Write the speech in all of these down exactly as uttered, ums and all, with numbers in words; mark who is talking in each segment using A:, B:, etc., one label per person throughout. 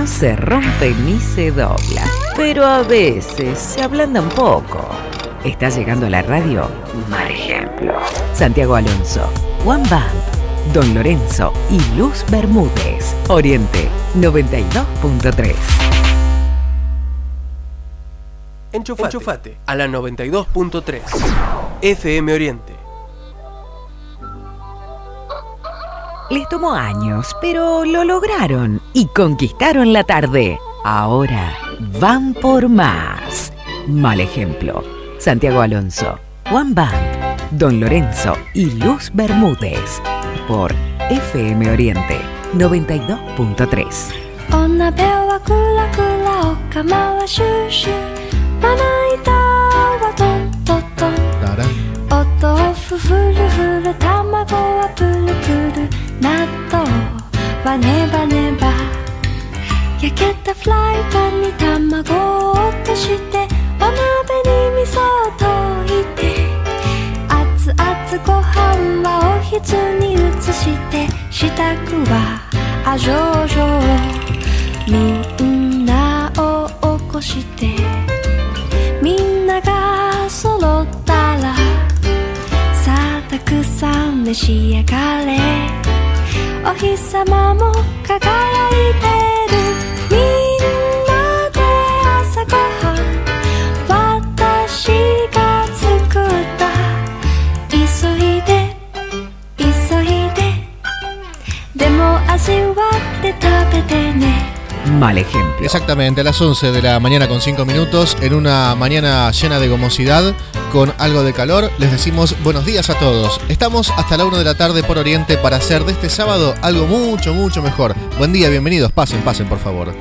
A: no se rompe ni se dobla, pero a veces se ablanda un poco. Está llegando a la radio Mal Ejemplo. Santiago Alonso, One Band, Don Lorenzo y Luz Bermúdez. Oriente noventa y dos punto tres.
B: Enchufate, Enchufate a la noventa y dos punto tres. F M Oriente.
A: Les tomó años, pero lo lograron y conquistaron la tarde. Ahora van por más. Mal Ejemplo. Santiago Alonso, One Band, Don Lorenzo y Luz Bermúdez. Por F M Oriente noventa y dos punto tres. Mal Ejemplo.
C: Exactamente, a las once de la mañana con cinco minutos, en una mañana llena de gomosidad, con algo de calor, les decimos buenos días a todos. Estamos hasta la una de la tarde por Oriente para hacer de este sábado algo mucho, mucho mejor. Buen día, bienvenidos, pasen, pasen por favor.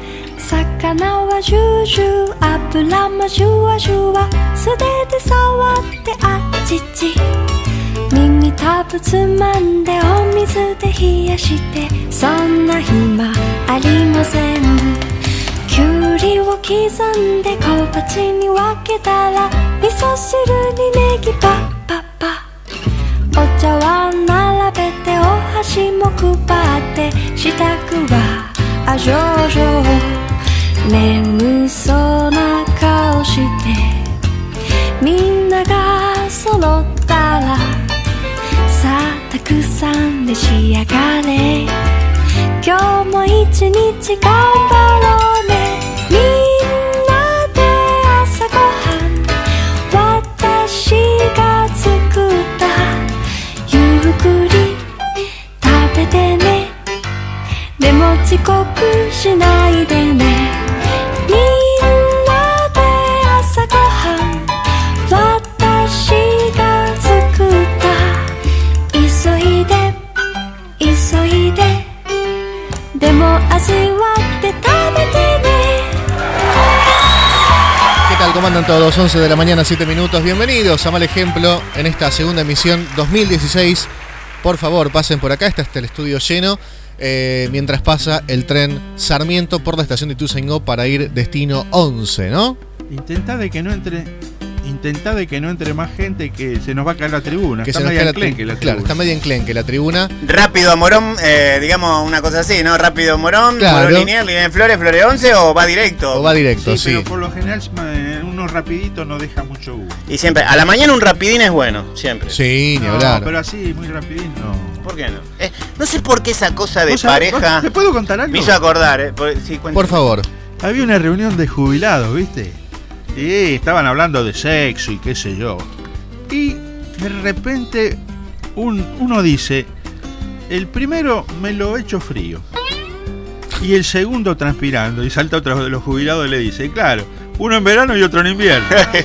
C: ¿Cómo andan todos? once de la mañana, siete minutos. Bienvenidos a Mal Ejemplo en esta segunda emisión dos mil dieciséis. Por favor, pasen por acá, está el estudio lleno. Eh, mientras pasa el tren Sarmiento por la estación de Ituzaingó para ir destino once, ¿no?
D: Intentá de que no entre... Intentá de que no entre más gente, que se nos va a caer la tribuna.
C: Que
D: está
C: se nos
D: media
C: cae
D: enclenque
C: la,
D: la
C: claro,
D: tribuna.
C: está media enclenque la tribuna.
E: Rápido a Morón, eh, digamos una cosa así, ¿no? Rápido Morón,
C: claro.
E: Morón lineal, lineal Flores, Flores once o va directo.
C: O va directo,
D: sí.
C: sí.
D: Pero por lo general uno rapidito no deja mucho humo.
E: Y siempre, a la mañana un rapidín es bueno, siempre.
C: Sí, ni
D: no,
C: hablar.
D: pero así, muy rapidín, no.
E: ¿Por qué no? Eh, no sé por qué esa cosa de
D: sabés,
E: pareja...
D: ¿te puedo contar algo?
E: Me hizo acordar, ¿eh? Por, sí,
C: por favor.
D: Había una reunión de jubilados, ¿viste? Y estaban hablando de sexo y qué sé yo. Y de repente un, uno dice, el primero me lo he hecho frío y el segundo transpirando, y salta otro de los jubilados y le dice, claro, uno en verano y otro en invierno.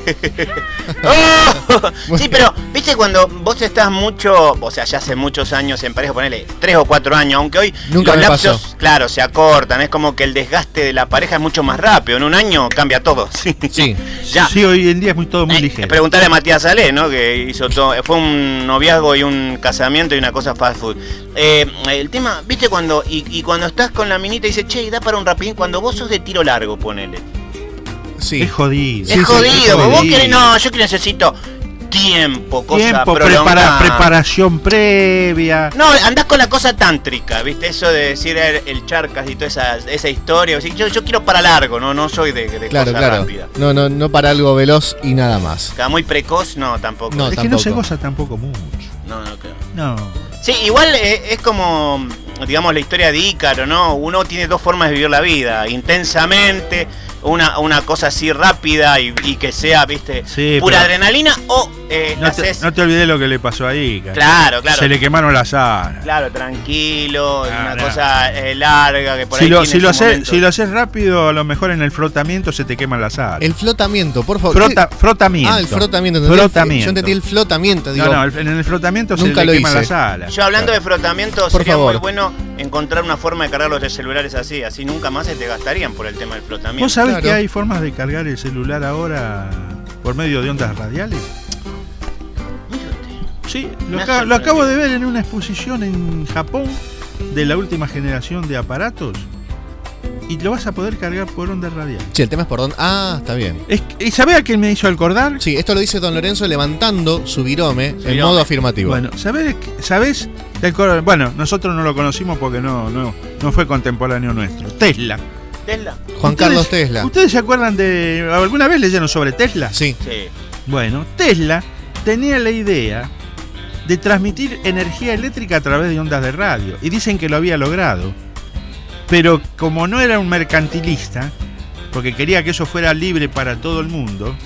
E: Oh, sí, pero viste cuando vos estás mucho, o sea, ya hace muchos años en pareja, ponele tres o cuatro años, aunque hoy
C: Nunca
E: los
C: me
E: lapsos,
C: pasó.
E: claro, se acortan, es como que el desgaste de la pareja es mucho más rápido, en un año cambia todo. Sí,
C: sí.
E: Ya.
D: Sí, hoy en día es muy, todo muy
E: Eh,
D: ligero.
E: Preguntarle a Matías Salé, ¿no? Que hizo todo, fue un noviazgo y un casamiento y una cosa fast food. Eh, el tema, viste cuando, y, y cuando estás con la minita y dice, che, da para un rapidín, cuando vos sos de tiro largo, ponele.
C: Sí.
D: Es jodido.
E: Es
C: Sí,
E: jodido,
C: sí, es
E: vos
C: jodido.
E: querés, no, yo que necesito tiempo, cosa
D: Tiempo,
E: prolongada.
D: prepara, preparación previa.
E: No, andás con la cosa tántrica, ¿viste? Eso de decir el, el Charcas y toda esa, esa historia. O sea, yo, yo quiero para largo, no no soy de, de
C: Claro,
E: cosa
C: claro.
E: rápida.
C: No, no, no para algo veloz y nada más.
E: Cada muy precoz, no, tampoco.
C: No,
D: es que
C: tampoco.
D: no se goza tampoco mucho.
E: no, no creo.
D: No.
E: Sí, igual es, es como, digamos, la historia de Ícaro, ¿no? Uno tiene dos formas de vivir la vida, intensamente, una, una cosa así rápida y, y que sea, viste,
D: Sí,
E: pura
D: pero-
E: adrenalina, o eh,
D: No te,
E: haces-
D: no te olvides lo que le pasó ahí. cara.
E: Claro, claro.
D: Se le quemaron las alas.
E: Claro, tranquilo,
D: Ah,
E: una
D: no.
E: cosa eh, larga que por
D: Si
E: ahí
D: lo,
E: tiene
D: si, lo
E: su
D: haces,
E: momento.
D: si lo haces rápido, a lo mejor en el frotamiento se te queman las alas.
C: El flotamiento, por favor.
D: Frota-
C: ¿Qué?
D: frotamiento.
C: Ah, el frotamiento. entendí el-
D: Frotamiento.
C: Yo entendí el flotamiento. Digo,
D: No, no, el- en el frotamiento se
C: Nunca
D: le
C: lo
D: queman
C: hice.
D: las alas.
E: Yo hablando de frotamiento,
C: Por
E: sería
C: favor.
E: muy bueno encontrar una forma de cargar los celulares así, así nunca más se te gastarían por el tema del flotamiento.
D: ¿Vos sabés
C: Claro.
D: que hay formas de cargar el celular ahora por medio de ondas radiales? Sí, lo,
E: Me
D: acabo,
E: hace
D: lo acabo de ver en una exposición en Japón de la última generación de aparatos y lo vas a poder cargar por ondas radiales.
C: Sí, el tema es por dónde. Ah, está bien.
D: Es- ¿Y sabés a quién me hizo acordar?
C: Sí, esto lo dice Don Lorenzo levantando su virome en
E: virome.
C: modo afirmativo.
D: Bueno, ¿sabés? ¿sabés? del cor- Bueno, nosotros no lo conocimos porque no, no, no fue contemporáneo nuestro. Tesla.
E: Tesla.
C: Juan
D: ¿Ustedes-
C: Carlos Tesla.
D: ¿Ustedes se acuerdan de... ¿Alguna vez leyeron sobre Tesla?
C: Sí.
E: Sí.
D: Bueno, Tesla tenía la idea de transmitir energía eléctrica a través de ondas de radio y dicen que lo había logrado. Pero como no era un mercantilista, porque quería que eso fuera libre para todo el mundo,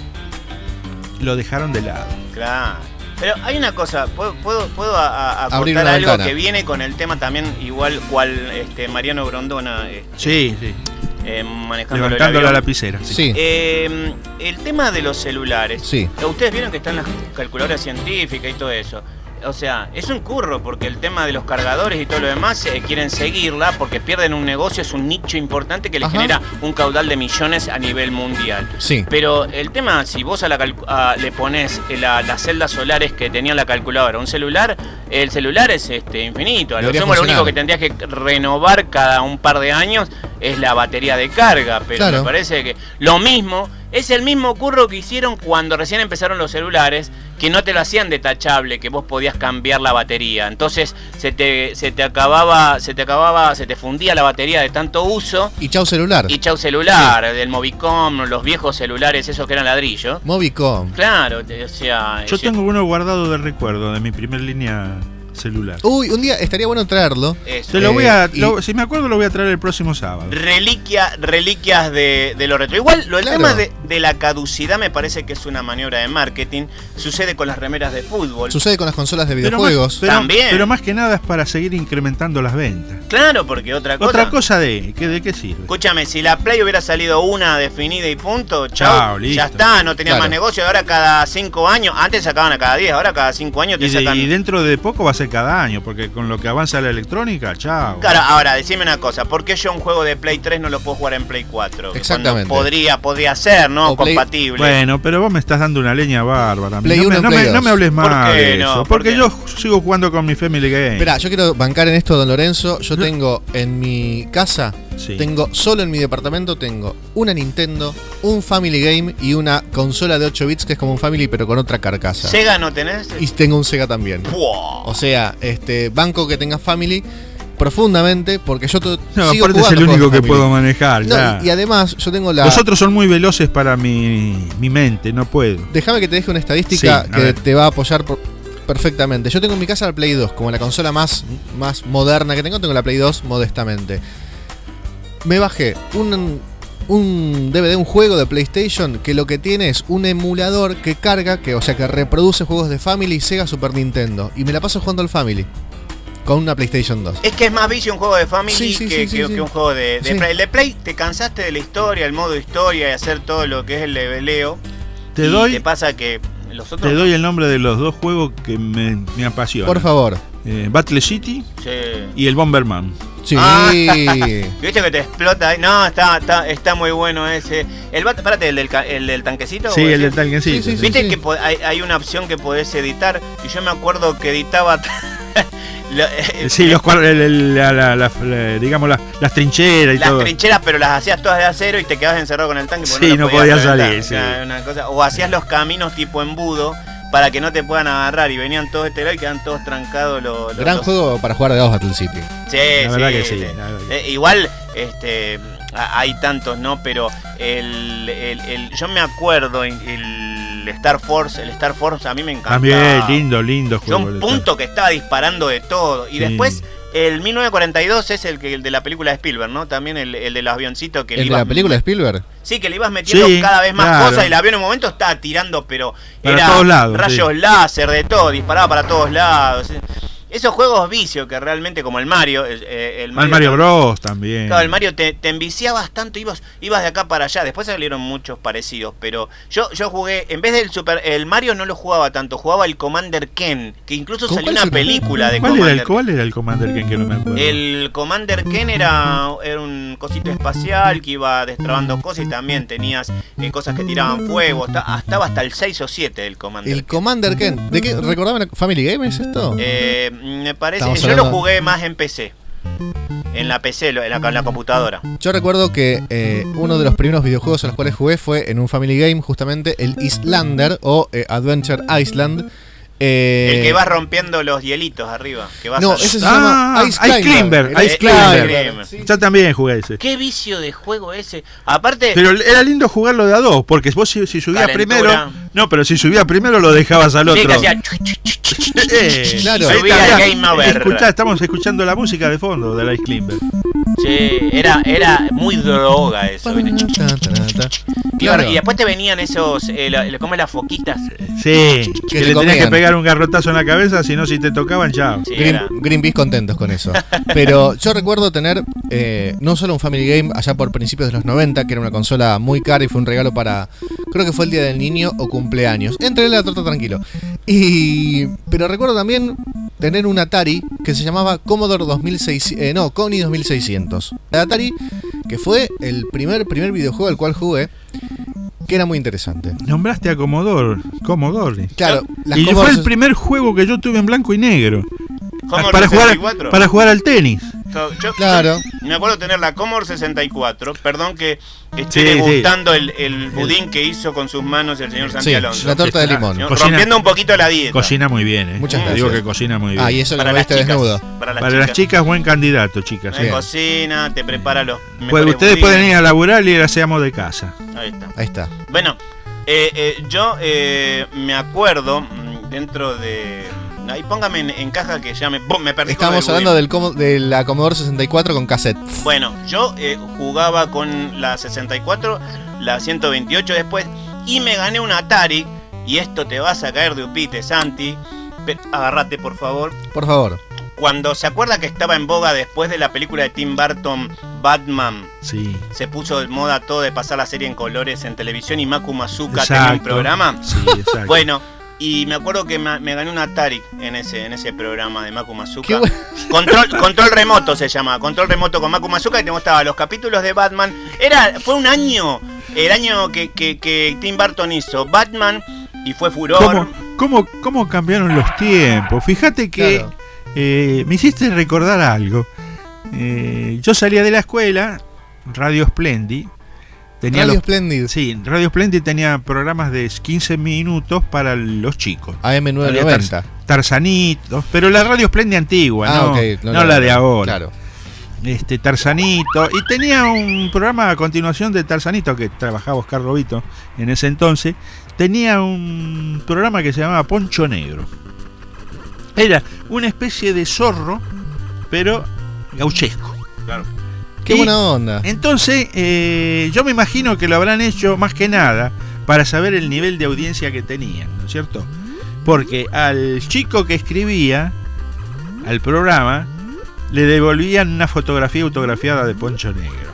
D: lo dejaron de lado.
E: Claro. Pero hay una cosa, puedo, puedo, puedo a- a-
C: Abrir
E: aportar
C: una
E: algo
C: ventana.
E: que viene con el tema también, igual cual este, Mariano Grondona este,
D: Sí, sí.
E: eh, manejando
D: Levantando la lapicera. Sí.
C: Sí.
E: Eh, el tema de los celulares.
C: Sí.
E: Ustedes vieron que están las calculadoras científicas y todo eso. O sea, es un curro porque el tema de los cargadores y todo lo demás eh, quieren seguirla porque pierden un negocio, es un nicho importante que les
C: Ajá.
E: genera un caudal de millones a nivel mundial.
C: Sí.
E: Pero el tema, si vos a la calcu- a- le pones la- las celdas solares que tenía la calculadora a un celular, el celular es este infinito. A lo
C: Debería
E: sumo lo único
C: funcionar.
E: que tendrías que renovar cada un par de años es la batería de carga. Pero
C: Claro.
E: me parece que lo mismo, es el mismo curro que hicieron cuando recién empezaron los celulares, que no te lo hacían detachable, que vos podías cambiar la batería. Entonces se te, se te acababa, se te acababa, se te fundía la batería de tanto uso.
C: Y chau celular.
E: Y chau celular, del Movicom, los viejos celulares, esos que eran ladrillo.
C: Movicom.
E: Claro, te- o sea...
D: Yo
E: yo-
D: tengo uno guardado de recuerdo de mi primer línea celular.
C: Uy, un día estaría bueno traerlo.
E: eso.
D: Te lo voy a,
C: Eh, y-
D: lo- si me acuerdo lo voy a traer el próximo sábado.
E: Reliquia, reliquias de, de lo retro. Igual, lo, el
C: Claro.
E: tema de, de la caducidad me parece que es una maniobra de marketing. Sucede con las remeras de fútbol.
C: Sucede con las consolas de
D: Pero
C: videojuegos.
D: más, pero-
E: También.
D: pero más que nada es para seguir incrementando las ventas.
E: Claro, porque otra cosa...
D: Otra cosa de, que, ¿de qué sirve?
E: Escúchame, si la Play hubiera salido una definida y punto, chau,
D: Chao, listo.
E: ya está, no tenía
C: Claro.
E: más negocio. Ahora cada cinco años, antes sacaban a cada diez, ahora cada cinco años te
D: Y, de-
E: sacan...
D: y dentro de poco va a ser cada año, porque con lo que avanza la electrónica, chao.
E: Claro, ahora, decime una cosa, ¿por qué yo un juego de Play tres no lo puedo jugar en Play cuatro? Que
C: Exactamente.
E: cuando Podría, podría ser, ¿no?
C: O Play-
E: Compatible.
D: Bueno, pero vos me estás dando una leña bárbara.
C: Play
D: no,
C: uno
D: me,
C: y
D: no,
C: Play
D: me,
C: dos.
D: no me hables
E: ¿Por
D: más
E: qué
D: de
E: no?
D: eso.
E: ¿Por
D: Porque
E: qué?
D: yo sigo jugando con mi Family Game.
C: Esperá, yo quiero bancar en esto, Don Lorenzo. Yo tengo en mi casa,
D: Sí.
C: tengo solo en mi departamento, tengo una Nintendo, un Family Game y una consola de ocho bits que es como un Family pero con otra carcasa.
E: ¿Sega no tenés?
C: Y tengo un Sega también.
E: Buah.
C: O sea, este banco que tenga Family profundamente porque yo to-
D: No,
C: sigo
D: aparte es el
C: jugando
D: único
C: juegos
D: que
C: de
D: puedo
C: Family.
D: manejar.
C: No,
D: ya.
C: y, y además yo tengo la...
D: Los otros son muy veloces para mi, mi mente, no puedo.
C: Déjame que te deje una estadística
D: Sí, a
C: que
D: ver.
C: te va a apoyar por- perfectamente. Yo tengo en mi casa la Play dos, como la consola más, más moderna que tengo, tengo la Play dos modestamente. Me bajé un, un D V D, un juego de PlayStation que lo que tiene es un emulador que carga, que, o sea, que reproduce juegos de Family, Sega, Super Nintendo. Y me la paso jugando al Family con una PlayStation dos.
E: Es que es más vicio un juego de Family
C: Sí, sí,
E: que,
C: sí,
E: que-
C: sí,
E: que
C: sí.
E: un juego de, de
C: Sí.
E: Play. El de Play te cansaste de la historia, el modo historia y hacer todo lo que es el leveleo.
D: Te
E: y
D: doy,
E: te pasa que los otros...
D: te doy el nombre de los dos juegos que me, me apasionan.
C: Por favor.
D: Eh, Battle City
E: Sí.
D: y el Bomberman.
C: Sí.
E: Ah. ¿Viste que te explota ahí? No, está, está, está muy bueno ese. El bat, espérate, el del, ca- el del tanquecito.
D: Sí,
E: ¿o
D: el
E: ese?
D: del tanquecito.
C: Sí, sí, sí.
E: Viste que po- hay, hay una opción que podés editar. Y yo me acuerdo que editaba. lo- eh,
D: Sí, los cuar- el- el- la- la- la- la- digamos las, las trincheras y
E: las
D: todo.
E: trincheras, pero las hacías todas de acero y te quedabas encerrado con el tanque. porque
D: Sí,
E: lo
D: no
E: podías
D: podías
E: reventar.
D: salir, sí.
E: Una- una cosa. O hacías los caminos tipo embudo. para que no te puedan agarrar. Y venían todos de este lado y quedan todos trancados los... los
C: Gran
E: los...
C: juego para jugar de dos Battle City.
E: Sí,
D: La verdad
E: sí,
D: que sí,
E: sí.
D: la verdad que
E: Eh, igual, este... hay tantos, ¿no? Pero el, el, el yo me acuerdo el, el Star Force, el Star Force a mí me encantaba.
D: También, lindo, lindo
E: Yo
D: juego.
E: un punto que estaba disparando de todo. Y
D: Sí.
E: después el mil novecientos cuarenta y dos es el que el de la película de Spielberg, ¿no? También el, el de los avioncitos que
C: ¿El
E: le
C: de
E: ibas-
C: la película de Spielberg?
E: Sí, que le ibas metiendo
D: Sí,
E: cada vez más
D: claro.
E: cosas y el avión en un momento estaba tirando, pero
D: Para
E: era
D: todos lados,
E: rayos
D: sí.
E: láser de todo, disparaba para todos lados. Esos juegos vicio que realmente como el Mario, el, el
D: Al Mario Bros también.
E: Claro, el Mario te, te enviciabas tanto, ibas, ibas de acá para allá. Después salieron muchos parecidos, pero yo, yo jugué, en vez del Super, el Mario no lo jugaba tanto, jugaba el Commander Ken, que incluso
C: ¿Con
E: salió
C: cuál es
E: una
C: el-
E: película de
D: ¿Cuál era,
E: Commander
D: el, ¿Cuál era el Commander Ken que no me acuerdo?
E: El Commander Ken era, era un cosito espacial que iba destrabando cosas y también tenías eh, cosas que tiraban fuego. Está- Estaba hasta el seis o siete del Commander
C: El
E: Ken.
C: Commander Ken. ¿De qué? ¿Recordaban Family Game es esto?
E: Eh, me parece,
C: Estamos
E: yo lo
C: hablando-
E: jugué más en P C. En la P C, lo- en la, en la computadora.
C: Yo recuerdo que eh, uno de los primeros videojuegos a los cuales jugué fue en un Family Game, justamente el Islander o eh, Adventure Island. Eh,
E: El que vas rompiendo los hielitos arriba. Que vas
C: No,
E: a-
C: ese se
D: Ah,
C: llama Ice
D: Ice
C: Climber.
D: Climber,
C: Ice
D: Ice
C: Climber.
E: Climber.
C: Sí.
D: Yo también jugué ese.
E: Qué vicio de juego ese. Aparte,
D: Pero era lindo jugarlo de a dos, porque vos si, si subías
E: Calentura.
D: primero... No, pero si subías primero lo dejabas al otro.
E: sí, que hacía...
D: Eh,
C: Claro.
D: ahí
E: Subía
D: está,
E: el Game Over.
D: escuchá, estamos escuchando la música de fondo del Ice Climber.
E: Sí, era, era muy droga eso. ¿viste?
C: Claro.
E: Y después te venían esos, eh, la- ¿cómo es las foquitas?
D: Sí,
C: Que
D: que
C: te
D: le tenías
C: comían.
D: que pegar un garrotazo en la cabeza, si no, si te tocaban, chao.
E: Sí,
C: Green,
E: era.
C: Greenpeace contentos con eso. Pero yo recuerdo tener eh, no solo un Family Game allá por principios de los noventa, que era una consola muy cara y fue un regalo para, creo que fue el día del niño o cumpleaños. Entre la torta tranquilo. Y pero recuerdo también tener un Atari que se llamaba Commodore dos mil seiscientos, eh, no, Connie dos mil seiscientos. El Atari que fue el primer primer videojuego al cual jugué, que era muy interesante.
D: Nombraste a Commodore, Commodore.
C: Claro, las
D: Y fue
C: Commodore-
D: el primer juego que yo tuve en blanco y negro.
E: Commodore
D: Para
E: sesenta y
D: jugar,
E: cuatro.
D: para jugar al tenis.
E: Yo- yo-
C: Claro.
E: yo me acuerdo tener la Commodore sesenta y cuatro. Perdón que esté
D: Sí,
E: degustando el, el budín que hizo con sus manos el señor Santi
C: Sí,
E: Alonso.
C: la torta de limón.
E: Señor,
D: Cocina-
E: rompiendo un poquito la dieta.
D: Cocina muy bien, ¿eh?
C: Muchas
D: Te Digo
C: gracias.
D: que cocina muy bien.
C: Ah, y eso lo
E: para las
C: viste
E: chicas.
C: desnudo.
E: Para las
D: Para
E: chicas.
D: las chicas, buen candidato, chicas.
E: Eh,
D: sí.
E: Cocina, te prepara los
D: Pues
E: mejores
D: ustedes
E: budines.
D: pueden ir a laburar y las seamos de casa.
E: Ahí está.
C: Ahí está.
E: Bueno, eh, eh, yo eh, me acuerdo mm, dentro de... Ahí póngame en, en caja que ya me, ¡pum! Me perdí. con
C: Estamos
E: el
C: hablando
E: budín.
C: del Como- de la Commodore sesenta y cuatro con cassette.
E: Bueno, yo eh, jugaba con la sesenta y cuatro, la ciento veintiocho después, y me gané un Atari, y esto te vas a caer de upite, Santi. Pe- Agarrate, por favor.
C: Por favor.
E: Cuando se acuerda que estaba en boga después de la película de Tim Burton, Batman,
D: Sí.
E: se puso de moda todo de pasar la serie en colores en televisión y Maku Mazuka
D: Exacto.
E: tenía un programa.
D: Sí, exacto.
E: Bueno, y me acuerdo que me, me gané un Atari en ese, en ese programa de Maku
C: Qué
E: Mazuka.
C: bueno.
E: Control, control remoto se llama, control remoto con Maku Mazuka, y te mostraba los capítulos de Batman. Era, fue un año, el año que, que, que Tim Burton hizo Batman y fue furor.
D: ¿Cómo, cómo, cómo cambiaron los tiempos? Fíjate que
C: Claro.
D: eh, me hiciste recordar algo. Eh, yo salía de la escuela, Radio Splendid. Tenía
C: Radio
D: los-
C: Splendid.
D: Sí, Radio Splendid tenía programas de quince minutos para los chicos.
C: A M
D: Había
C: novecientos noventa.
D: Tar- Tarzanito, pero la Radio Splendid antigua,
C: Ah,
D: no,
C: ok,
D: no la de ahora.
C: Claro.
D: Este Tarzanito, y tenía un programa a continuación de Tarzanito que trabajaba Oscar Robito en ese entonces. Tenía un programa que se llamaba Poncho Negro. Era una especie de zorro, pero gauchesco. Claro.
C: Qué buena onda.
D: Entonces, eh, yo me imagino que lo habrán hecho más que nada para saber el nivel de audiencia que tenían, ¿no es cierto? Porque al chico que escribía al programa le devolvían una fotografía autografiada de Poncho Negro.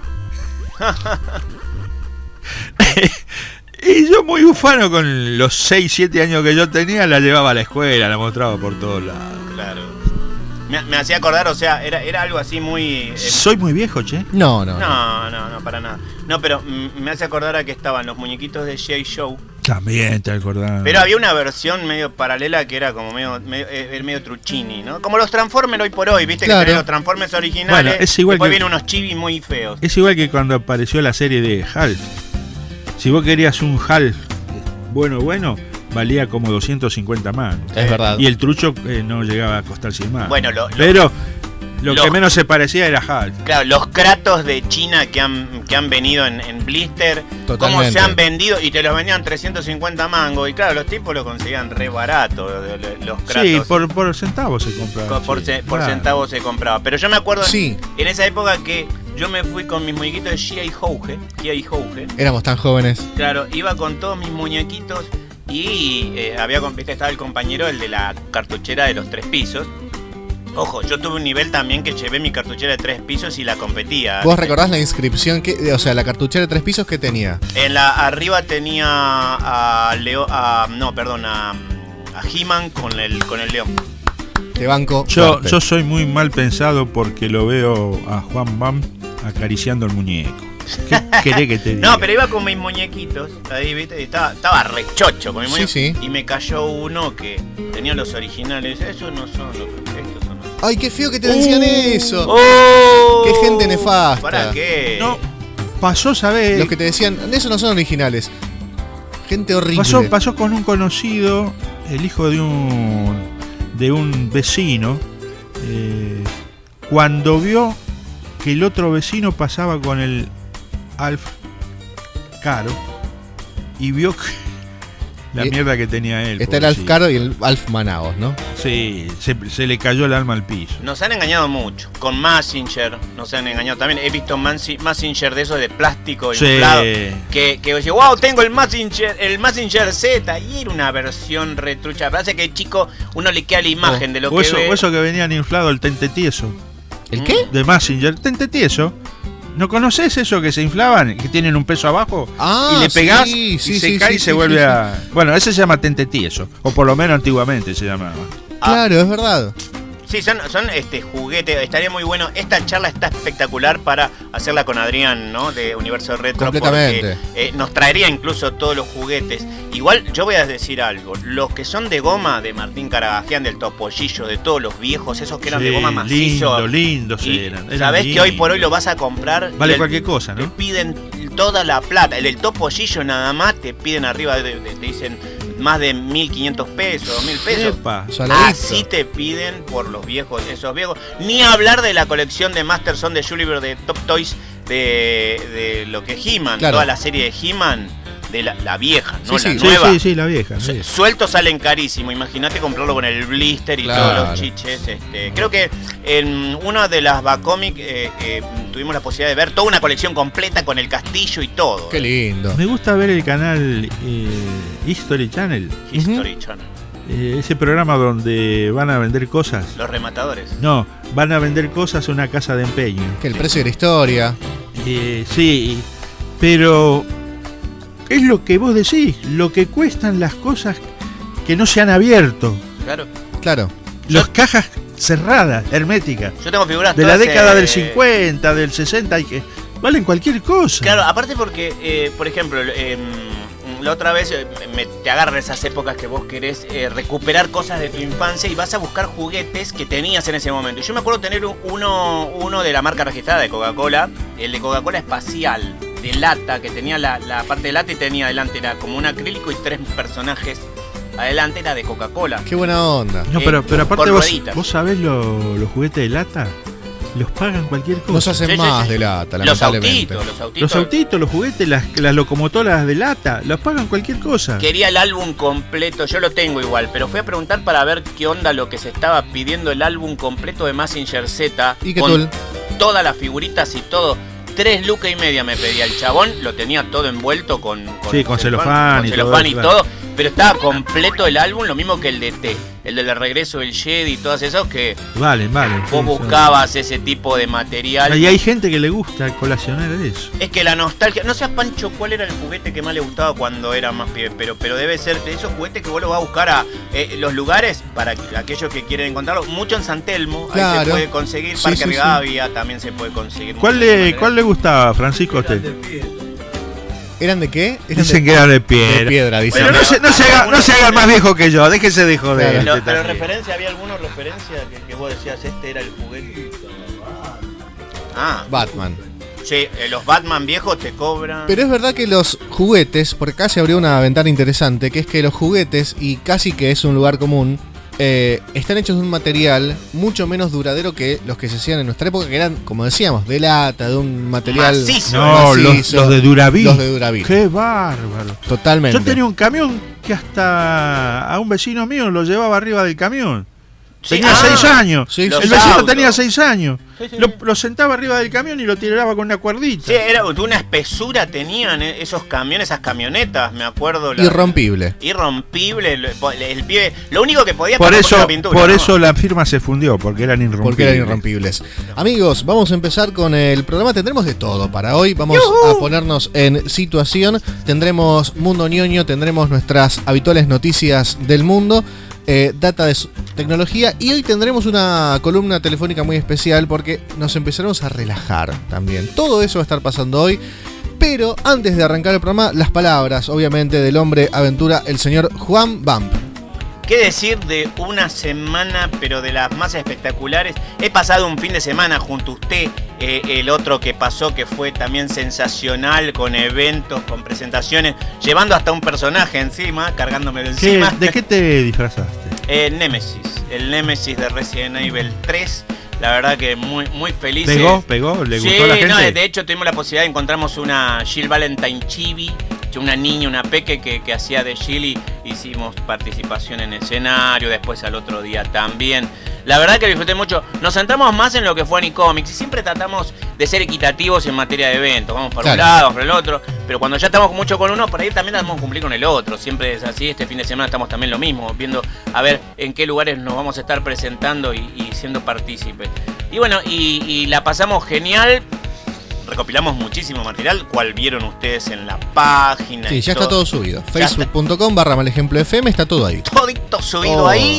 D: Y yo, muy ufano, con los seis, siete años que yo tenía, la llevaba a la escuela, la mostraba por todos lados.
E: Claro. Me, me hacía acordar, o sea, era, era algo así muy... eh,
D: Soy muy viejo, che.
C: No, no.
E: no, no, no, para nada. No, pero mm, me hace acordar a que estaban los muñequitos de G I. Joe.
D: También te acordás.
E: Pero había una versión medio paralela que era como medio, medio, eh, medio truchini, ¿no? Como los Transformers hoy por hoy, viste
C: Claro.
E: que tenés los Transformers originales.
D: Bueno, es igual
E: después
D: que-
E: vienen unos chivis muy feos.
D: Es igual que cuando apareció la serie de Hulk. Si vos querías un Hulk bueno, bueno, valía como doscientos cincuenta mangos.
C: Es verdad.
D: Y el trucho eh, no llegaba a costar cien mangos.
E: Bueno, lo, lo,
D: Pero lo
E: lo-
D: que menos se parecía era Hulk.
E: claro, los Kratos de China que han, que han venido en, en blister, cómo
C: Totalmente.
E: se han vendido y te los vendían trescientos cincuenta mangos. Y claro, los tipos lo conseguían re barato, de- de- los Kratos.
D: Sí, por, por centavos se compraba.
E: Co- por,
D: sí,
E: ce- por
D: claro.
E: centavos se compraba. Pero yo me acuerdo en-
C: Sí.
E: en esa época que yo me fui con mis muñequitos de Gia y Houge, Gia y Houge.
C: Éramos tan jóvenes.
E: Claro, iba con todos mis muñequitos y eh, había con- viste, estaba el compañero, el de la cartuchera de los tres pisos. Ojo, yo tuve un nivel también que llevé mi cartuchera de tres pisos y la competía.
C: ¿Vos recordás la inscripción? Que, o sea, la cartuchera de tres pisos que tenía.
E: En la arriba tenía a Leo, a, no, perdón, a, a He-Man con el con el león.
C: Te banco.
D: Yo,
C: fuerte.
D: yo soy muy mal pensado porque lo veo a Juan Bam acariciando el muñeco. ¿Qué querés que te diga?
E: No, pero iba con mis muñequitos, ahí, viste, y estaba, estaba rechocho con mis
C: Sí,
E: muñecos.
C: sí.
E: Y me cayó uno que tenía los originales. Esos no son los estos son los.
C: Ay, qué feo que te decían eso.
E: ¡Oh!
C: Qué gente nefasta.
E: ¿Para qué?
D: No, pasó, ¿sabés?
C: Los que te decían, esos no son originales. Gente horrible.
D: Pasó, pasó con un conocido, el hijo de un de un vecino, eh, cuando vio que el otro vecino pasaba con el Alf Caro y vio que la
C: Y-
D: mierda que tenía él.
C: Está el Alf
D: pobrecito.
C: Caro y el Alf Manaos, ¿no?
D: Sí, se, se le cayó el alma al piso.
E: Nos han engañado mucho. Con Mazinger nos han engañado también. He visto Mansi- Mazinger de esos de plástico
D: Sí.
E: inflado. Que, que oye, wow, tengo el Mazinger, el Mazinger Z. Y era una versión retrucha. Parece que chico, uno le queda la imagen de lo
D: O
E: que
D: eso,
E: ve.
D: o eso que venían inflado el tente tieso
C: ¿El qué?
D: de Mazinger, tente tieso. ¿No conoces eso que se inflaban, que tienen un peso abajo?
C: Ah,
D: y le pegás
C: sí,
D: y
C: sí,
D: se
C: sí,
D: cae
C: sí,
D: y se
C: sí,
D: vuelve
C: sí,
D: a... Bueno, ese se llama tente tieso, o por lo menos antiguamente se llamaba.
C: Claro, es verdad.
E: Sí, son, son este juguetes. Estaría muy bueno. Esta charla está espectacular para hacerla con Adrián, ¿no? De Universo Retro.
C: Completamente.
E: Porque, eh, nos traería incluso todos los juguetes. Igual yo voy a decir algo. Los que son de goma, de Martín Caragajian, del Topollillo, de todos los viejos, esos que eran de
D: Sí,
E: goma macizo.
D: lindo, lindos
E: y
D: eran. eran
E: sabés que hoy por hoy
D: lindos.
E: lo vas a comprar. y
D: Vale
E: el-
D: cualquier cosa,
E: Te
D: ¿no?
E: piden toda la plata. El del Topollillo nada más te piden arriba, de, de- te dicen más de mil quinientos pesos, dos mil pesos.
D: Epa.
C: Saladito.
E: Así te piden por los viejos, esos viejos. Ni hablar de la colección de Masterson de Juliver de Top Toys de, de lo que es He-Man,
C: Claro.
E: toda la serie de He-Man, de la, la vieja, no
C: Sí,
E: la
C: sí.
D: Sí,
E: nueva.
D: sí, sí, la vieja. la
E: Su-
D: vieja.
E: Sueltos salen carísimo, imagínate comprarlo con el blister y
C: Claro.
E: todos los chiches. Este. Creo que en una de las Bacomic eh, eh, tuvimos la posibilidad de ver toda una colección completa con el castillo y todo.
C: Qué lindo.
D: Me gusta ver el canal eh, History Channel,
E: History Channel.
D: eh, ese programa donde van a vender cosas.
E: Los rematadores.
D: No, van a vender cosas a una casa de empeño.
C: Que el precio de la historia.
D: Eh, sí, pero es lo que vos decís, lo que cuestan las cosas que no se han abierto.
E: Claro.
C: Claro.
D: Las cajas cerradas, herméticas,
E: Yo tengo figuras
D: de la
E: todas,
D: década
E: eh,
D: del cincuenta, del sesenta, y que valen cualquier cosa.
E: Claro, aparte porque, eh, por ejemplo, eh, la otra vez eh, me, te agarran esas épocas que vos querés eh, recuperar cosas de tu infancia y vas a buscar juguetes que tenías en ese momento. Yo me acuerdo tener uno, uno de la marca registrada de Coca-Cola, el de Coca-Cola espacial, de lata, que tenía la, la parte de lata y tenía adelante, era como un acrílico y tres personajes. Adelante era de Coca-Cola.
C: Qué buena onda.
D: No, pero,
E: eh,
D: pero aparte
E: con
D: vos,
E: rueditas.
D: vos sabés lo- los juguetes de lata, los pagan cualquier cosa.
C: Nos hacen
E: Sí, sí,
C: más
E: sí.
C: de lata,
E: Los
C: lamentablemente.
E: autitos, los autitos.
D: Los autitos, los juguetes, las, las locomotoras de lata, los pagan cualquier cosa.
E: Quería el álbum completo, yo lo tengo igual, pero fui a preguntar para ver qué onda lo que se estaba pidiendo el álbum completo de Mazinger Z.
C: ¿Y qué
E: con
C: tal?
E: todas las figuritas y todo. Tres lucas y media me pedía el chabón, lo tenía todo envuelto con,
D: Sí, con celofán
E: con
D: y
E: celofán
D: todo,
E: y
D: claro.
E: todo, pero estaba completo el álbum, lo mismo que el de T, el del regreso del Jedi y todos esos que
D: Valen, valen.
E: vos
D: sí, son-
E: buscabas ese tipo de material.
D: Y hay gente que le gusta colacionar eso.
E: Es que la nostalgia, no sé Pancho cuál era el juguete que más le gustaba cuando era más pibe, pero, pero debe ser de esos juguetes que vos lo vas a buscar a eh, los lugares para que- aquellos que quieren encontrarlo. Mucho en San Telmo, ahí
C: Claro.
E: se puede conseguir,
C: Sí,
E: Parque
C: sí, sí.
E: Rivadavia también se puede conseguir.
D: ¿Cuál
E: mucho
D: le,
E: material.
D: ¿Cuál le gustaba, Francisco, a usted?
C: ¿Eran de qué? Eran
D: Dicen
C: de,
D: que era de
C: de
D: piedra.
C: piedra, dicen.
D: Pero no se, no, se haga, no se haga más viejo que yo, déjese de joder.
C: Claro.
E: Pero,
D: Este
E: pero
D: también.
E: referencia, ¿había alguna referencia que, que vos decías este era el juguete? Ah,
C: Batman.
E: Sí, eh, los Batman viejos te cobran.
C: Pero es verdad que los juguetes, porque acá se abrió una ventana interesante, que es que los juguetes, y casi que es un lugar común, eh, están hechos de un material mucho menos duradero que los que se hacían en nuestra época, que eran, como decíamos, de lata, de un material
E: macizo.
D: No,
C: macizo,
D: los, los de Duravit.
C: Los de Duravit.
D: Qué bárbaro.
C: Totalmente.
D: Yo tenía un camión que hasta a un vecino mío lo llevaba arriba del camión.
E: Sí,
D: Tenía
E: ah,
D: seis años.
C: Sí,
D: el
C: sí,
D: vecino
E: autos.
D: tenía seis años.
E: Sí, sí,
D: Lo,
E: sí.
D: lo sentaba arriba del camión y lo tiraba con una cuerdita.
E: Sí, era de una espesura tenían eh, esos camiones, esas camionetas, me acuerdo. La,
C: Irrompible.
E: Irrompible, el, el, el pibe, lo único que podía
D: Por
E: pasar
D: eso,
E: la pintura,
D: por
E: ¿no?
D: eso la firma se fundió, porque eran irrompibles.
C: Porque eran irrompibles. Amigos, vamos a empezar con el programa. Tendremos de todo para hoy. Vamos a ponernos en situación. Tendremos Mundo Ñoño, tendremos nuestras habituales noticias del mundo. Eh, data de tecnología, y hoy tendremos una columna telefónica muy especial porque nos empezaremos a relajar también. Todo eso va a estar pasando hoy, pero antes de arrancar el programa, las palabras obviamente del hombre aventura, el señor Juan Vamp.
E: ¿Qué decir de una semana, pero de las más espectaculares? He pasado un fin de semana junto a usted, eh, el otro que pasó, que fue también sensacional, con eventos, con presentaciones, llevando hasta un personaje encima, cargándomelo
D: ¿Qué,
E: encima.
D: ¿De qué te disfrazaste?
E: Eh, Nemesis, el Nemesis de Resident Evil tres. La verdad que muy, muy feliz.
D: ¿Pegó? ¿Pegó? ¿Le
E: Sí,
D: gustó a la gente?
E: no, de hecho tuvimos la posibilidad de encontramos una Jill Valentine Chibi, una niña, una peque que, que hacía de Jill, y hicimos participación en escenario, después al otro día también. La verdad que disfruté mucho. Nos centramos más en lo que fue Anicomics y siempre tratamos de ser equitativos en materia de eventos. Vamos por
C: Claro.
E: un lado, vamos por el otro, pero cuando ya estamos mucho con uno, por ahí también tenemos que cumplir con el otro. Siempre es así. Este fin de semana estamos también lo mismo, viendo a ver en qué lugares nos vamos a estar presentando y, y siendo partícipes. Y bueno, y, y la pasamos genial. Recopilamos muchísimo material, cual vieron ustedes en la página.
C: Sí,
E: y
C: ya está todo subido.
E: Ya
C: facebook punto com barra malejemplo F M, está todo ahí.
E: Todito subido
C: Todo.
E: ahí.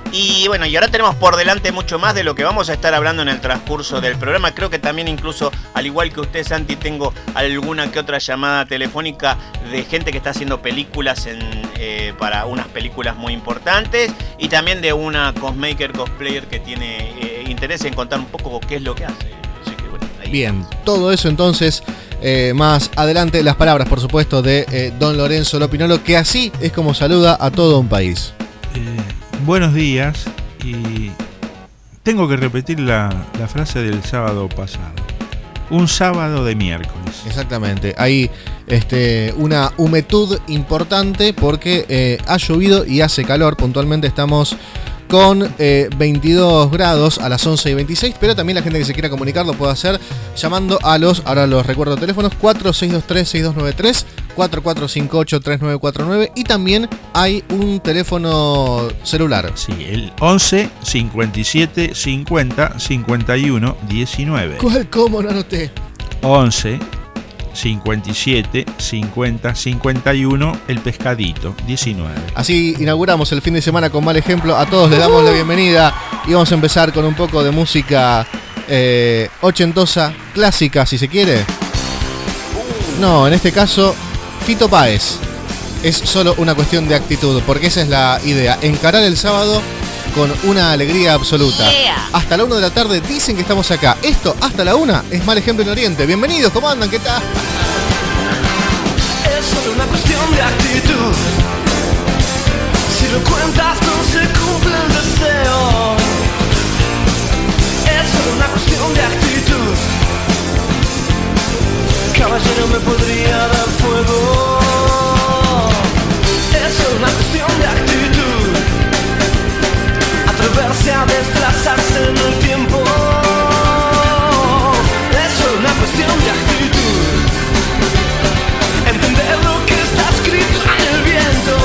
E: Y bueno, y ahora tenemos por delante mucho más de lo que vamos a estar hablando en el transcurso del programa. Creo que también incluso, al igual que usted, Santi, tengo alguna que otra llamada telefónica de gente que está haciendo películas en, eh, para unas películas muy importantes. Y también de una cosmaker, cosplayer que tiene eh, interés en contar un poco qué es lo que hace. Así que, bueno, ahí.
C: Bien, todo eso entonces, eh, más adelante, las palabras por supuesto de eh, don Lorenzo Lopinolo, que así es como saluda a todo un país.
D: Eh, buenos días, y tengo que repetir la, la frase del sábado pasado. Un sábado de miércoles.
C: Exactamente, hay este, una humedad importante porque eh, ha llovido y hace calor. Puntualmente estamos con eh, veintidós grados a las once y veintiséis, pero también la gente que se quiera comunicar lo puede hacer llamando a los, ahora los recuerdo teléfonos, cuatro seis dos tres, seis dos nueve tres, cuatro cuatro cinco ocho, tres nueve cuatro nueve, y también hay un teléfono celular.
D: Sí, el once, cincuenta y siete, cincuenta, cincuenta y uno, diecinueve.
C: ¿Cuál? ¿Cómo no anoté?
D: once, cincuenta y siete, cincuenta, cincuenta y uno, el pescadito, diecinueve.
C: Así inauguramos el fin de semana con Mal Ejemplo. A todos les damos la bienvenida y vamos a empezar con un poco de música eh, ochentosa, clásica si se quiere. No, en este caso, Fito Páez. Es solo una cuestión de actitud, porque esa es la idea, encarar el sábado con una alegría absoluta.
A: Yeah.
C: Hasta la una de la tarde dicen que estamos acá. Esto, hasta la una, es Mal Ejemplo en Oriente. Bienvenidos, ¿cómo andan? ¿Qué tal?
F: Es solo una cuestión de actitud. Si lo cuentas no se cumple el deseo. Es solo una cuestión de actitud. Caballero, me podría dar fuego. Es solo una cuestión de actitud. Atreverse a desplazarse en el tiempo. Es solo una cuestión de actitud. Entender lo que está escrito en el viento.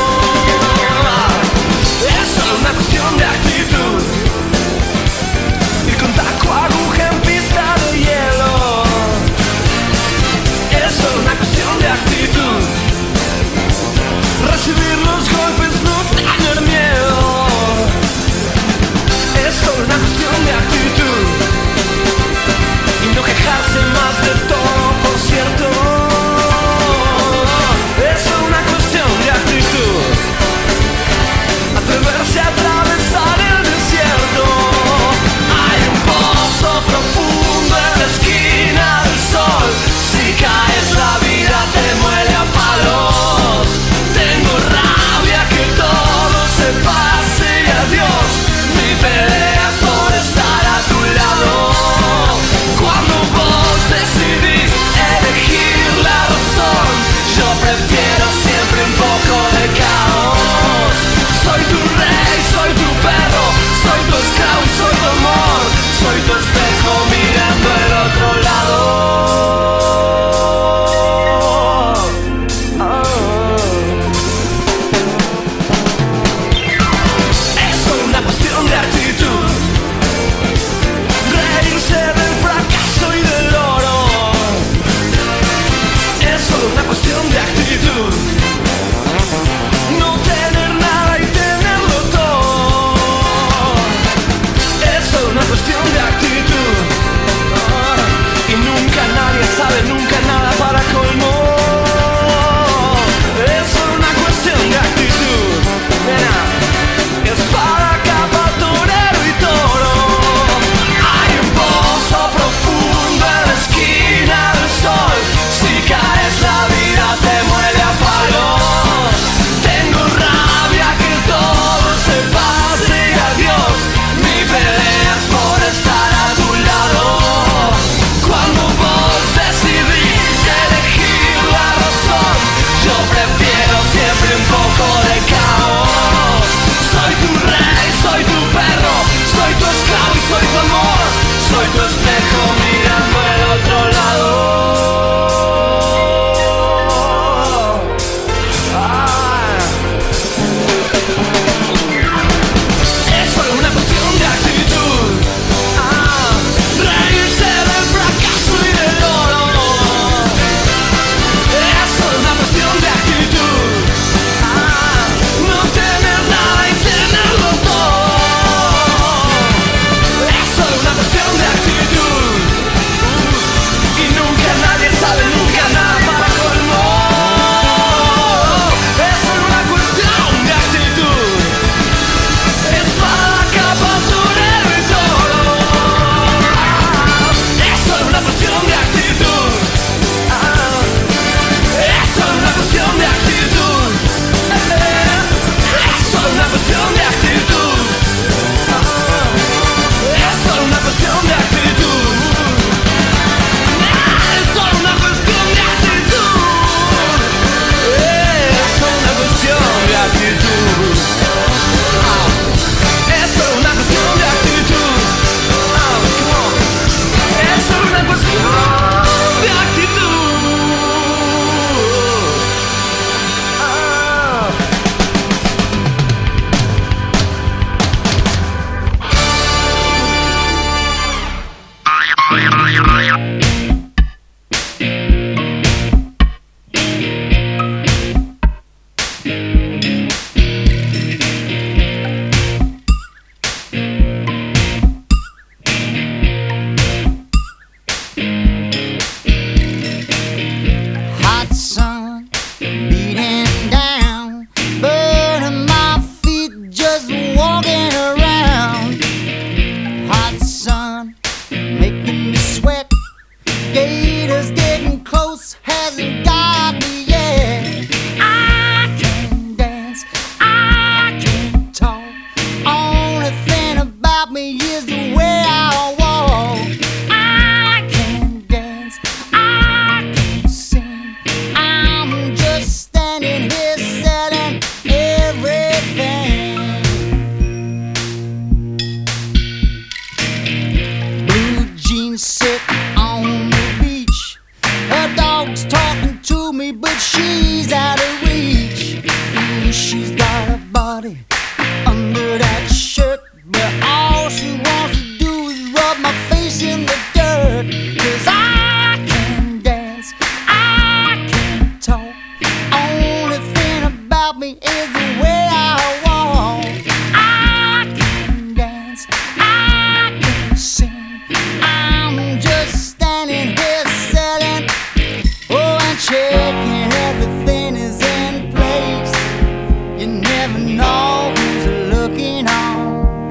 G: under that shirt, but all she wants to do is rub my face in the dirt. 'Cause I can dance, I can talk, only thing about me is the way I walk. I can dance, I can sing, I'm just standing here selling, oh, and checking everything is in place. You never know who's looking on.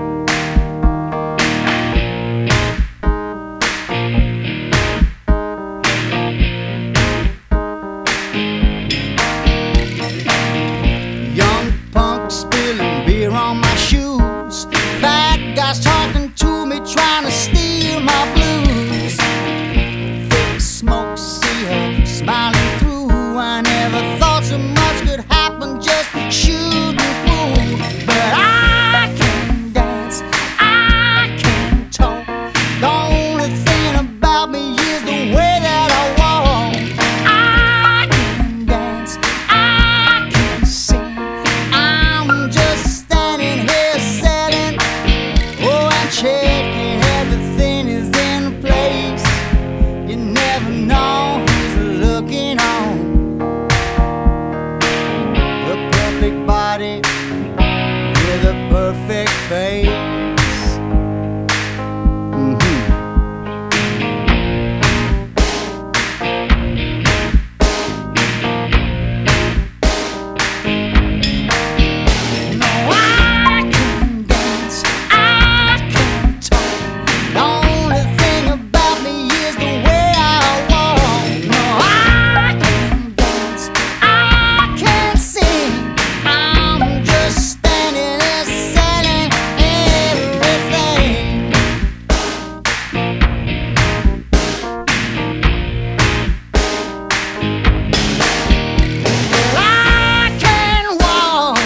G: Young punk spilling beer on my shoes, bad guys talking to me, trying to steal my blues. Thick smoke, see her smiling through. I never thought so much could happen just shooting through. But I can dance, I can talk, the only thing about me is the way that I walk. I can dance, I can sing, I'm just standing here selling, oh, and checking everything is in place. You never know who's looking on. A perfect body with a perfect face. Mhm. No, I can dance, I can talk, the only thing about me is the way I walk. No, I can dance, I can sing, I'm just standing there selling everything. Well, I can walk.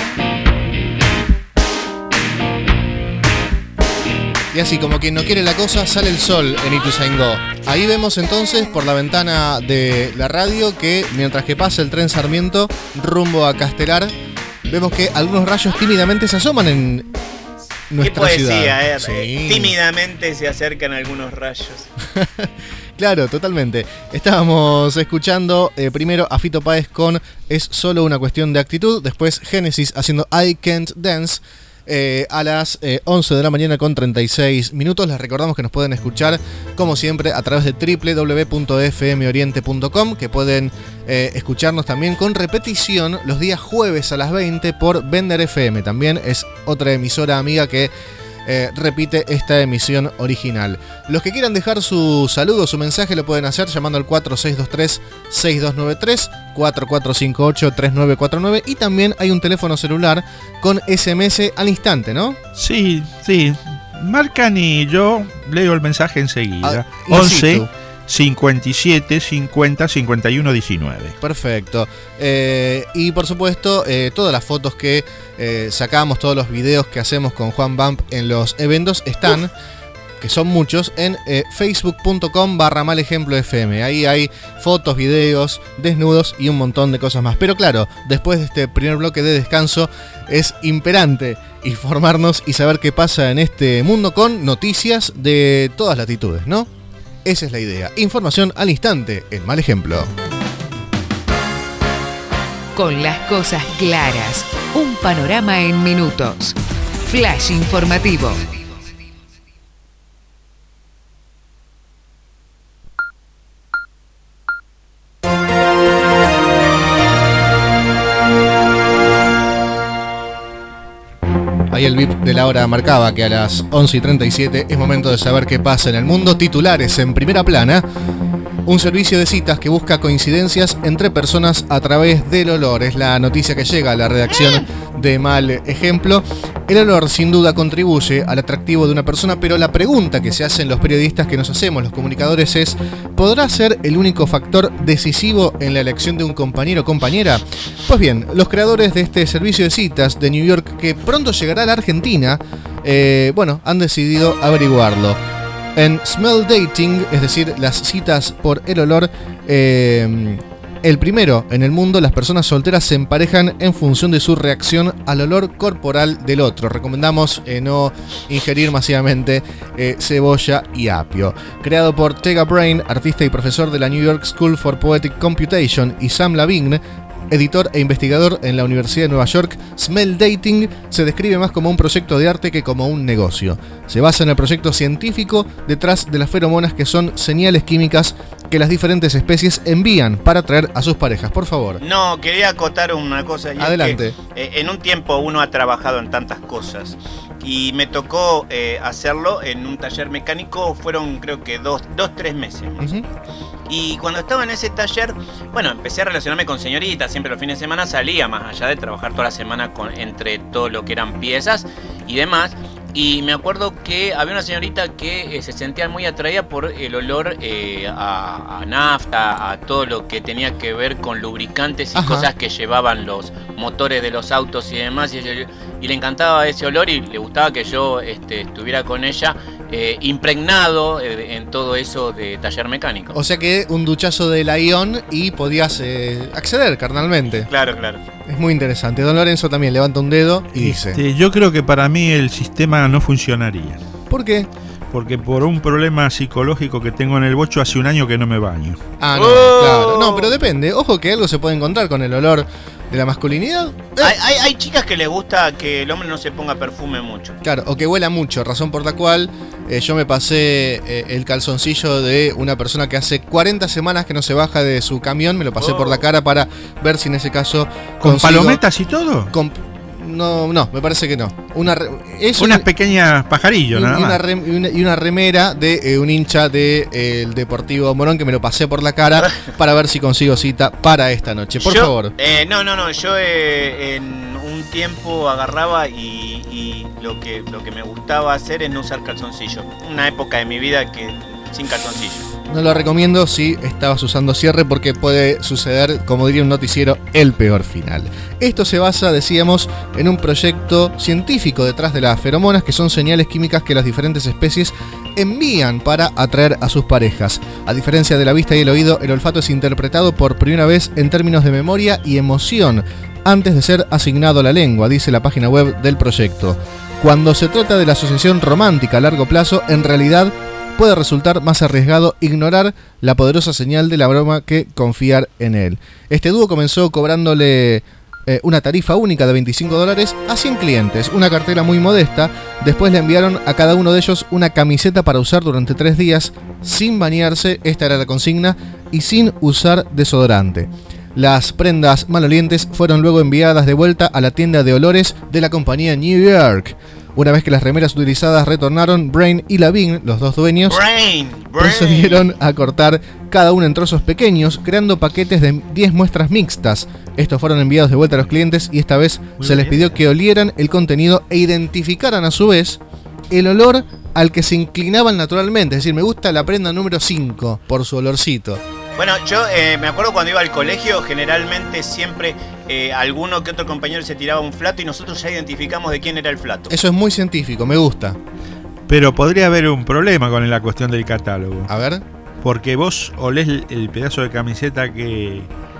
C: Y así como quien no quiere la cosa, sale el sol en Ituzaingó. Ahí vemos entonces por la ventana de la radio que mientras que pasa el tren Sarmiento rumbo a Castelar, vemos que algunos rayos tímidamente se asoman en
E: Qué
C: nuestra
E: poesía,
C: ciudad.
E: eh.
C: Sí.
E: Tímidamente se acercan algunos rayos.
C: Claro, totalmente. Estábamos escuchando eh, primero a Fito Páez con Es solo una cuestión de actitud, después Génesis haciendo I Can't Dance. Eh, a las eh, once de la mañana con treinta y seis minutos. Les recordamos que nos pueden escuchar como siempre a través de doble u doble u doble u punto f m oriente punto com, que pueden eh, escucharnos también con repetición los días jueves a las veinte por Bender F M. También es otra emisora amiga que eh, repite esta emisión original. Los que quieran dejar su saludo, su mensaje, lo pueden hacer llamando al cuatro seis dos tres, seis dos nueve tres, cuatro cuatro cinco ocho, tres nueve cuatro nueve, y también hay un teléfono celular con S M S al instante, ¿no?
D: Sí, sí. Marcan y yo leo el mensaje enseguida.
C: Ah, in
D: once
C: situ.
D: cincuenta y siete cincuenta cincuenta y uno diecinueve.
C: Perfecto. Eh, y por supuesto, eh, todas las fotos que eh, sacamos, todos los videos que hacemos con Juan Bump en los eventos están, Uf. que son muchos, en eh, facebook punto com barra mal ejemplo F M. Ahí hay fotos, videos, desnudos y un montón de cosas más. Pero claro, después de este primer bloque de descanso, es imperante informarnos y saber qué pasa en este mundo con noticias de todas latitudes, ¿no? Esa es la idea. Información al instante en Mal Ejemplo.
A: Con las cosas claras, un panorama en minutos. Flash informativo.
C: Ahí el V I P de la hora marcaba que a las once y treinta y siete es momento de saber qué pasa en el mundo. Titulares en primera plana. Un servicio de citas que busca coincidencias entre personas a través del olor. Es la noticia que llega a la redacción de Mal Ejemplo. El olor sin duda contribuye al atractivo de una persona, pero la pregunta que se hacen los periodistas, que nos hacemos los comunicadores, es: ¿podrá ser el único factor decisivo en la elección de un compañero o compañera? Pues bien, los creadores de este servicio de citas de New York, que pronto llegará a la Argentina, eh, bueno, han decidido averiguarlo. En Smell Dating, es decir, las citas por el olor, eh, el primero en el mundo, las personas solteras se emparejan en función de su reacción al olor corporal del otro. Recomendamos eh, no ingerir masivamente eh, cebolla y apio. Creado por Tega Brain, artista y profesor de la New York School for Poetic Computation, y Sam Lavigne, editor e investigador en la Universidad de Nueva York, Smell Dating se describe más como un proyecto de arte que como un negocio. Se basa en el proyecto científico detrás de las feromonas, que son señales químicas que las diferentes especies envían para atraer a sus parejas. Por favor.
E: No, quería acotar una cosa. Y
C: Adelante.
E: Es que, eh, en un tiempo uno ha trabajado en tantas cosas y me tocó eh, hacerlo en un taller mecánico. Fueron creo que dos, dos tres meses.
C: Uh-huh.
E: Y cuando estaba en ese taller, bueno, empecé a relacionarme con señoritas. Siempre los fines de semana salía, más allá de trabajar toda la semana con, entre todo lo que eran piezas y demás. Y me acuerdo que había una señorita que eh, se sentía muy atraída por el olor eh, a, a nafta, a todo lo que tenía que ver con lubricantes y
C: Ajá.
E: cosas que llevaban los motores de los autos y demás. Y, ella, y le encantaba ese olor y le gustaba que yo este, estuviera con ella eh, impregnado eh, en todo eso de taller mecánico.
C: O sea que un duchazo de la Ion y podías eh, acceder carnalmente.
E: Claro, claro.
C: Es muy interesante. Don Lorenzo también levanta un dedo y dice:
D: Este, yo creo que para mí el sistema no funcionaría.
C: ¿por qué?
D: Porque por un problema psicológico que tengo en el bocho, hace un año que no me baño.
C: Ah, no,
E: Oh.
C: claro. No, pero depende. Ojo que algo se puede encontrar con el olor de la masculinidad. Eh,
E: Hay, hay, hay chicas que les gusta que el hombre no se ponga perfume mucho.
C: Claro, o que huela mucho, razón por la cual eh, yo me pasé eh, el calzoncillo de una persona que hace cuarenta semanas que no se baja de su camión, me lo pasé
E: Oh.
C: por la cara para ver si en ese caso
D: ¿Con
C: consigo-
D: palometas y todo?
C: con- no, no, me parece que no. Una re- es
D: Unas
C: un-
D: pequeñas pajarillos,
C: y,
D: nada
C: y una
D: más.
C: rem- y una- y una remera de eh, un hincha del de, el Deportivo Morón, que me lo pasé por la cara para ver si consigo cita para esta noche. Por
E: Yo,
C: favor.
E: eh, no, no, no. Yo eh, en un tiempo agarraba y, y lo que lo que me gustaba hacer es no usar calzoncillo. Una época de mi vida que sin calzoncillo.
C: No lo recomiendo si estabas usando cierre, porque puede suceder, como diría un noticiero, el peor final. Esto se basa, decíamos, en un proyecto científico detrás de las feromonas, que son señales químicas que las diferentes especies envían para atraer a sus parejas. A diferencia de la vista y el oído, el olfato es interpretado por primera vez en términos de memoria y emoción, antes de ser asignado a la lengua, dice la página web del proyecto. Cuando se trata de la asociación romántica a largo plazo, en realidad puede resultar más arriesgado ignorar la poderosa señal del aroma que confiar en él. Este dúo comenzó cobrándole eh, una tarifa única de veinticinco dólares a cien clientes, una cartera muy modesta. Después le enviaron a cada uno de ellos una camiseta para usar durante tres días sin bañarse, esta era la consigna, y sin usar desodorante. Las prendas malolientes fueron luego enviadas de vuelta a la tienda de olores de la compañía New York. Una vez que las remeras utilizadas retornaron, Brain y Lavigne, los dos dueños,
E: Brain, brain.
C: procedieron a cortar cada uno en trozos pequeños, creando paquetes de diez muestras mixtas. Estos fueron enviados de vuelta a los clientes y esta vez
D: Muy
C: se les
D: bien.
C: pidió que olieran el contenido e identificaran a su vez el olor al que se inclinaban naturalmente. Es decir, me gusta la prenda número cinco por su olorcito.
E: Bueno, yo eh, me acuerdo cuando iba al colegio, generalmente siempre eh, alguno que otro compañero se tiraba un flato y nosotros ya identificamos de quién era el flato.
C: Eso es muy científico, me gusta.
D: Pero podría haber un problema con la cuestión del catálogo.
C: A ver.
D: Porque vos olés el, el pedazo de camiseta que,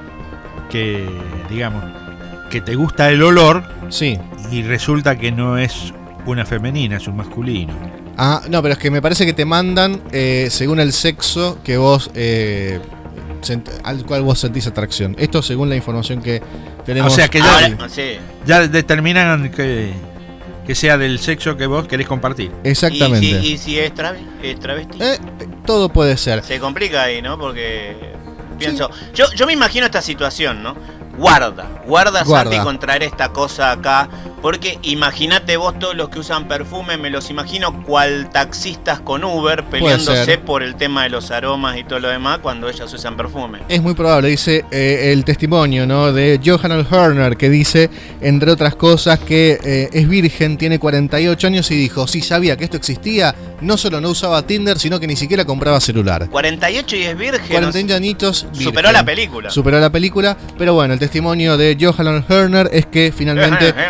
D: que, digamos, que te gusta el olor,
C: Sí.
D: y resulta que no es una femenina, es un masculino.
C: Ah, no, pero es que me parece que te mandan eh, según el sexo que vos eh, sent- al cual vos sentís atracción. Esto según la información que tenemos.
D: O sea que ya-
C: aquí.
E: Ahora, sí.
D: Ya determinan que, que sea del sexo que vos querés compartir.
C: Exactamente.
E: ¿Y si, y si es, travi- es travesti?
C: Eh, todo puede ser.
E: Se complica ahí, ¿no? Porque pienso, yo, yo me imagino esta situación, ¿no? Guarda, guarda,
C: Guarda.
E: Santi, con traer esta cosa acá. Porque imagínate vos todos los que usan perfume, me los imagino cual taxistas con Uber peleándose
C: ser.
E: por el tema de los aromas y todo lo demás cuando ellas usan perfume.
C: Es muy probable, dice eh, el testimonio, ¿no?, de Johanna Horner, que dice, entre otras cosas, que eh, es virgen, tiene cuarenta y ocho años y dijo, si sabía que esto existía, no solo no usaba Tinder, sino que ni siquiera compraba celular.
E: cuarenta y ocho y es virgen.
C: cuarenta y
E: o
C: ocho añitos, virgen.
E: Superó la película.
C: Superó la película, pero bueno, el testimonio de Johanna Horner es que finalmente tiene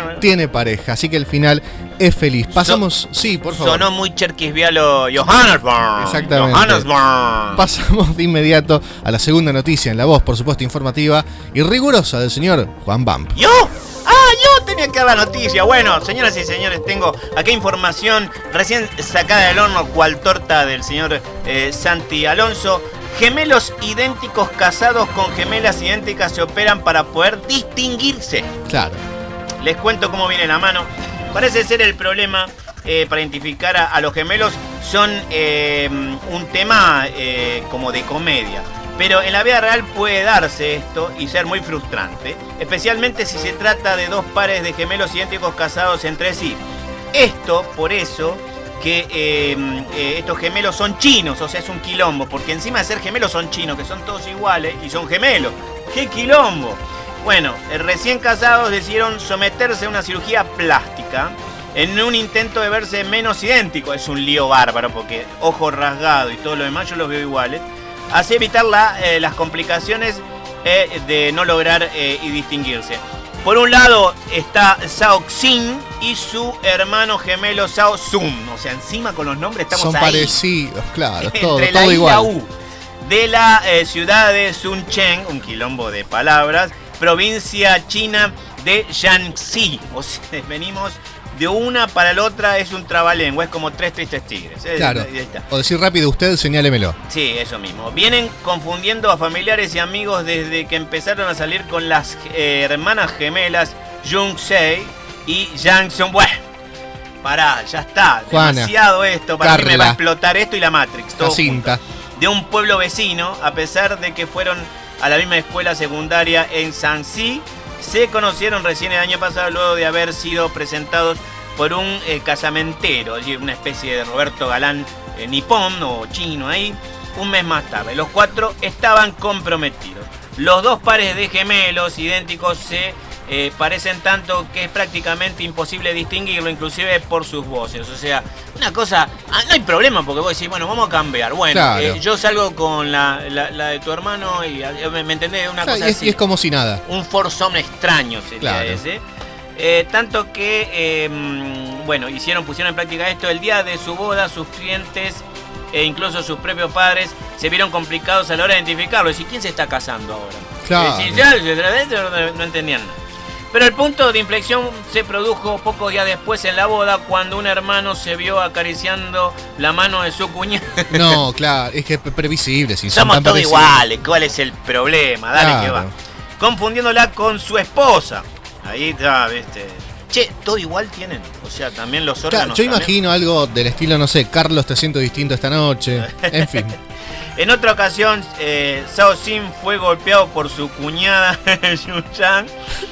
C: tiene pareja, así que el final es feliz. Pasamos, so, sí, por favor.
E: Sonó muy cherquisvialo Johannesburg.
C: Exactamente.
E: Johannesburg.
C: Pasamos de inmediato a la segunda noticia en la voz, por supuesto, informativa y rigurosa del señor Juan Bamp.
E: ¿Yo? Ah, yo tenía que dar la noticia. Bueno, señoras y señores, tengo acá información recién sacada del horno, cual torta del señor eh, Santi Alonso. Gemelos idénticos casados con gemelas idénticas se operan para poder distinguirse.
C: Claro.
E: Les cuento cómo viene la mano. Parece ser el problema eh, para identificar a, a los gemelos son eh, un tema eh, como de comedia. Pero en la vida real puede darse esto y ser muy frustrante, especialmente si se trata de dos pares de gemelos idénticos casados entre sí. Esto, por eso, que eh, eh, estos gemelos son chinos, o sea, es un quilombo, porque encima de ser gemelos son chinos, que son todos iguales y son gemelos. ¡Qué quilombo! Bueno, eh, recién casados decidieron someterse a una cirugía plástica en un intento de verse menos idénticos. Es un lío bárbaro, porque ojo rasgado y todo lo demás yo los veo iguales. Así evitar la, eh, las complicaciones eh, de no lograr eh, y distinguirse. Por un lado está Zhao Xin y su hermano gemelo Zhao Sun. O sea, encima con los nombres estamos
C: Son
E: ahí.
C: parecidos, claro, todo,
E: Entre la
C: todo
E: I y
C: igual.
E: la U. De la eh, ciudad de Suncheng, un quilombo de palabras, provincia china de Jiangxi. O sea, venimos de una para la otra, es un trabalengua, es como tres tristes tigres. ¿eh?
C: Claro.
E: Ahí está.
C: O decir rápido usted, señálemelo.
E: Sí, eso mismo. Vienen confundiendo a familiares y amigos desde que empezaron a salir con las eh, hermanas gemelas Jung Sei y Yang Sun. Bueno, pará, ya está.
C: Juana,
E: demasiado esto. Para mí me va a
C: Carla,
E: explotar esto y la Matrix. Todo
C: Jacinta.
E: junto. De un pueblo vecino, a pesar de que fueron a la misma escuela secundaria en Shanxi, se conocieron recién el año pasado luego de haber sido presentados por un eh, casamentero, una especie de Roberto Galán eh, nipón o chino ahí, un mes más tarde. Los cuatro estaban comprometidos. Los dos pares de gemelos idénticos se eh, parecen tanto que es prácticamente imposible distinguirlo, inclusive por sus voces. O sea, una cosa, ah, no hay problema porque vos decís, bueno, vamos a cambiar. Bueno,
C: Claro.
E: eh, yo salgo con la, la, la de tu hermano y eh, me, me entendés, una
C: Claro,
E: cosa
C: y, es,
E: así.
C: y es como si nada.
E: Un foursome extraño sería
C: Claro.
E: ese. Eh, tanto que, eh, bueno, hicieron, pusieron en práctica esto. El día de su boda, sus clientes e incluso sus propios padres se vieron complicados a la hora de identificarlo. Es decir, ¿quién se está casando ahora?
C: Claro.
E: Es decir, ya, no entendían nada. Pero el punto de inflexión se produjo pocos días después en la boda, cuando un hermano se vio acariciando la mano de su cuñada.
C: No, claro, es que es previsible. Si son
E: Somos
C: tan
E: todos
C: parecidos.
E: iguales, ¿cuál es el problema? Dale
C: Claro.
E: que va. Confundiéndola con su esposa. Ahí está, viste. Che, todo igual tienen. O sea, también los
C: Claro,
E: órganos.
C: yo
E: también.
C: imagino algo del estilo, no sé, Carlos, te siento distinto esta noche. En fin.
E: En otra ocasión, eh, Zhao Xin fue golpeado por su cuñada Yu Yang,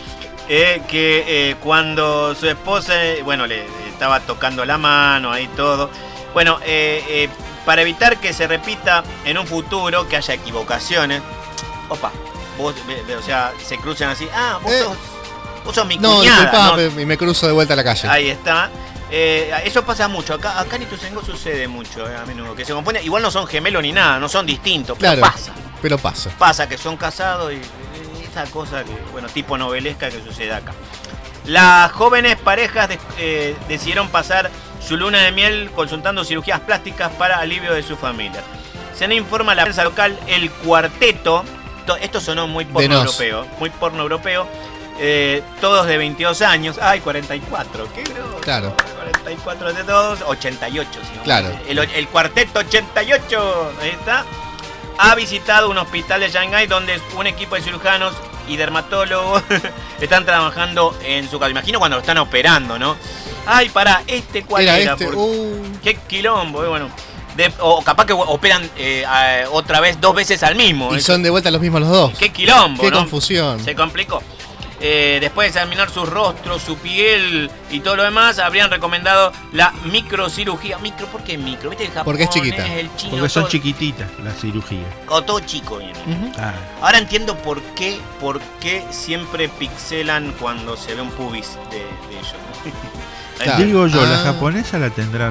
E: eh, que eh, cuando su esposa, eh, bueno, le, le estaba tocando la mano ahí todo. Bueno, eh, eh, para evitar que se repita en un futuro, que haya equivocaciones. Opa, vos, ve- ve, o sea, se cruzan así. Ah, vos,
C: Eh,
E: sos, vos sos mi
C: No,
E: cuñada.
C: disculpa,
E: ¿no?
C: me, me cruzo de vuelta a la calle.
E: Ahí está. Eh, eso pasa mucho. Acá, acá en Ituzaingó sucede mucho, eh, a menudo. Que se compone. Igual no son gemelos ni nada, no son distintos. Pero
C: Claro,
E: pasa.
C: pero pasa.
E: Pasa que son casados y, y esa cosa que, bueno, tipo novelesca que sucede acá. Las jóvenes parejas de- eh, decidieron pasar su luna de miel consultando cirugías plásticas para alivio de su familia. Se nos informa la prensa local, el cuarteto, to- esto sonó muy porno
C: Venos.
E: europeo, muy porno europeo, eh, todos de veintidós años, ay, cuarenta y cuatro, qué grosso,
C: Claro.
E: cuarenta y cuatro de todos, ochenta y ocho, si no me
C: Claro.
E: equivoco. el, el cuarteto ochenta y ocho, ahí está, ha visitado un hospital de Shanghái donde un equipo de cirujanos y dermatólogos están trabajando en su caso. Imagino cuando lo están operando, ¿no? Ay, pará, ¿este cuál
C: Era
E: era?
C: este.
E: Porque-
C: Uh,
E: Qué quilombo, eh, bueno. De- o capaz que operan eh, a- otra vez, dos veces al mismo.
C: y
E: eh.
C: son de vuelta los mismos los dos.
E: Qué quilombo,
C: Qué
E: ¿no?
C: confusión.
E: Se complicó. Eh, después de examinar su rostro, su piel y todo lo demás, habrían recomendado la microcirugía. ¿Micro? ¿Por qué micro? ¿Viste el japonés,
C: Porque es chiquita.
E: el chino,
D: Porque son
E: todo-
D: chiquititas las cirugías.
E: o todo chico viene.
C: Ujú.
D: Ah,
E: Ahora entiendo por qué, por qué siempre pixelan cuando se ve un pubis de, de ellos. ¿no?
C: Claro.
D: digo yo,
C: Ah.
D: las japonesas la tendrán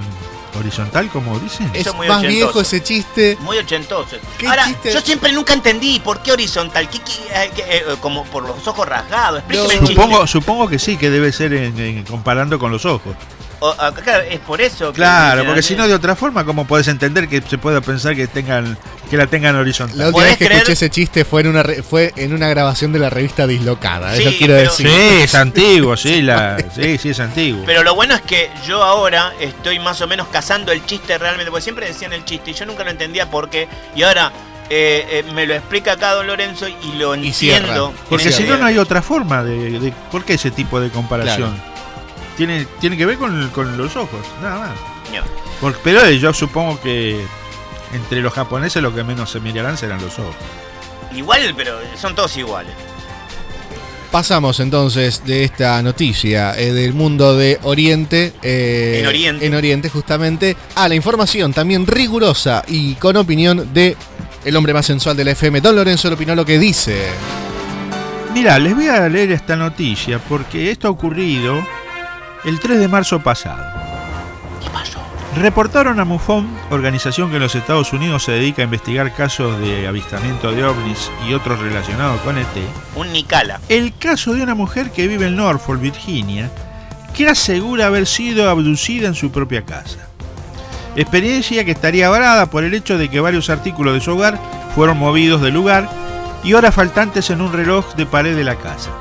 D: horizontal, como dicen.
C: Es
E: Eso es muy
C: más
E: ochentoso.
C: viejo ese chiste.
E: Muy ochentoso.
C: ¿Qué
E: Ahora,
C: chiste?
E: yo siempre nunca entendí por qué horizontal. ¿Qué, qué, eh, qué, eh, como por los ojos rasgados. Explíqueme
C: No.
E: el chiste.
D: Supongo, supongo que sí, que debe ser en- en- comparando con los ojos.
E: O, ah, claro, es por eso. que
D: Claro,
E: dicen
D: porque
E: así.
D: si no, de otra forma, ¿cómo podés entender que se pueda pensar que tengan que la tengan horizontal?
C: La última
E: ¿Podés
C: vez que
E: creer?
C: escuché ese chiste fue en una re- fue en una grabación de la revista Dislocada.
E: Sí,
C: Eso quiero
E: pero-
C: decir.
D: Sí, es antiguo, sí, la, sí, sí, es antiguo.
E: Pero lo bueno es que yo ahora estoy más o menos cazando el chiste realmente, porque siempre decían el chiste y yo nunca lo entendía por qué. Y ahora eh, eh, me lo explica acá don Lorenzo y lo
C: Y cierra.
E: entiendo.
D: Porque
E: Tiene
D: si
E: que
D: no,
E: ver.
D: no hay otra forma de, de- ¿por qué ese tipo de comparación? Tiene, tiene que ver con, con los ojos, nada más.
E: No.
D: Por- pero eh, yo supongo que entre los japoneses lo que menos se mirarán serán los ojos.
E: Igual, pero son todos iguales.
C: Pasamos entonces de esta noticia eh, del mundo de Oriente, eh,
E: En Oriente.
C: en Oriente justamente, a la información también rigurosa y con opinión de el hombre más sensual de la F M, don Lorenzo Lopinolo, que dice:
D: Mirá, les voy a leer esta noticia porque esto ha ocurrido el tres de marzo pasado.
E: ¿Qué pasó?
D: Reportaron a MUFON, organización que en los Estados Unidos se dedica a investigar casos de avistamiento de ovnis y otros relacionados con E T,
E: Un Nicala.
D: el caso de una mujer que vive en Norfolk, Virginia, que asegura haber sido abducida en su propia casa. Experiencia que estaría avalada por el hecho de que varios artículos de su hogar fueron movidos del lugar y horas faltantes en un reloj de pared de la casa.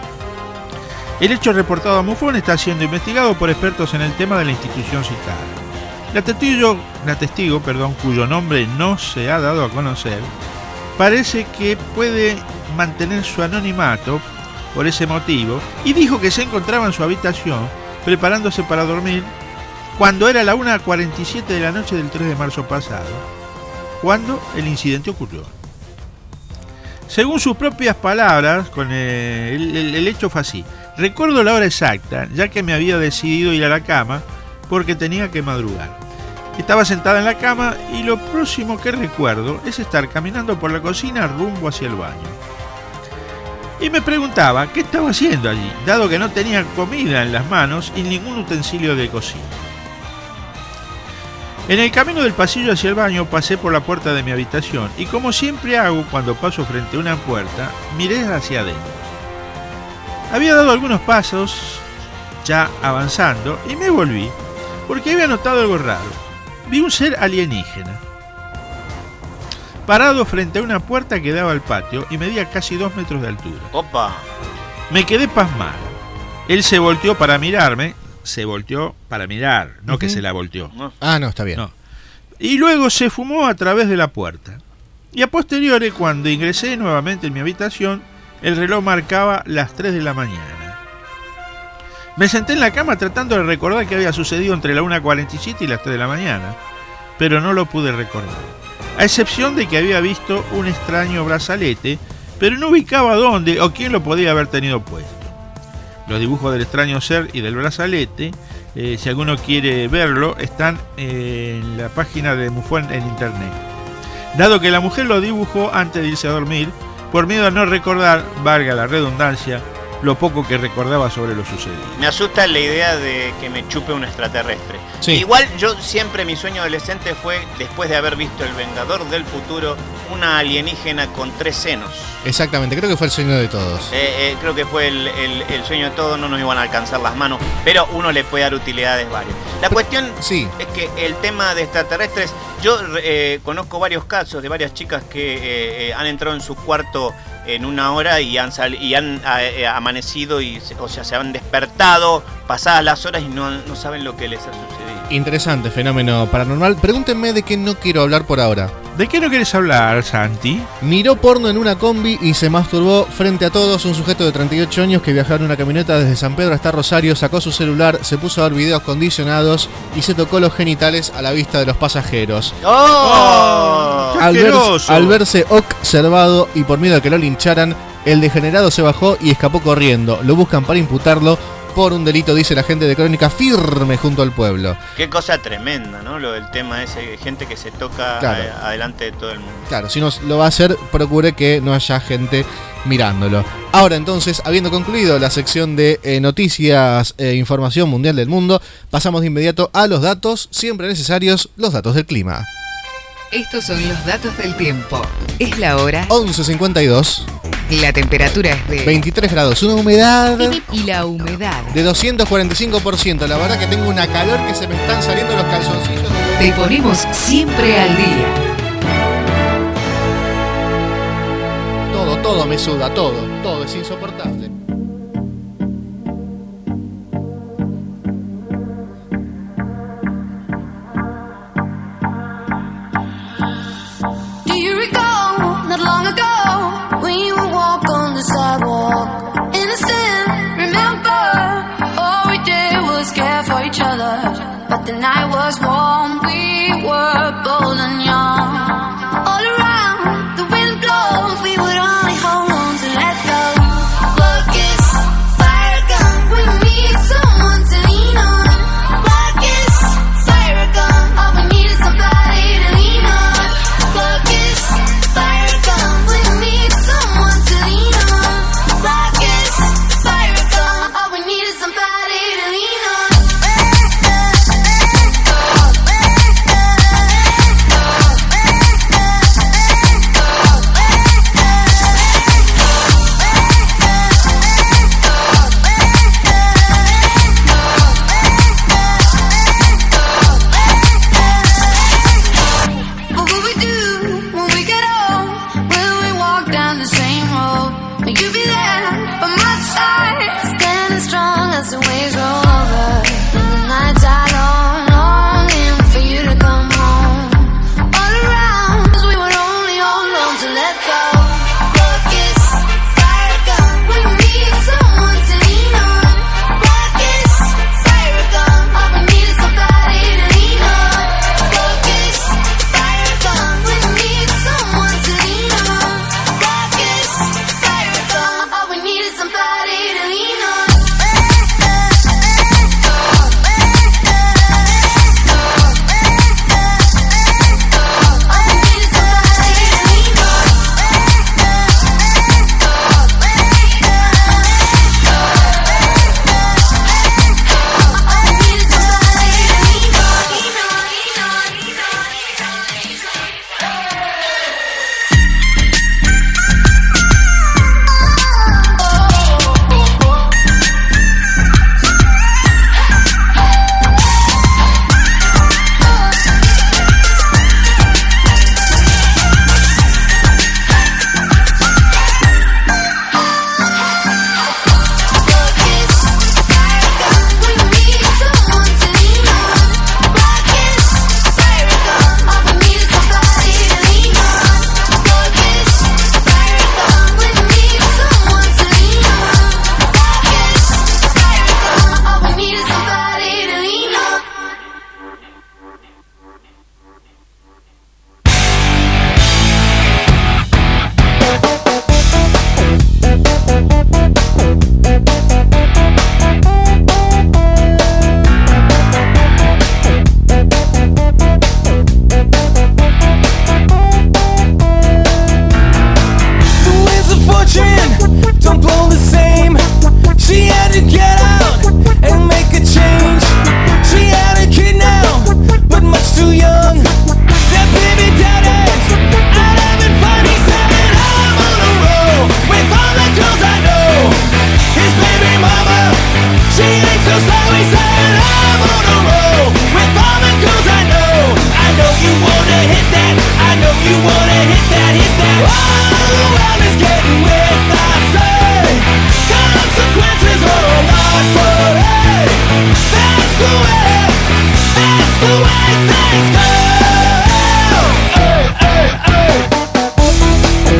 D: El hecho reportado a MUFON está siendo investigado por expertos en el tema de la institución citada. La testigo, la testigo perdón, cuyo nombre no se ha dado a conocer, parece que puede mantener su anonimato por ese motivo y dijo que se encontraba en su habitación preparándose para dormir cuando era la una cuarenta y siete de la noche del tres de marzo pasado, cuando el incidente ocurrió. Según sus propias palabras, con el, el, el hecho fue así: recuerdo la hora exacta, ya que me había decidido ir a la cama porque tenía que madrugar. Estaba sentada en la cama y lo próximo que recuerdo es estar caminando por la cocina rumbo hacia el baño. Y me preguntaba qué estaba haciendo allí, dado que no tenía comida en las manos y ningún utensilio de cocina. En el camino del pasillo hacia el baño pasé por la puerta de mi habitación y, como siempre hago cuando paso frente a una puerta, miré hacia adentro. Había dado algunos pasos ya avanzando y me volví porque había notado algo raro. Vi un ser alienígena parado frente a una puerta que daba al patio y medía casi dos metros de altura.
E: Opa.
D: Me quedé pasmado. Él se volteó para mirarme. Se volteó para mirar, no
C: Ujú.
D: que se la volteó.
E: No.
C: Ah, no, está bien.
D: No. Y luego se fumó a través de la puerta. Y a posteriori, cuando ingresé nuevamente en mi habitación, el reloj marcaba las tres de la mañana. Me senté en la cama tratando de recordar qué había sucedido entre la una cuarenta y siete y las tres de la mañana, pero no lo pude recordar. A excepción de que había visto un extraño brazalete, pero no ubicaba dónde o quién lo podía haber tenido puesto. Los dibujos del extraño ser y del brazalete, eh, si alguno quiere verlo, están eh, en la página de MUFON en internet. Dado que la mujer lo dibujó antes de irse a dormir, por miedo a no recordar, valga la redundancia, lo poco que recordaba sobre lo sucedido.
E: Me asusta la idea de que me chupe un extraterrestre.
C: Sí.
E: Igual yo siempre, mi sueño adolescente fue, después de haber visto El Vengador del Futuro, una alienígena con tres senos.
C: Exactamente, creo que fue el sueño de todos.
E: Eh, eh, creo que fue el, el- el sueño de todos, no nos iban a alcanzar las manos, pero uno le puede dar utilidades varias. La cuestión
C: Sí.
E: es que el tema de extraterrestres, yo eh, conozco varios casos de varias chicas que eh, eh, han entrado en su cuarto en una hora y han, sal- y han eh, amanecido, y se- o sea, se han despertado pasadas las horas y no, no saben lo que les ha sucedido.
C: Interesante fenómeno paranormal. Pregúntenme de qué no quiero hablar por ahora.
D: ¿De qué no quieres hablar, Santi?
C: Miró porno en una combi y se masturbó frente a todos. Un sujeto de treinta y ocho años que viajaba en una camioneta desde San Pedro hasta Rosario sacó su celular, se puso a ver videos condicionados y se tocó los genitales a la vista de los pasajeros.
E: ¡Oh!
D: ¡Qué
C: Al, ver-
D: asqueroso!
C: al verse observado y por miedo a que lo lincharan, el degenerado se bajó y escapó corriendo. Lo buscan para imputarlo por un delito, dice la gente de Crónica, firme junto al pueblo.
E: Qué cosa tremenda, ¿no? Lo del tema ese, gente que se toca
C: Claro.
E: a- adelante de todo el mundo.
C: Claro, si no lo va a hacer, procure que no haya gente mirándolo. Ahora entonces, habiendo concluido la sección de eh, noticias e información mundial del mundo, pasamos de inmediato a los datos siempre necesarios, los datos del clima.
A: Estos son los datos del tiempo. Es la hora,
C: once cincuenta y dos,
A: la temperatura es de...
C: veintitrés grados, una humedad
A: Y la humedad.
C: de doscientos cuarenta y cinco por ciento. La verdad que tengo una calor que se me están saliendo los calzoncillos.
A: Te ponemos siempre al día.
C: Todo, todo me suda, todo, todo es insoportable.
H: Do you recall not long ago when you would walk on the sidewalk? Innocent, remember, all we did was care for each other. But the night was warm, we were bold and young. All around, the wind blows, we would only hold on to let go. Focus, fire gun, we need someone to lean on. Focus, fire gun, all we need is somebody to lean on. Focus, fire gun, we need someone to lean on. Focus, fire gun, all we need is somebody to lean on. What will we do when we get old? Will we walk down the same road? Will you be there by my side, standing strong as the waves roll over? And the nights are long, longing for you to come home. All around us, we would only hold on to let go. Focus, fire gun, we need someone to lean on. Focus, fire gun, all we need is somebody to lean on. Focus, fire gun, we need someone to lean on. Focus, fire gun, all we need is somebody to lean on. All we need is somebody to lean on. All we need is somebody to lean on. Focus, fire gun, we need someone to lean on. Focus, fire gun, all we need is somebody to lean on. Focus, fire gun, we need someone to lean on. Focus, fire gun, all we need is somebody to lean on.
F: The winds of fortune don't blow the same. She had to get out and make a change. She had a kid now, but much too young. That baby daddy's out having fun. He said that I'm on a roll with all the girls I know. His baby mama, she ain't so slow. He said I'm on a roll with all the girls I know. I know you wanna hit that. I know you wanna hit that, hit that. Oh, the world is getting with I say. Consequences are a lot for hey. That's the way, that's the way things go. Hey, hey, hey.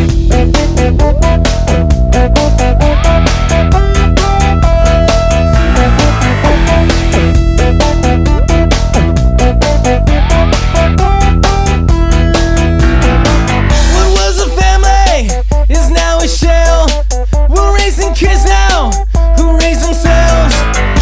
F: What was a family is now a shell. We're raising kids now who raise themselves.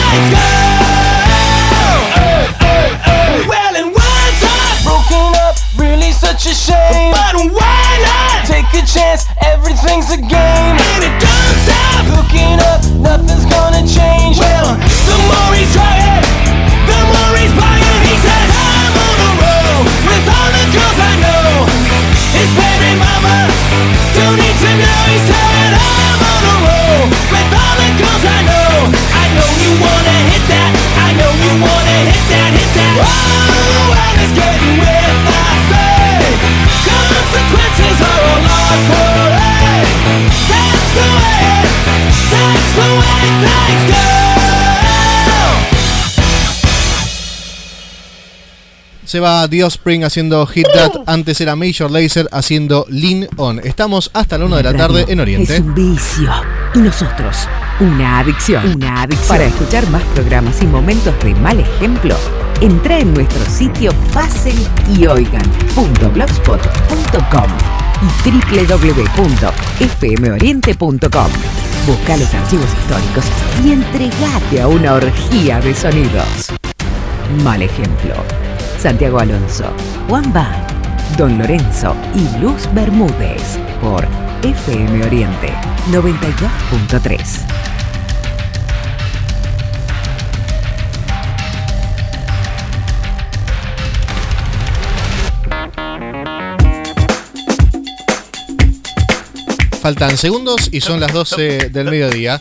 F: times go. Well, and one time broken up, really such a shame. But why not take a chance? Everything's a game, and it don't stop. Hooking up, nothing's gonna change. Well, the more he's trying, the more he's buying. He says I'm on a roll with all the girls I know. His baby mama don't need to know. He said I'm on a roll with all the girls I know. I know you wanna hit that. I know you wanna hit that, hit that. Oh, well, it's getting wet, I say. Consequences are a lot for it. That's the way, that's the way things go.
C: Se va The Offspring haciendo Hit That, antes era Major Lazer haciendo Lean On. Estamos hasta la una de la tarde en Oriente.
A: Es un vicio. Y nosotros, una adicción. Una adicción. Para escuchar más programas y momentos de Mal Ejemplo, entra en nuestro sitio pasen y oigan punto blogspot punto com y doble u doble u doble u punto f m oriente punto com. Busca los archivos históricos y entregate a una orgía de sonidos. Mal Ejemplo. Santiago Alonso, Juan Bang, Don Lorenzo y Luz Bermúdez por F M Oriente noventa y dos punto tres.
C: Faltan segundos y son las doce del mediodía.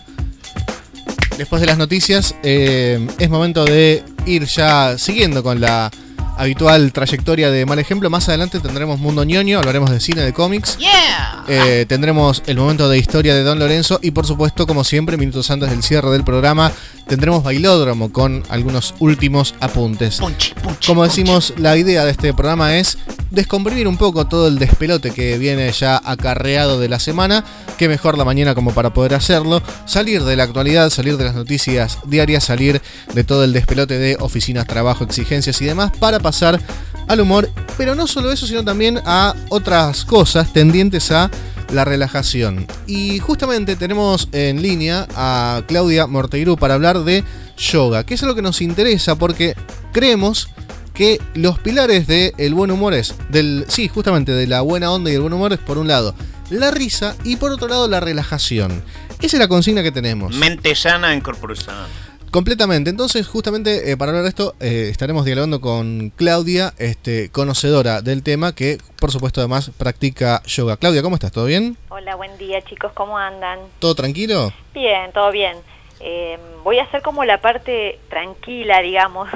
C: Después de las noticias, eh, es momento de ir ya siguiendo con la habitual trayectoria de Mal Ejemplo. Más adelante tendremos Mundo Ñoño, hablaremos de cine, de cómics.
E: Yeah.
C: Eh, tendremos el momento de historia de Don Lorenzo y por supuesto, como siempre, minutos antes del cierre del programa, tendremos Bailódromo con algunos últimos apuntes.
E: Punch, punch,
C: Como
E: punch.
C: decimos, la idea de este programa es descomprimir un poco todo el despelote que viene ya acarreado de la semana. Qué mejor la mañana como para poder hacerlo, salir de la actualidad, salir de las noticias diarias, salir de todo el despelote de oficinas, trabajo, exigencias y demás, para pasar al humor, pero no solo eso, sino también a otras cosas tendientes a la relajación. Y justamente tenemos en línea a Claudia Morteirú para hablar de yoga, que es lo que nos interesa porque creemos que los pilares del buen humor es, del, sí, justamente de la buena onda y el buen humor es, por un lado, la risa y por otro lado, la relajación. Esa es la consigna que tenemos.
E: Mente sana en corpore sano.
C: Completamente. Entonces, justamente eh, para hablar de esto, eh, estaremos dialogando con Claudia, este, conocedora del tema, que por supuesto además practica yoga. Claudia, ¿cómo estás? ¿Todo bien?
I: Hola, buen día chicos, ¿cómo andan?
C: ¿Todo tranquilo?
I: Bien, todo bien. Eh, voy a hacer como la parte tranquila, digamos,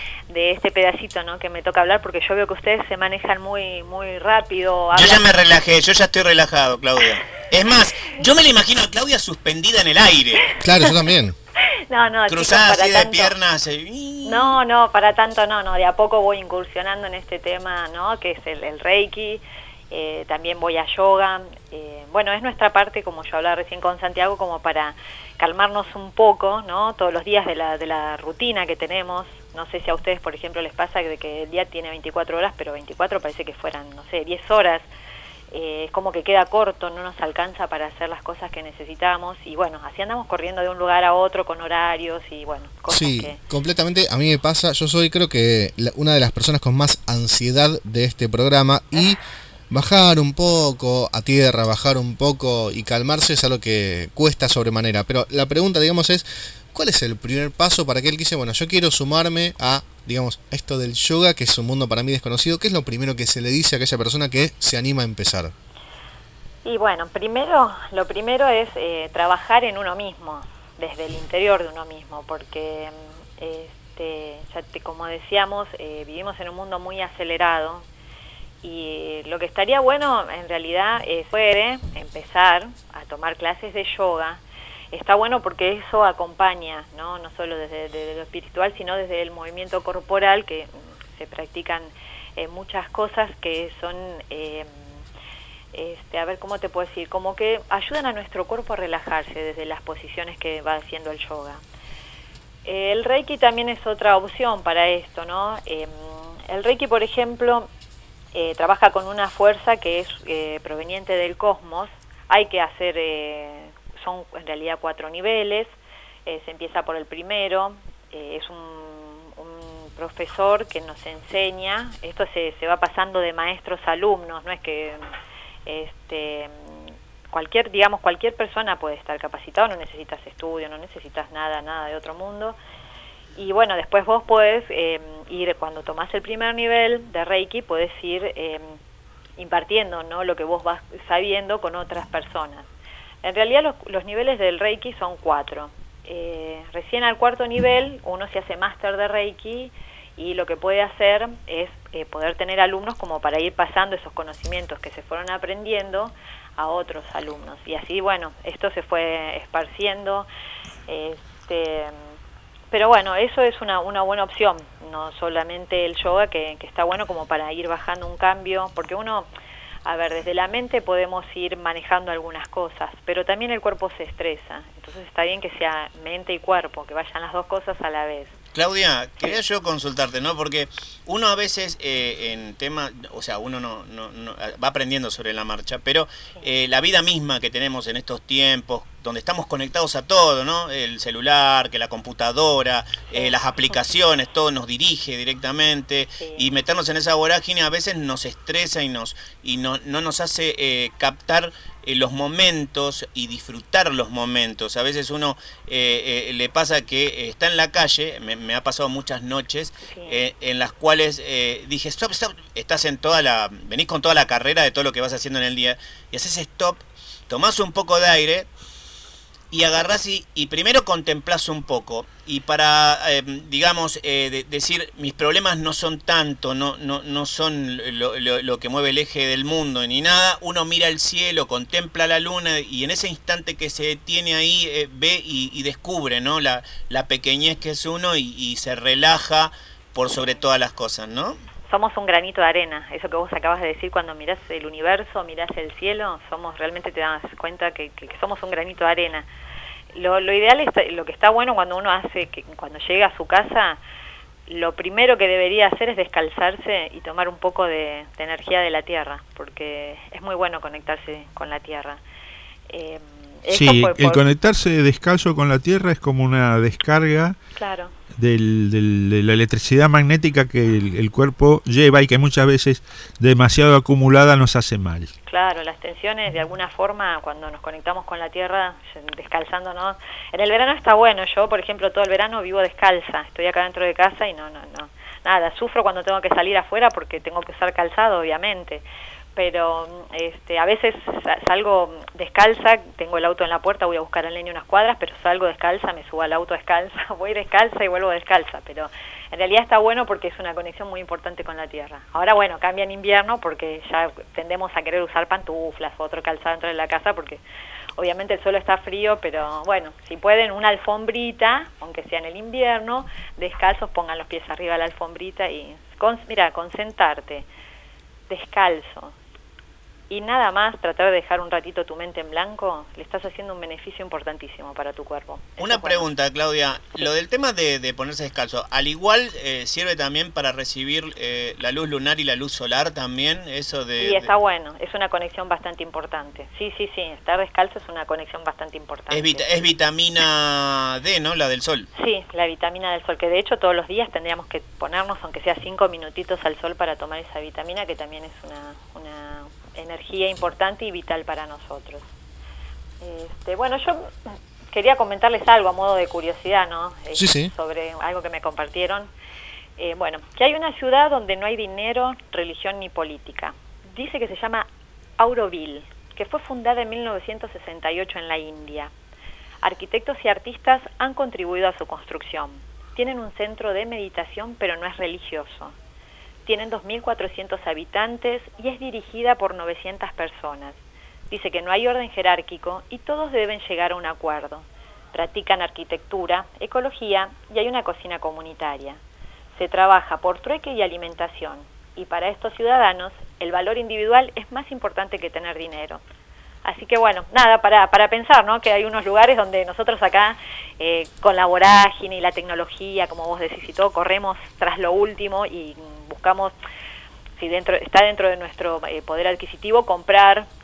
I: de este pedacito, ¿no? Que me toca hablar, porque yo veo que ustedes se manejan muy muy rápido.
E: Yo
I: hablan...
E: ya me relajé, yo ya estoy relajado, Claudia. Es más, yo me la imagino a Claudia suspendida en el aire.
C: Claro, yo también.
I: No, no,
E: cruzada
I: chicos,
E: así
I: para
E: de
I: tanto...
E: piernas. Y...
I: No, no, para tanto no, no. De a poco voy incursionando en este tema, ¿no? Que es el, el Reiki. Eh, también voy a yoga. Eh, bueno, es nuestra parte, como yo hablaba recién con Santiago, como para calmarnos un poco, ¿no? Todos los días de la, de la rutina que tenemos. No sé si a ustedes, por ejemplo, les pasa de que el día tiene veinticuatro horas, pero veinticuatro parece que fueran, no sé, diez horas. Eh, es como que queda corto, no nos alcanza para hacer las cosas que necesitamos. Y bueno, así andamos corriendo de un lugar a otro con horarios y bueno, cosas
C: Sí,
I: que...
C: completamente. A mí me pasa, yo soy creo que la, una de las personas con más ansiedad de este programa y bajar un poco a tierra, bajar un poco y calmarse es algo que cuesta sobremanera. Pero la pregunta, digamos, es ¿cuál es el primer paso para aquel que dice, bueno, yo quiero sumarme a, digamos, esto del yoga, que es un mundo para mí desconocido? ¿Qué es lo primero que se le dice a aquella persona que se anima a empezar?
I: Y bueno, primero, lo primero es eh, trabajar en uno mismo, desde el interior de uno mismo, porque, este, ya te, como decíamos, eh, vivimos en un mundo muy acelerado y lo que estaría bueno en realidad es poder empezar a tomar clases de yoga. Está bueno porque eso acompaña, no, no solo desde, desde lo espiritual, sino desde el movimiento corporal, que se practican eh, muchas cosas que son, eh, este, a ver cómo te puedo decir, como que ayudan a nuestro cuerpo a relajarse desde las posiciones que va haciendo el yoga. Eh, el Reiki también es otra opción para esto, ¿no? Eh, el Reiki, por ejemplo, eh, trabaja con una fuerza que es eh, proveniente del cosmos. Hay que hacer... Eh, son en realidad cuatro niveles, eh, se empieza por el primero, eh, es un, un profesor que nos enseña, esto se, se va pasando de maestros a alumnos, no es que este, cualquier, digamos, cualquier persona puede estar capacitado, no necesitas estudio, no necesitas nada, nada de otro mundo. Y bueno, después vos podés eh, ir, cuando tomás el primer nivel de Reiki, podés ir eh, impartiendo, ¿no?, lo que vos vas sabiendo con otras personas. En realidad los, los niveles del Reiki son cuatro. Eh, recién al cuarto nivel uno se hace máster de Reiki y lo que puede hacer es eh, poder tener alumnos como para ir pasando esos conocimientos que se fueron aprendiendo a otros alumnos. Y así, bueno, esto se fue esparciendo. Este, pero bueno, eso es una, una buena opción, no solamente el yoga, que, que está bueno como para ir bajando un cambio, porque uno... A ver, desde la mente podemos ir manejando algunas cosas, pero también el cuerpo se estresa. Entonces está bien que sea mente y cuerpo, que vayan las dos cosas a la vez.
E: Claudia, quería yo consultarte, ¿no? Porque uno a veces eh, en tema, o sea, uno no, no, no va aprendiendo sobre la marcha, pero eh, la vida misma que tenemos en estos tiempos, donde estamos conectados a todo, ¿no? El celular, que la computadora, eh, las aplicaciones, todo nos dirige directamente, sí. Y meternos en esa vorágine a veces nos estresa y nos y no, no nos hace eh, captar eh, los momentos y disfrutar los momentos. A veces uno eh, eh, le pasa que eh, está en la calle, me, me ha pasado muchas noches, sí. eh, en las cuales eh, dije, stop, stop, estás en toda la, venís con toda la carrera de todo lo que vas haciendo en el día, y haces stop, tomás un poco de aire, y agarrás y, y primero contemplás un poco, y para, eh, digamos, eh, de, decir, mis problemas no son tanto, no, no, no son lo, lo, lo que mueve el eje del mundo ni nada, uno mira el cielo, contempla la luna, y en ese instante que se detiene ahí, eh, ve y, y descubre, ¿no?, la, la pequeñez que es uno, y, y se relaja por sobre todas las cosas, ¿no?
I: Somos un granito de arena, eso que vos acabas de decir, cuando mirás el universo, mirás el cielo, somos realmente te das cuenta que, que, que somos un granito de arena. Lo, lo ideal, está, lo que está bueno cuando uno hace, que cuando llega a su casa, lo primero que debería hacer es descalzarse y tomar un poco de, de energía de la tierra, porque es muy bueno conectarse con la tierra. Eh,
D: sí, por, por... el conectarse descalzo con la tierra es como una descarga. Claro. Del, del, de la electricidad magnética que el, el cuerpo lleva y que muchas veces demasiado acumulada nos hace mal.
I: Claro, las tensiones de alguna forma cuando nos conectamos con la tierra, descalzándonos. En el verano está bueno, yo por ejemplo todo el verano vivo descalza, estoy acá dentro de casa y no, no, no, nada, sufro cuando tengo que salir afuera porque tengo que usar calzado, obviamente. Pero este, a veces salgo descalza, tengo el auto en la puerta, voy a buscar al nene unas cuadras, pero salgo descalza, me subo al auto descalza, voy descalza y vuelvo descalza, pero en realidad está bueno porque es una conexión muy importante con la tierra. Ahora bueno, cambia en invierno porque ya tendemos a querer usar pantuflas o otro calzado dentro de la casa porque obviamente el suelo está frío, pero bueno, si pueden una alfombrita, aunque sea en el invierno, descalzos, pongan los pies arriba de la alfombrita y con, mira, concentrarte, descalzo. Y nada más, tratar de dejar un ratito tu mente en blanco, le estás haciendo un beneficio importantísimo para tu cuerpo.
E: Una Eso pregunta, bueno. Claudia. Sí. Lo del tema de, de ponerse descalzo, ¿al igual eh, sirve también para recibir eh, la luz lunar y la luz solar también? Eso de,
I: sí, está
E: de...
I: bueno. Es una conexión bastante importante. Sí, sí, sí. Estar descalzo es una conexión bastante importante.
E: Es, vita es vitamina D, ¿no? La del sol.
I: Sí, la vitamina del sol, que de hecho todos los días tendríamos que ponernos, aunque sea cinco minutitos al sol para tomar esa vitamina, que también es una... una energía importante y vital para nosotros. Este, bueno, yo quería comentarles algo a modo de curiosidad, ¿no?
C: Sí, sí.
I: Sobre algo que me compartieron. Eh, bueno, que hay una ciudad donde no hay dinero, religión ni política. Dice que se llama Auroville, que fue fundada en mil novecientos sesenta y ocho en la India. Arquitectos y artistas han contribuido a su construcción. Tienen un centro de meditación, pero no es religioso. Tienen dos mil cuatrocientos habitantes y es dirigida por novecientas personas. Dice que no hay orden jerárquico y todos deben llegar a un acuerdo. Practican arquitectura, ecología y hay una cocina comunitaria. Se trabaja por trueque y alimentación. Y para estos ciudadanos, el valor individual es más importante que tener dinero. Así que bueno, nada, para, para pensar, ¿no? Que hay unos lugares donde nosotros acá, eh, con la vorágine y la tecnología, como vos decís y todo, corremos tras lo último y buscamos, si dentro está dentro de nuestro eh, poder adquisitivo, comprar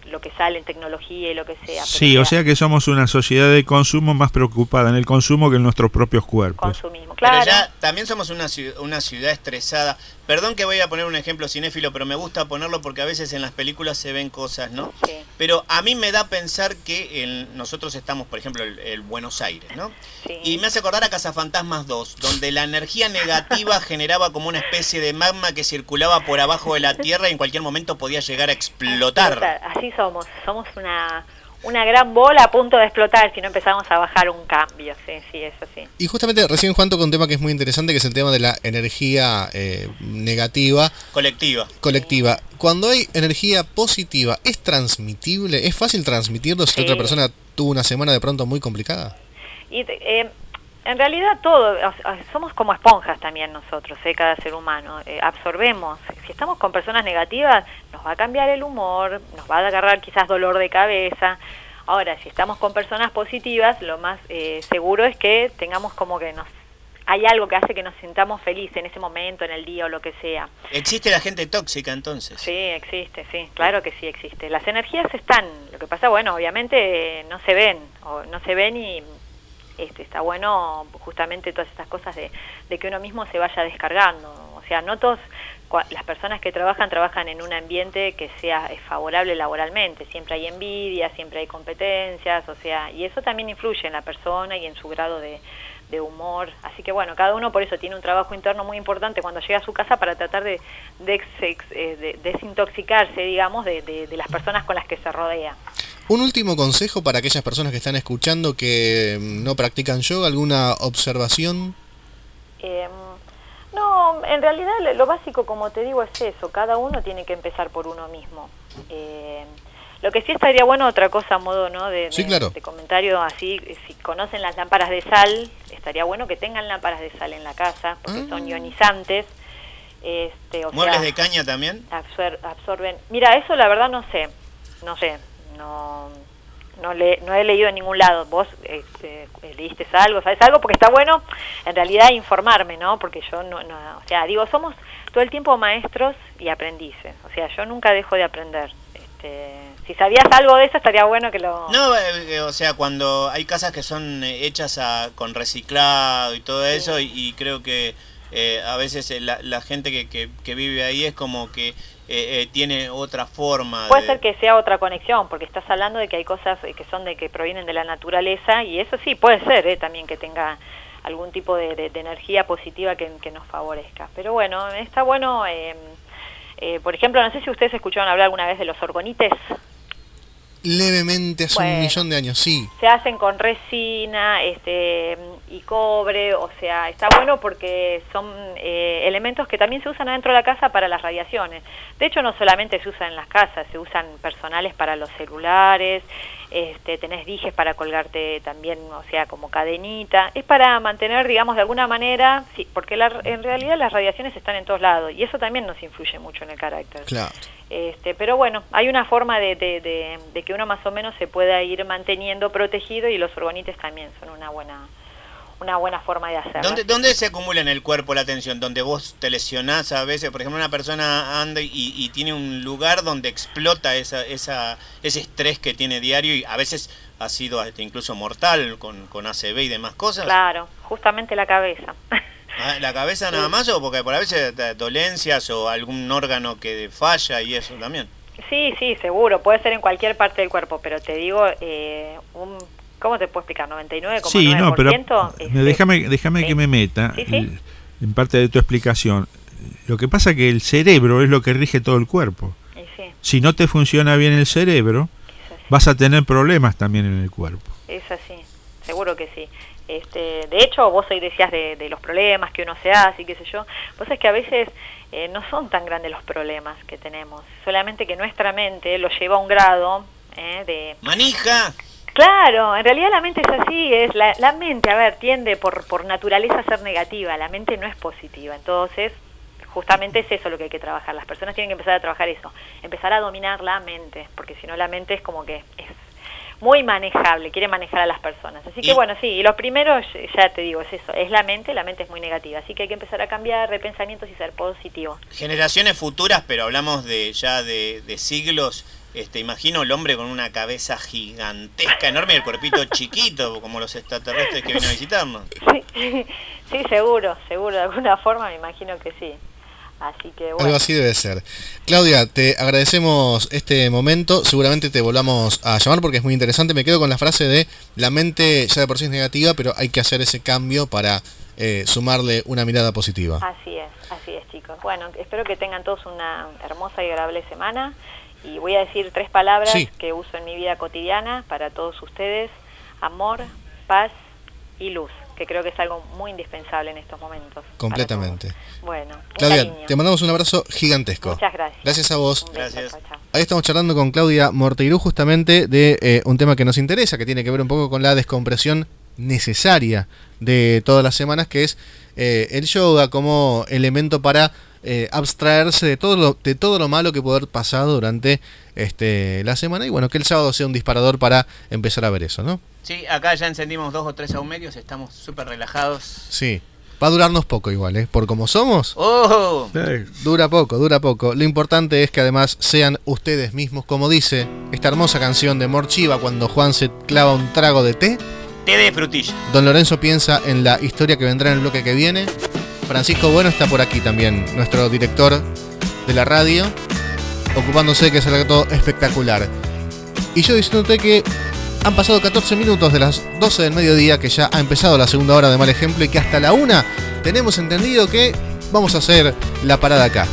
I: lo que sale en tecnología y lo que sea.
D: Sí, o sea que somos una sociedad de consumo más preocupada en el consumo que en nuestros propios cuerpos.
I: Consumismo, claro.
E: Pero ya también somos una ciudad, una ciudad estresada. Perdón que voy a poner un ejemplo cinéfilo, pero me gusta ponerlo porque a veces en las películas se ven cosas, ¿no?
I: Sí.
E: Pero a mí me da a pensar que el, nosotros estamos, por ejemplo, el, el Buenos Aires, ¿no?
I: Sí.
E: Y me hace acordar a Cazafantasmas dos, donde la energía negativa generaba como una especie de magma que circulaba por abajo de la Tierra y en cualquier momento podía llegar a explotar.
I: Así somos, somos una... una gran bola a punto de explotar si no empezamos a bajar un cambio, sí, sí, eso sí.
C: Y justamente recién Juan tocó un tema que es muy interesante, que es el tema de la energía eh, negativa.
E: Colectiva.
C: Colectiva. Cuando hay energía positiva, ¿es transmitible? ¿Es fácil transmitirlo si
I: Sí.
C: otra persona tuvo una semana de pronto muy complicada?
I: Y eh, en realidad todo, o sea, somos como esponjas también nosotros, ¿eh? Cada ser humano, eh, absorbemos. Si estamos con personas negativas, nos va a cambiar el humor, nos va a agarrar quizás dolor de cabeza. Ahora, si estamos con personas positivas, lo más eh, seguro es que tengamos como que nos hay algo que hace que nos sintamos felices en ese momento, en el día o lo que sea.
E: ¿Existe la gente tóxica entonces?
I: Sí, existe, sí, claro que sí existe. Las energías están, lo que pasa, bueno, obviamente eh, no se ven, o no se ven y este, está bueno justamente todas estas cosas de, de que uno mismo se vaya descargando. O sea, no todos, cua- las personas que trabajan, trabajan en un ambiente que sea eh, favorable laboralmente. Siempre hay envidia, siempre hay competencias, o sea, y eso también influye en la persona y en su grado de, de humor. Así que bueno, cada uno por eso tiene un trabajo interno muy importante cuando llega a su casa para tratar de, de, ex- eh, de desintoxicarse, digamos, de, de, de las personas con las que se rodea.
C: Un último consejo para aquellas personas que están escuchando que mm, no practican yoga, ¿alguna observación?
I: Eh, no, en realidad lo- lo básico, como te digo, es eso. Cada uno tiene que empezar por uno mismo. Eh, lo que sí estaría bueno, otra cosa a modo ¿no? de,
C: Sí,
I: de-
C: claro.
I: de comentario, así, si conocen las lámparas de sal, estaría bueno que tengan lámparas de sal en la casa, porque
C: Ah.
I: son ionizantes. Este, o
E: ¿Muebles
I: sea,
E: de caña también?
I: absor- absorben. Mira, eso la verdad no sé, no sé, no no le, no he leído en ningún lado. Vos este, leíste algo, sabes algo, porque está bueno en realidad informarme, ¿no? Porque yo no, no, o sea, digo, somos todo el tiempo maestros y aprendices. O sea, yo nunca dejo de aprender. Este, si sabías algo de eso estaría bueno que lo.
E: No, eh, o sea, cuando hay casas que son eh, hechas a, con reciclado y todo eso, y, y creo que eh, a veces eh, la, la gente que, que, que vive ahí es como que eh, eh, tiene otra forma.
I: Puede
E: de...
I: ser que sea otra conexión, porque estás hablando de que hay cosas eh, que son de que provienen de la naturaleza, y eso sí, puede ser eh, también que tenga algún tipo de, de, de energía positiva que, que nos favorezca. Pero bueno, está bueno, eh, eh, por ejemplo, no sé si ustedes escucharon hablar alguna vez de los orgonites.
C: Levemente, hace
I: Bueno.
C: un millón de años, sí.
I: Se hacen con resina este, y cobre, o sea, está bueno porque son eh, elementos que también se usan adentro de la casa para las radiaciones. De hecho, no solamente se usan en las casas, se usan personales para los celulares, este, tenés dijes para colgarte también, o sea, como cadenita. Es para mantener, digamos, de alguna manera, sí, porque la, en realidad las radiaciones están en todos lados y eso también nos influye mucho en el carácter.
C: Claro.
I: Este, pero bueno, hay una forma de, de, de, de que uno más o menos se pueda ir manteniendo protegido, y los orgonites también son una buena una buena forma de hacerlo.
E: ¿Dónde, ¿Dónde se acumula en el cuerpo la tensión? Donde vos te lesionás a veces, por ejemplo, una persona anda y, y tiene un lugar donde explota esa, esa, ese estrés que tiene diario, y a veces ha sido hasta incluso mortal con, con A C V y demás cosas.
I: Claro, justamente la cabeza.
E: Ah, ¿la cabeza nada más, o porque por a veces eh, dolencias o algún órgano que falla y eso también?
I: Sí, sí, seguro, puede ser en cualquier parte del cuerpo, pero te digo, eh, un, ¿cómo te puedo explicar? noventa y nueve coma
D: Sí,
I: nueve por
D: no,
I: ciento
D: pero
I: es-
D: me- déjame, déjame
I: sí.
D: que me meta
I: Sí, sí.
D: eh, en parte de tu explicación. Lo que pasa es que el cerebro es lo que rige todo el cuerpo.
I: y sí,
D: Si no te funciona bien el cerebro,
I: es así.
D: vas a tener problemas también en el cuerpo.
I: Es así, seguro que sí. Este, de hecho, vos hoy decías de, de los problemas que uno se hace y qué sé yo. Vos es que a veces eh, no son tan grandes los problemas que tenemos, solamente que nuestra mente lo lleva a un grado eh, de...
E: ¡Manija!
I: Claro, en realidad la mente es así, es la, la mente, a ver, tiende por, por naturaleza a ser negativa, la mente no es positiva, entonces justamente es eso lo que hay que trabajar. Las personas tienen que empezar a trabajar eso, empezar a dominar la mente, porque si no la mente es como que es muy manejable, quiere manejar a las personas. Así que
E: Y-
I: bueno, sí, y lo primero, ya te digo, es eso, es la mente, la mente es muy negativa, así que hay que empezar a cambiar de pensamientos y ser positivo.
E: Generaciones futuras, pero hablamos de ya de, de siglos, Este, imagino el hombre con una cabeza gigantesca, enorme, y el cuerpito chiquito, como los extraterrestres que vienen a visitarnos.
I: Sí, sí, seguro, seguro, de alguna forma me imagino que sí. Así que bueno.
C: Algo así debe ser. Claudia, te agradecemos este momento. Seguramente te volvamos a llamar porque es muy interesante. Me quedo con la frase de la mente ya de por sí es negativa, pero hay que hacer ese cambio para eh, sumarle una mirada positiva.
I: Así es, así es, chicos. Bueno, espero que tengan todos una hermosa y agradable semana. Y voy a decir tres palabras sí. que uso en mi vida cotidiana para todos ustedes: amor, paz y luz, que creo que es algo muy indispensable en estos momentos.
C: Completamente.
I: Bueno,
C: Claudia, te mandamos un abrazo gigantesco.
I: Muchas gracias.
C: Gracias a vos.
E: Gracias.
I: Chao, chao.
C: Ahí estamos charlando con Claudia Morteirú justamente de eh, un tema que nos interesa, que tiene que ver un poco con la descompresión necesaria de todas las semanas, que es eh, el yoga como elemento para eh, abstraerse de todo lo, de todo lo malo que puede haber pasado durante este, la semana, y bueno, que el sábado sea un disparador para empezar a ver eso, ¿no?
E: Sí, acá ya encendimos dos o tres saumerios, estamos súper relajados.
C: Sí, va a durarnos poco igual, ¿eh? Por como somos,
E: ¡Oh!
C: dura poco, dura poco. Lo importante es que además sean ustedes mismos, como dice esta hermosa canción de Mor Chiva, cuando Juan se clava un trago de té.
E: Té de frutilla.
C: Don Lorenzo piensa en la historia que vendrá en el bloque que viene. Francisco Bueno está por aquí también, nuestro director de la radio, ocupándose de que salga todo espectacular. Y yo diciéndote que han pasado catorce minutos de las doce del mediodía, que ya ha empezado la segunda hora de Mal Ejemplo, y que hasta la una tenemos entendido que vamos a hacer la parada acá.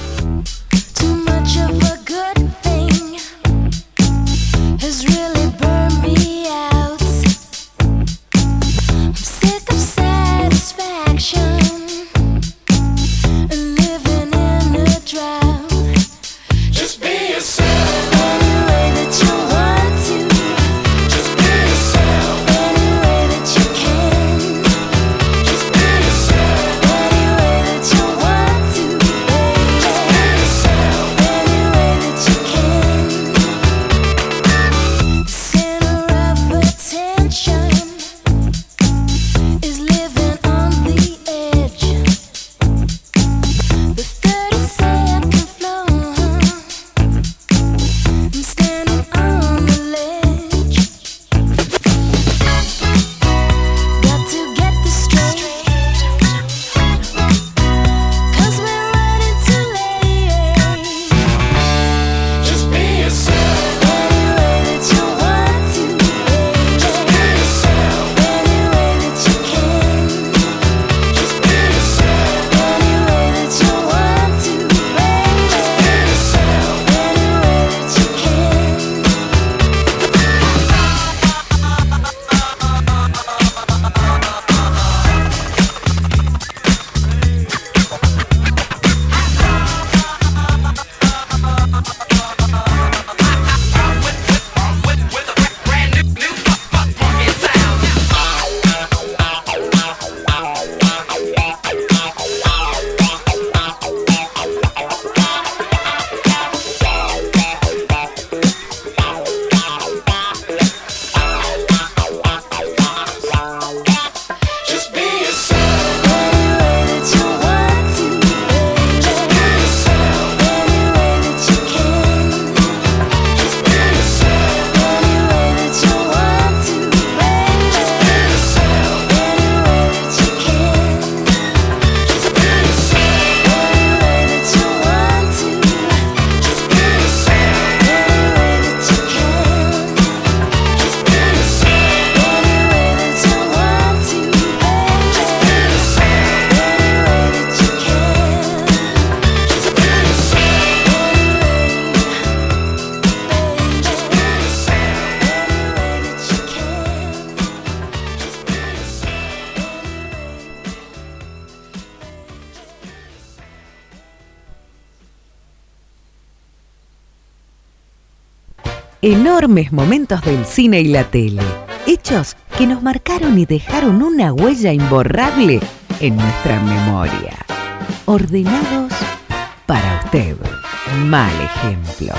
A: Enormes momentos del cine y la tele, hechos que nos marcaron y dejaron una huella imborrable en nuestra memoria. Ordenados para usted. Mal Ejemplo.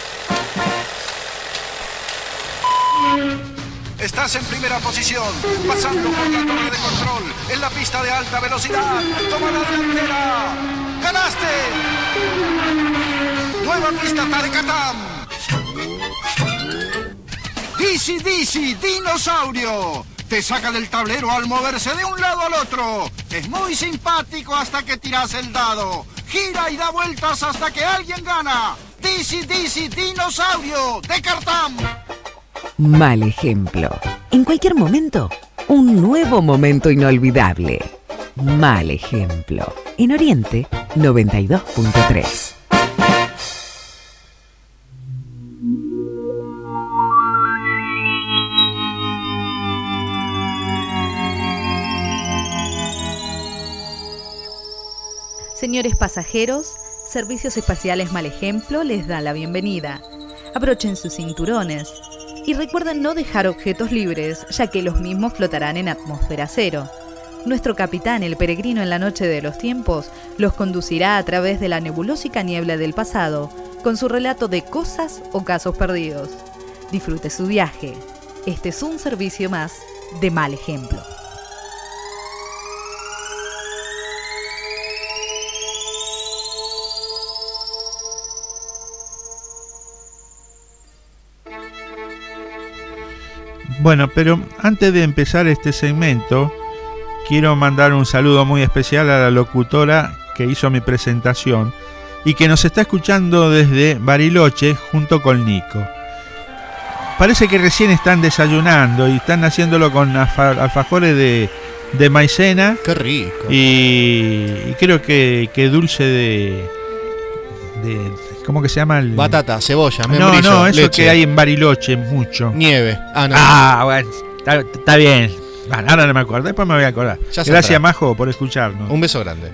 J: Estás en primera posición, pasando por la torre de control, en la pista de alta velocidad. Toma la delantera. ¡Ganaste! Nueva pista Tarecatam. Dizzy Dizzy Dinosaurio. Te saca del tablero al moverse de un lado al otro. Es muy simpático hasta que tiras el dado. Gira y da vueltas hasta que alguien gana. Dizzy Dizzy Dinosaurio de Cartam.
A: Mal ejemplo. En cualquier momento, un nuevo momento inolvidable. Mal ejemplo. En Oriente noventa y dos punto tres.
K: Señores pasajeros, Servicios Espaciales Mal Ejemplo les da la bienvenida. Abrochen sus cinturones y recuerden no dejar objetos libres, ya que los mismos flotarán en atmósfera cero. Nuestro capitán, el peregrino en la noche de los tiempos, los conducirá a través de la nebulósica niebla del pasado, con su relato de cosas o casos perdidos. Disfrute su viaje. Este es un servicio más de Mal Ejemplo.
D: Bueno, pero antes de empezar este segmento, quiero mandar un saludo muy especial a la locutora que hizo mi presentación y que nos está escuchando desde Bariloche junto con Nico. Parece que recién están desayunando y están haciéndolo con alfajores de, de maicena.
C: ¡Qué rico!
D: Y, y creo que, que dulce de, de... ¿Cómo que se llama? El...
C: Batata, cebolla,
D: No,
C: membrillo,
D: no, eso
C: leche.
D: que hay en Bariloche, mucho.
C: Nieve. Ah, no.
D: Ah, bueno, está, está bien. Bueno, ahora no me acuerdo, después me voy a acordar.
C: Ya
D: Gracias,
C: saldrá.
D: Majo, por escucharnos.
C: Un beso grande.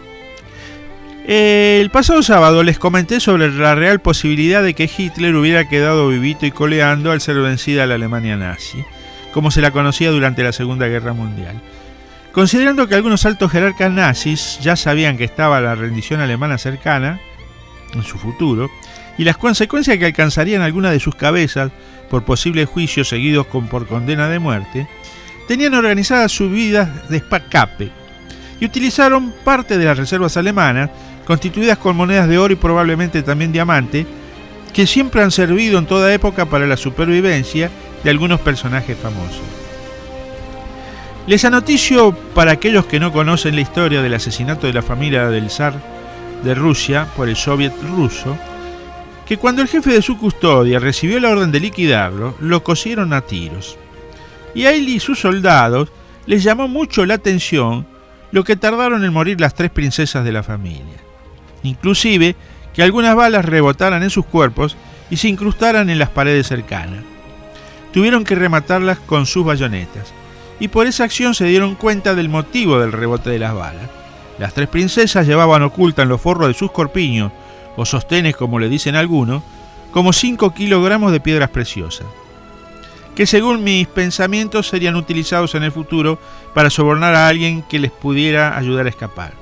D: Eh, el pasado sábado les comenté sobre la real posibilidad de que Hitler hubiera quedado vivito y coleando al ser vencida la Alemania nazi, como se la conocía durante la Segunda Guerra Mundial. Considerando que algunos altos jerarcas nazis ya sabían que estaba la rendición alemana cercana en su futuro, y las consecuencias que alcanzarían algunas de sus cabezas por posibles juicios seguidos con por condena de muerte, tenían organizadas sus vidas de escape y utilizaron parte de las reservas alemanas, constituidas con monedas de oro y probablemente también diamante, que siempre han servido en toda época para la supervivencia de algunos personajes famosos. Les anoticio, para aquellos que no conocen la historia del asesinato de la familia del zar de Rusia por el soviet ruso, que cuando el jefe de su custodia recibió la orden de liquidarlo, lo cosieron a tiros. Y a él y sus soldados les llamó mucho la atención lo que tardaron en morir las tres princesas de la familia. Inclusive que algunas balas rebotaran en sus cuerpos y se incrustaran en las paredes cercanas. Tuvieron que rematarlas con sus bayonetas, y por esa acción se dieron cuenta del motivo del rebote de las balas. Las tres princesas llevaban oculta en los forros de sus corpiños, o sostenes como le dicen algunos, como cinco kilogramos de piedras preciosas, que según mis pensamientos serían utilizados en el futuro para sobornar a alguien que les pudiera ayudar a escapar.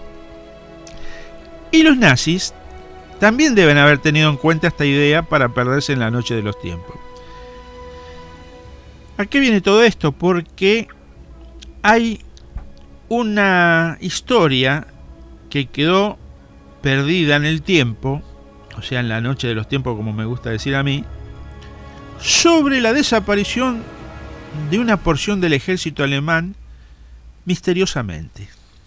D: Y los nazis también deben haber tenido en cuenta esta idea para perderse en la noche de los tiempos. ¿A qué viene todo esto? Porque hay una historia que quedó perdida en el tiempo, o sea, en la noche de los tiempos, como me gusta decir a mí, sobre la desaparición de una porción del ejército alemán misteriosamente.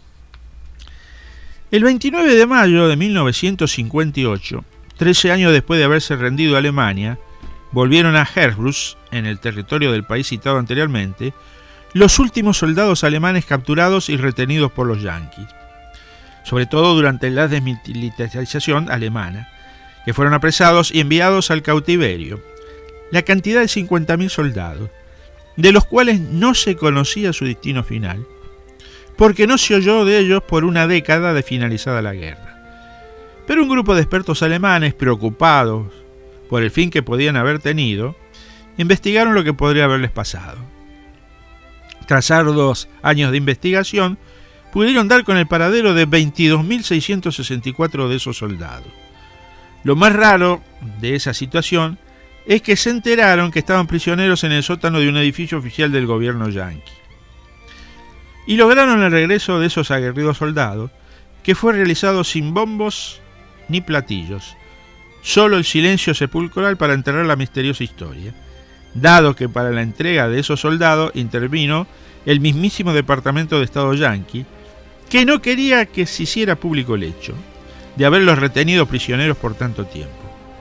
D: El veintinueve de mayo de mil novecientos cincuenta y ocho, trece años después de haberse rendido Alemania, volvieron a Hersbruck, en el territorio del país citado anteriormente, los últimos soldados alemanes capturados y retenidos por los yanquis, sobre todo durante la desmilitarización alemana, que fueron apresados y enviados al cautiverio. La cantidad de cincuenta mil soldados, de los cuales no se conocía su destino final, porque no se oyó de ellos por una década de finalizada la guerra. Pero un grupo de expertos alemanes, preocupados por el fin que podían haber tenido, investigaron lo que podría haberles pasado. Tras arduos años de investigación, pudieron dar con el paradero de veintidós mil seiscientos sesenta y cuatro de esos soldados. Lo más raro de esa situación es que se enteraron que estaban prisioneros en el sótano de un edificio oficial del gobierno yanqui. Y lograron el regreso de esos aguerridos soldados, que fue realizado sin bombos ni platillos, solo el silencio sepulcral para enterrar la misteriosa historia, dado que para la entrega de esos soldados intervino el mismísimo Departamento de Estado yanqui, que no quería que se hiciera público el hecho de haberlos retenido prisioneros por tanto tiempo.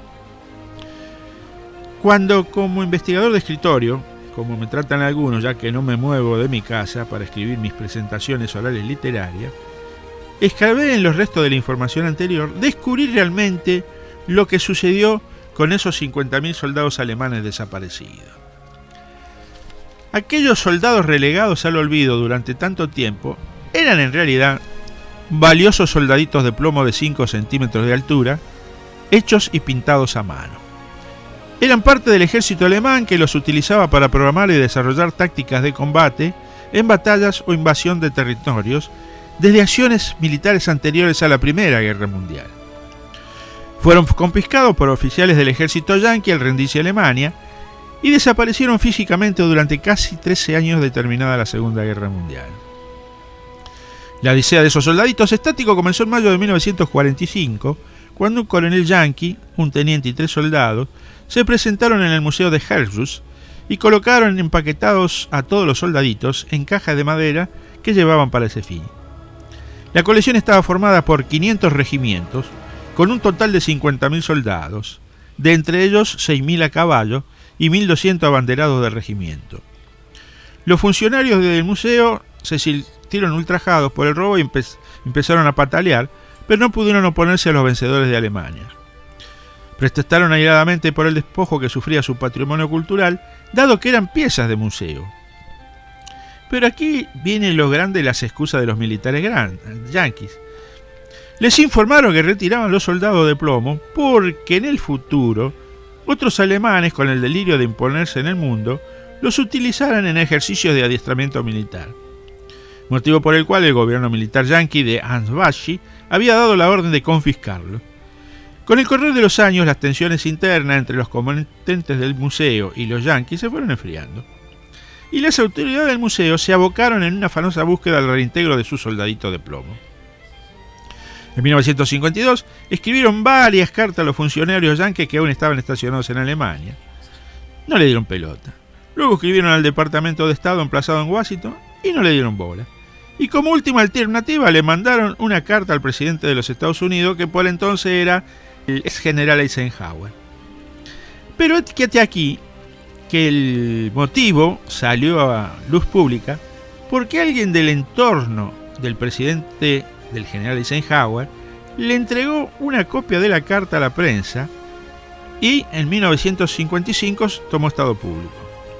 D: Cuando, como investigador de escritorio, como me tratan algunos, ya que no me muevo de mi casa para escribir mis presentaciones orales literarias, excavé en los restos de la información anterior, descubrí realmente lo que sucedió con esos cincuenta mil soldados alemanes desaparecidos. Aquellos soldados relegados al olvido durante tanto tiempo eran en realidad valiosos soldaditos de plomo de cinco centímetros de altura, hechos y pintados a mano. Eran parte del ejército alemán que los utilizaba para programar y desarrollar tácticas de combate en batallas o invasión de territorios desde acciones militares anteriores a la Primera Guerra Mundial. Fueron confiscados por oficiales del ejército yanqui al rendirse Alemania y desaparecieron físicamente durante casi trece años de terminada la Segunda Guerra Mundial. La odisea de esos soldaditos estáticos comenzó en mayo de mil novecientos cuarenta y cinco, cuando un coronel yanqui, un teniente y tres soldados se presentaron en el Museo de Herrschutz y colocaron empaquetados a todos los soldaditos en cajas de madera que llevaban para ese fin. La colección estaba formada por quinientos regimientos, con un total de cincuenta mil soldados, de entre ellos seis mil a caballo y mil doscientos abanderados de regimiento. Los funcionarios del museo se sintieron ultrajados por el robo y empe empezaron a patalear, pero no pudieron oponerse a los vencedores de Alemania. Protestaron airadamente por el despojo que sufría su patrimonio cultural, dado que eran piezas de museo. Pero aquí viene lo grande de las excusas de los militares yanquis. Les informaron que retiraban los soldados de plomo porque en el futuro otros alemanes, con el delirio de imponerse en el mundo, los utilizaran en ejercicios de adiestramiento militar. Motivo por el cual el gobierno militar yanqui de Ansbashi había dado la orden de confiscarlo. Con el correr de los años, las tensiones internas entre los componentes del museo y los yanquis se fueron enfriando, y las autoridades del museo se abocaron en una afanosa búsqueda del reintegro de sus soldaditos de plomo. En mil novecientos cincuenta y dos escribieron varias cartas a los funcionarios yanquis que aún estaban estacionados en Alemania. No le dieron pelota. Luego escribieron al Departamento de Estado emplazado en Washington y no le dieron bola. Y como última alternativa le mandaron una carta al presidente de los Estados Unidos, que por entonces era el ex general Eisenhower. Pero fíjate aquí que el motivo salió a luz pública porque alguien del entorno del presidente del general Eisenhower le entregó una copia de la carta a la prensa y en mil novecientos cincuenta y cinco tomó estado público.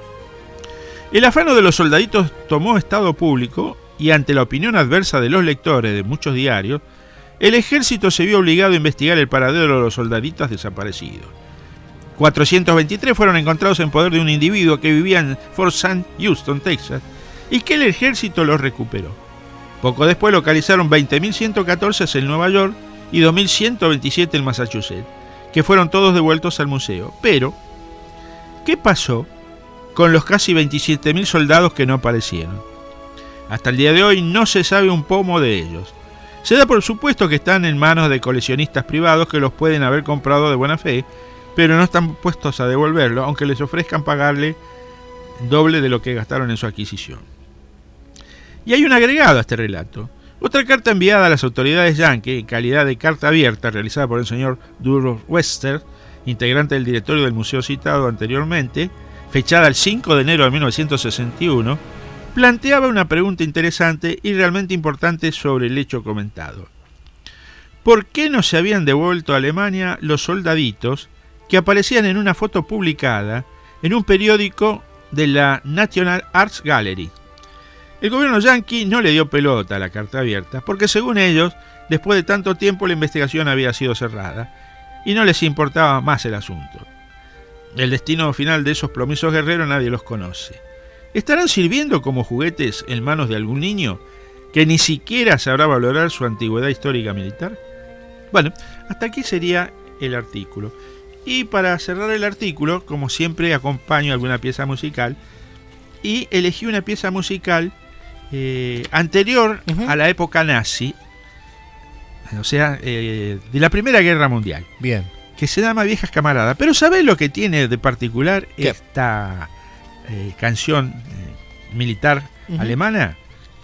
D: El afano de los soldaditos tomó estado público y ante la opinión adversa de los lectores de muchos diarios, el ejército se vio obligado a investigar el paradero de los soldaditos desaparecidos. cuatrocientos veintitrés fueron encontrados en poder de un individuo que vivía en Fort Sam Houston, Texas, y que el ejército los recuperó. Poco después localizaron veinte mil ciento catorce en Nueva York y dos mil ciento veintisiete en Massachusetts, que fueron todos devueltos al museo. Pero, ¿qué pasó con los casi veintisiete mil soldados que no aparecieron? Hasta el día de hoy no se sabe un pomo de ellos. Se da por supuesto que están en manos de coleccionistas privados que los pueden haber comprado de buena fe, pero no están puestos a devolverlo, aunque les ofrezcan pagarle doble de lo que gastaron en su adquisición. Y hay un agregado a este relato. Otra carta enviada a las autoridades yanquis, en calidad de carta abierta, realizada por el señor Douglas Webster, integrante del directorio del museo citado anteriormente, fechada el cinco de enero de mil novecientos sesenta y uno, planteaba una pregunta interesante y realmente importante sobre el hecho comentado. ¿Por qué no se habían devuelto a Alemania los soldaditos que aparecían en una foto publicada en un periódico de la National Arts Gallery? El gobierno yanqui no le dio pelota a la carta abierta porque, según ellos, después de tanto tiempo la investigación había sido cerrada y no les importaba más el asunto. El destino final de esos plomisos guerreros nadie los conoce. ¿Estarán sirviendo como juguetes en manos de algún niño que ni siquiera sabrá valorar su antigüedad histórica militar? Bueno, hasta aquí sería el artículo. Y para cerrar el artículo, como siempre, acompaño alguna pieza musical. Y elegí una pieza musical eh, anterior uh-huh. a la época nazi, o sea, eh, de la Primera Guerra Mundial.
C: Bien.
D: que se llama Viejas Camaradas. Pero ¿sabés lo que tiene de particular
C: ¿Qué?
D: esta eh, canción eh, militar
C: Uh-huh.
D: alemana?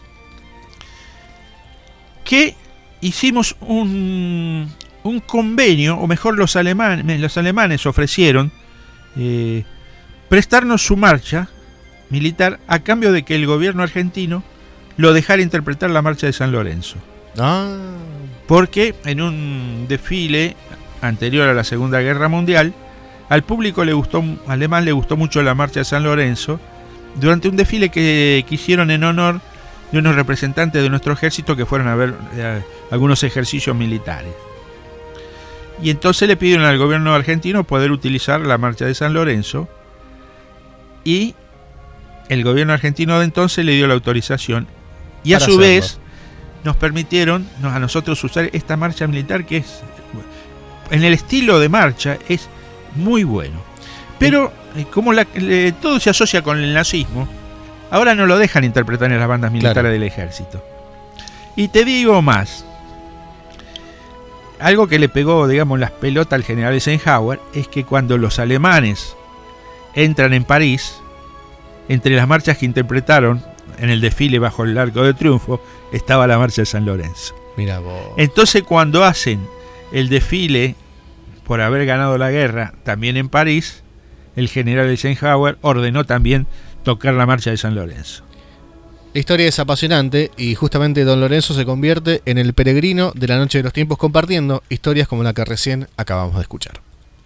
D: Que hicimos un, un convenio, o mejor los alemanes, los alemanes ofrecieron eh, prestarnos su marcha militar a cambio de que el gobierno argentino lo dejara interpretar la marcha de San Lorenzo.
C: Ah.
D: Porque en un desfile anterior a la Segunda Guerra Mundial, al público le gustó, alemán le gustó mucho la marcha de San Lorenzo, durante un desfile que, que hicieron en honor de unos representantes de nuestro ejército que fueron a ver eh, algunos ejercicios militares. Y entonces le pidieron al gobierno argentino poder utilizar la marcha de San Lorenzo, y el gobierno argentino de entonces le dio la autorización, y a
C: Para
D: su
C: hacerlo.
D: vez nos permitieron nos, a nosotros usar esta marcha militar, que es, en el estilo de marcha, es muy bueno. Pero eh, como la, le, todo se asocia con el nazismo, ahora no lo dejan interpretar en las bandas militares
C: Claro.
D: del ejército. Y te digo más, algo que le pegó, digamos, las pelotas al general Eisenhower es que cuando los alemanes entran en París, entre las marchas que interpretaron en el desfile bajo el Arco de Triunfo estaba la marcha de San Lorenzo.
C: Mira vos.
D: Entonces, cuando hacen el desfile por haber ganado la guerra también en París, el general Eisenhower ordenó también tocar la marcha de San Lorenzo.
C: La historia es apasionante y justamente Don Lorenzo se convierte en el peregrino de la Noche de los Tiempos, compartiendo historias como la que recién acabamos de escuchar.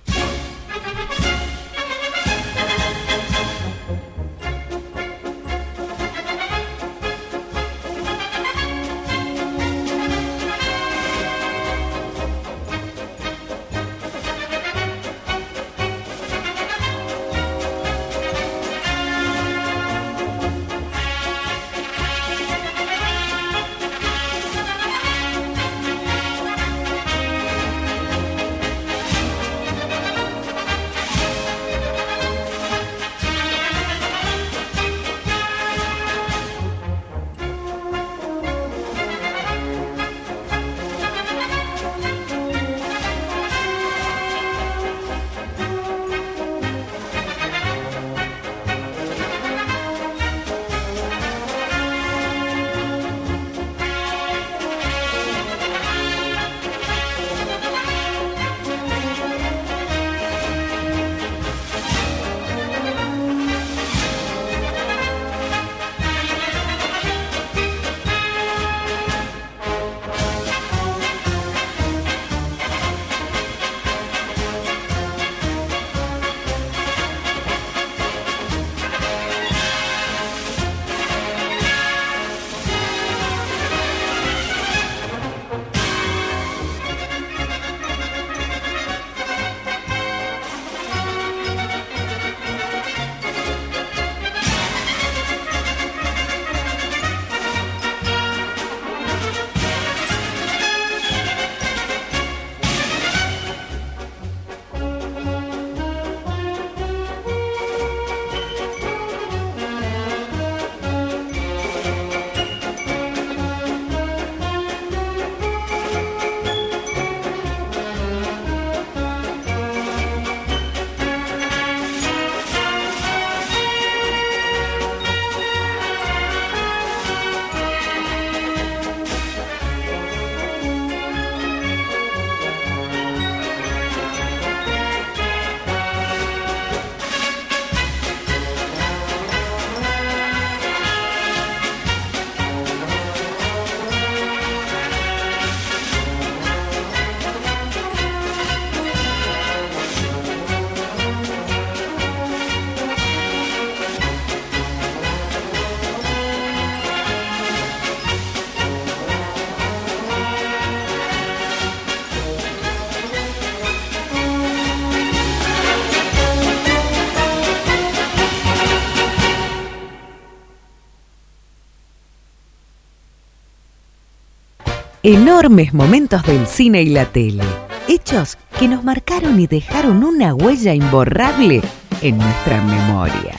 A: Enormes momentos del cine y la tele, hechos que nos marcaron y dejaron una huella imborrable en nuestra memoria.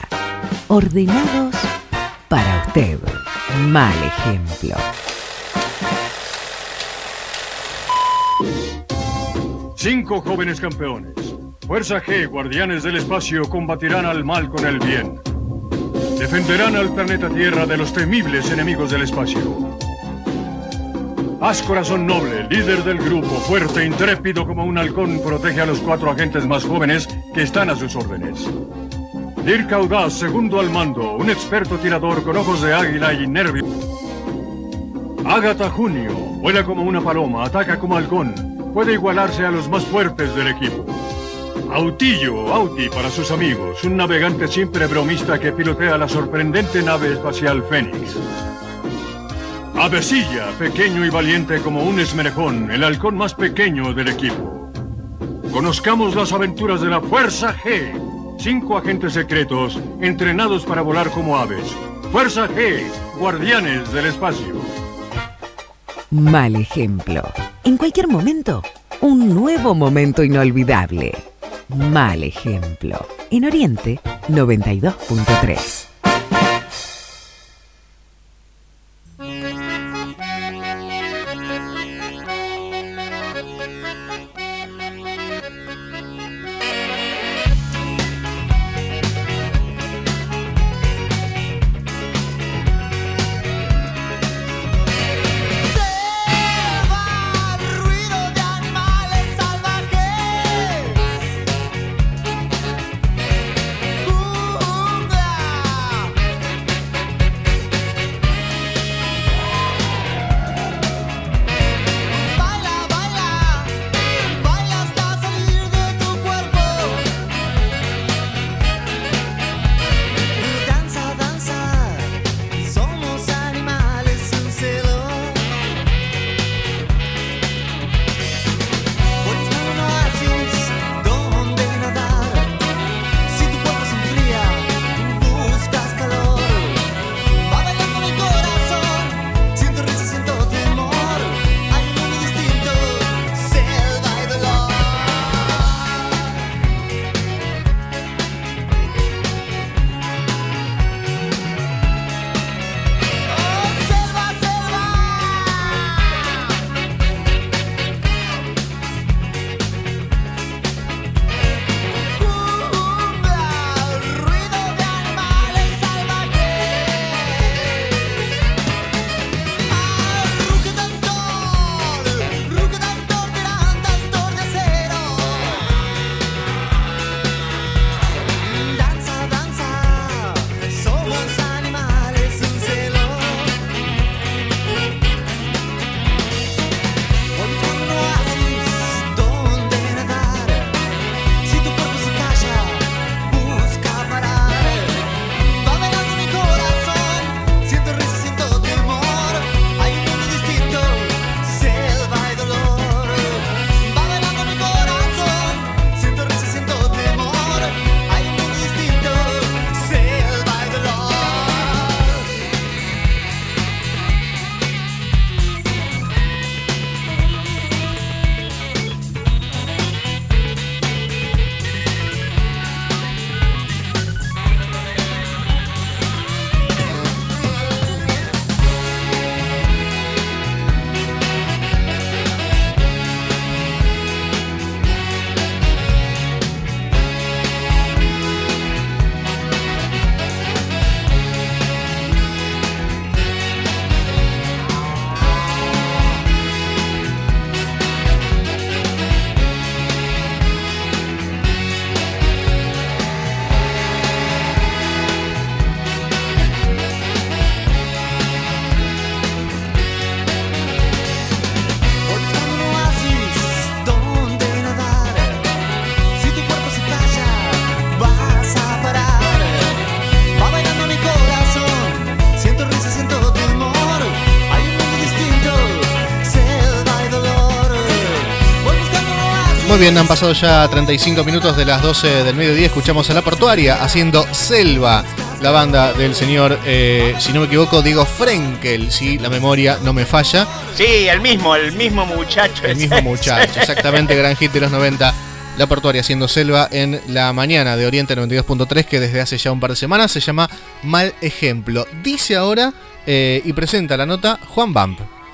A: Ordenados para usted. Mal ejemplo.
L: Cinco jóvenes campeones. Fuerza G, guardianes del espacio, combatirán al mal con el bien. Defenderán al planeta Tierra de los temibles enemigos del espacio. Haz Corazón Noble, líder del grupo, fuerte e intrépido como un halcón, protege a los cuatro agentes más jóvenes que están a sus órdenes. Dirk Audaz, segundo al mando, un experto tirador con ojos de águila y nervios. Agatha Junio, vuela como una paloma, ataca como halcón, puede igualarse a los más fuertes del equipo. Autillo, Auti para sus amigos, un navegante siempre bromista que pilotea la sorprendente nave espacial Fénix. Avesilla, pequeño y valiente como un esmerejón, el halcón más pequeño del equipo. Conozcamos las aventuras de la Fuerza G. Cinco agentes secretos entrenados para volar como aves. Fuerza G, guardianes del espacio.
A: Mal ejemplo. En cualquier momento, un nuevo momento inolvidable. Mal ejemplo. En Oriente noventa y dos punto tres.
C: Muy bien, han pasado ya treinta y cinco minutos de las doce del mediodía. Escuchamos a La Portuaria haciendo Selva, la banda del señor, eh, si no me equivoco, Diego Frenkel, si la memoria no me falla.
E: Sí, el mismo, el mismo muchacho.
C: El mismo muchacho, exactamente, gran hit de los noventa. La Portuaria haciendo Selva en la mañana de Oriente noventa y dos punto tres, que desde hace ya un par de semanas se llama Mal Ejemplo. Dice ahora eh, y presenta la nota Juan Bamp.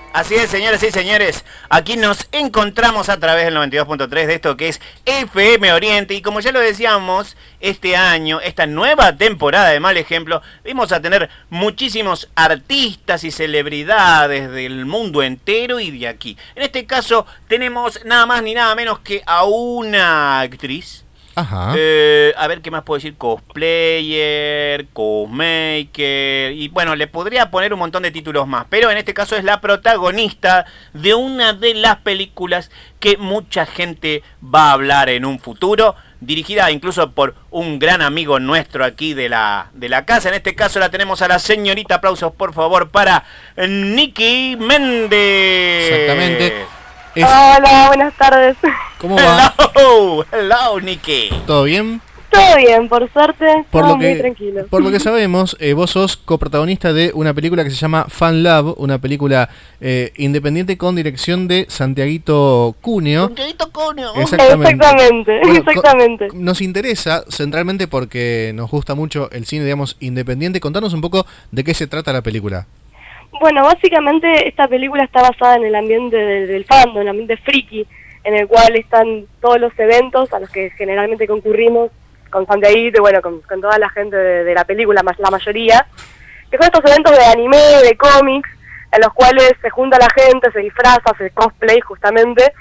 E: Así es, señoras y señores, aquí nos encontramos a través del noventa y dos punto tres de esto que es F M Oriente, y como ya lo decíamos, este año, esta nueva temporada de Mal Ejemplo, vamos a tener muchísimos artistas y celebridades del mundo entero y de aquí. En este caso tenemos nada más ni nada menos que a una actriz.
C: Ajá.
E: Eh, a ver qué más puedo decir, cosplayer, cosmaker, y bueno, le podría poner un montón de títulos más, pero en este caso es la protagonista de una de las películas que mucha gente va a hablar en un futuro, dirigida incluso por un gran amigo nuestro aquí de la, de la casa. En este caso la tenemos a la señorita, aplausos por favor para Nikki Méndez.
C: Exactamente. Es...
M: Hola, buenas tardes.
C: ¿Cómo va?
E: Hello, hello, Nikki.
C: ¿Todo bien?
M: Todo bien, por suerte.
C: Por
M: todo
C: lo que,
M: muy tranquilo.
C: por lo que sabemos, eh, vos sos coprotagonista de una película que se llama Fan Love, una película eh, independiente con dirección de Santiaguito Cuneo.
E: Santiaguito Cuneo.
C: Exactamente.
M: Exactamente,
C: Bueno,
M: exactamente.
C: co- nos interesa centralmente porque nos gusta mucho el cine, digamos, independiente. Contanos un poco de qué se trata la película.
M: Bueno, básicamente esta película está basada en el ambiente de- del fandom, en el ambiente friki, en el cual están todos los eventos a los que generalmente concurrimos con Santiaguito y bueno, con, con toda la gente de, de la película, más la mayoría, que son estos eventos de anime, de cómics, en los cuales se junta la gente, se disfraza, hace cosplay justamente,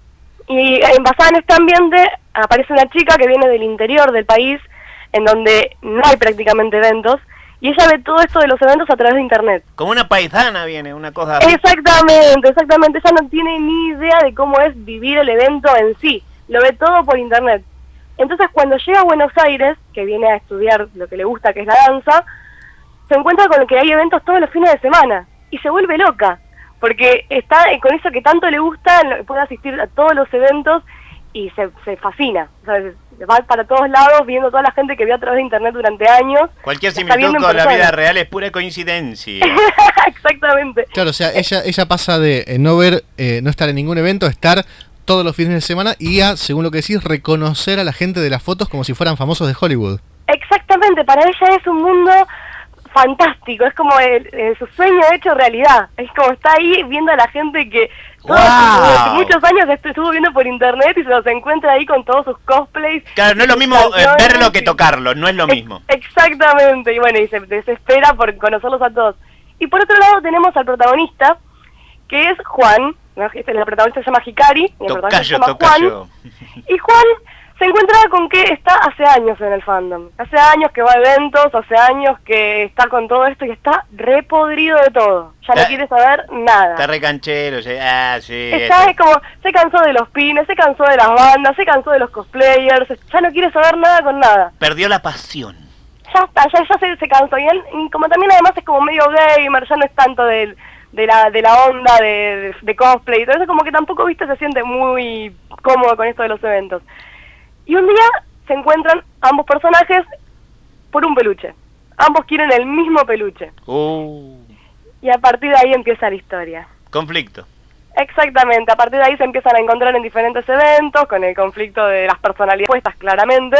M: y en, basada en este ambiente aparece una chica que viene del interior del país, en donde no hay prácticamente eventos, y ella ve todo esto de los eventos a través de internet.
E: Como una paisana viene, una cosa así.
M: Exactamente, exactamente. Ella no tiene ni idea de cómo es vivir el evento en sí. Lo ve todo por internet. Entonces, cuando llega a Buenos Aires, que viene a estudiar lo que le gusta, que es la danza, se encuentra con que hay eventos todos los fines de semana. Y se vuelve loca. Porque está con eso que tanto le gusta, puede asistir a todos los eventos y se, se fascina. O sea, va para todos lados viendo toda la gente que vio a través de internet durante años.
E: Cualquier
M: La está
E: similitud
M: viendo en
E: con la
M: persona.
E: vida real es pura coincidencia.
M: Exactamente.
C: Claro, o sea, ella ella pasa de eh, no ver, eh, no estar en ningún evento, a estar todos los fines de semana y a, según lo que decís, reconocer a la gente de las fotos como si fueran famosos de Hollywood.
M: Exactamente, para ella es un mundo fantástico, es como el, el- su sueño hecho realidad, es como está ahí viendo a la gente que todos-
E: ¡Guau!
M: durante muchos años estu- estuvo viendo por internet y se los encuentra ahí con todos sus cosplays.
E: Claro, no es lo
M: sus
E: mismo eh,
M: canciones
E: verlo que
M: y-
E: tocarlo, no es lo mismo.
M: Exactamente, y bueno, y se desespera por conocerlos a todos. Y por otro lado tenemos al protagonista, que es Juan, ¿no? La protagonista se llama Hikari, y el protagonista se
E: Tocayo,
M: llama Juan.
E: tocayo.
M: Y Juan se encuentra con que está hace años en el fandom. Hace años que va a eventos, hace años que está con todo esto y está repodrido de todo. Ya no
E: Está-
M: quiere saber nada.
E: Está re canchero, sí, ah, sí.
M: Está
E: este.
M: es como, se cansó de los pines, se cansó de las bandas, se cansó de los cosplayers, ya no quiere saber nada con nada.
E: Perdió la pasión.
M: Ya está, ya, ya se, se cansó. Y él, y como también además es como medio gamer, ya no es tanto del, de la de la onda de, de, de cosplay y todo eso, como que tampoco, viste, se siente muy cómodo con esto de los eventos. Y un día se encuentran ambos personajes por un peluche. Ambos quieren el mismo peluche.
E: Uh,
M: Y a partir de ahí empieza la historia.
E: conflicto.
M: Exactamente, a partir de ahí se empiezan a encontrar en diferentes eventos, con el conflicto de las personalidades puestas claramente.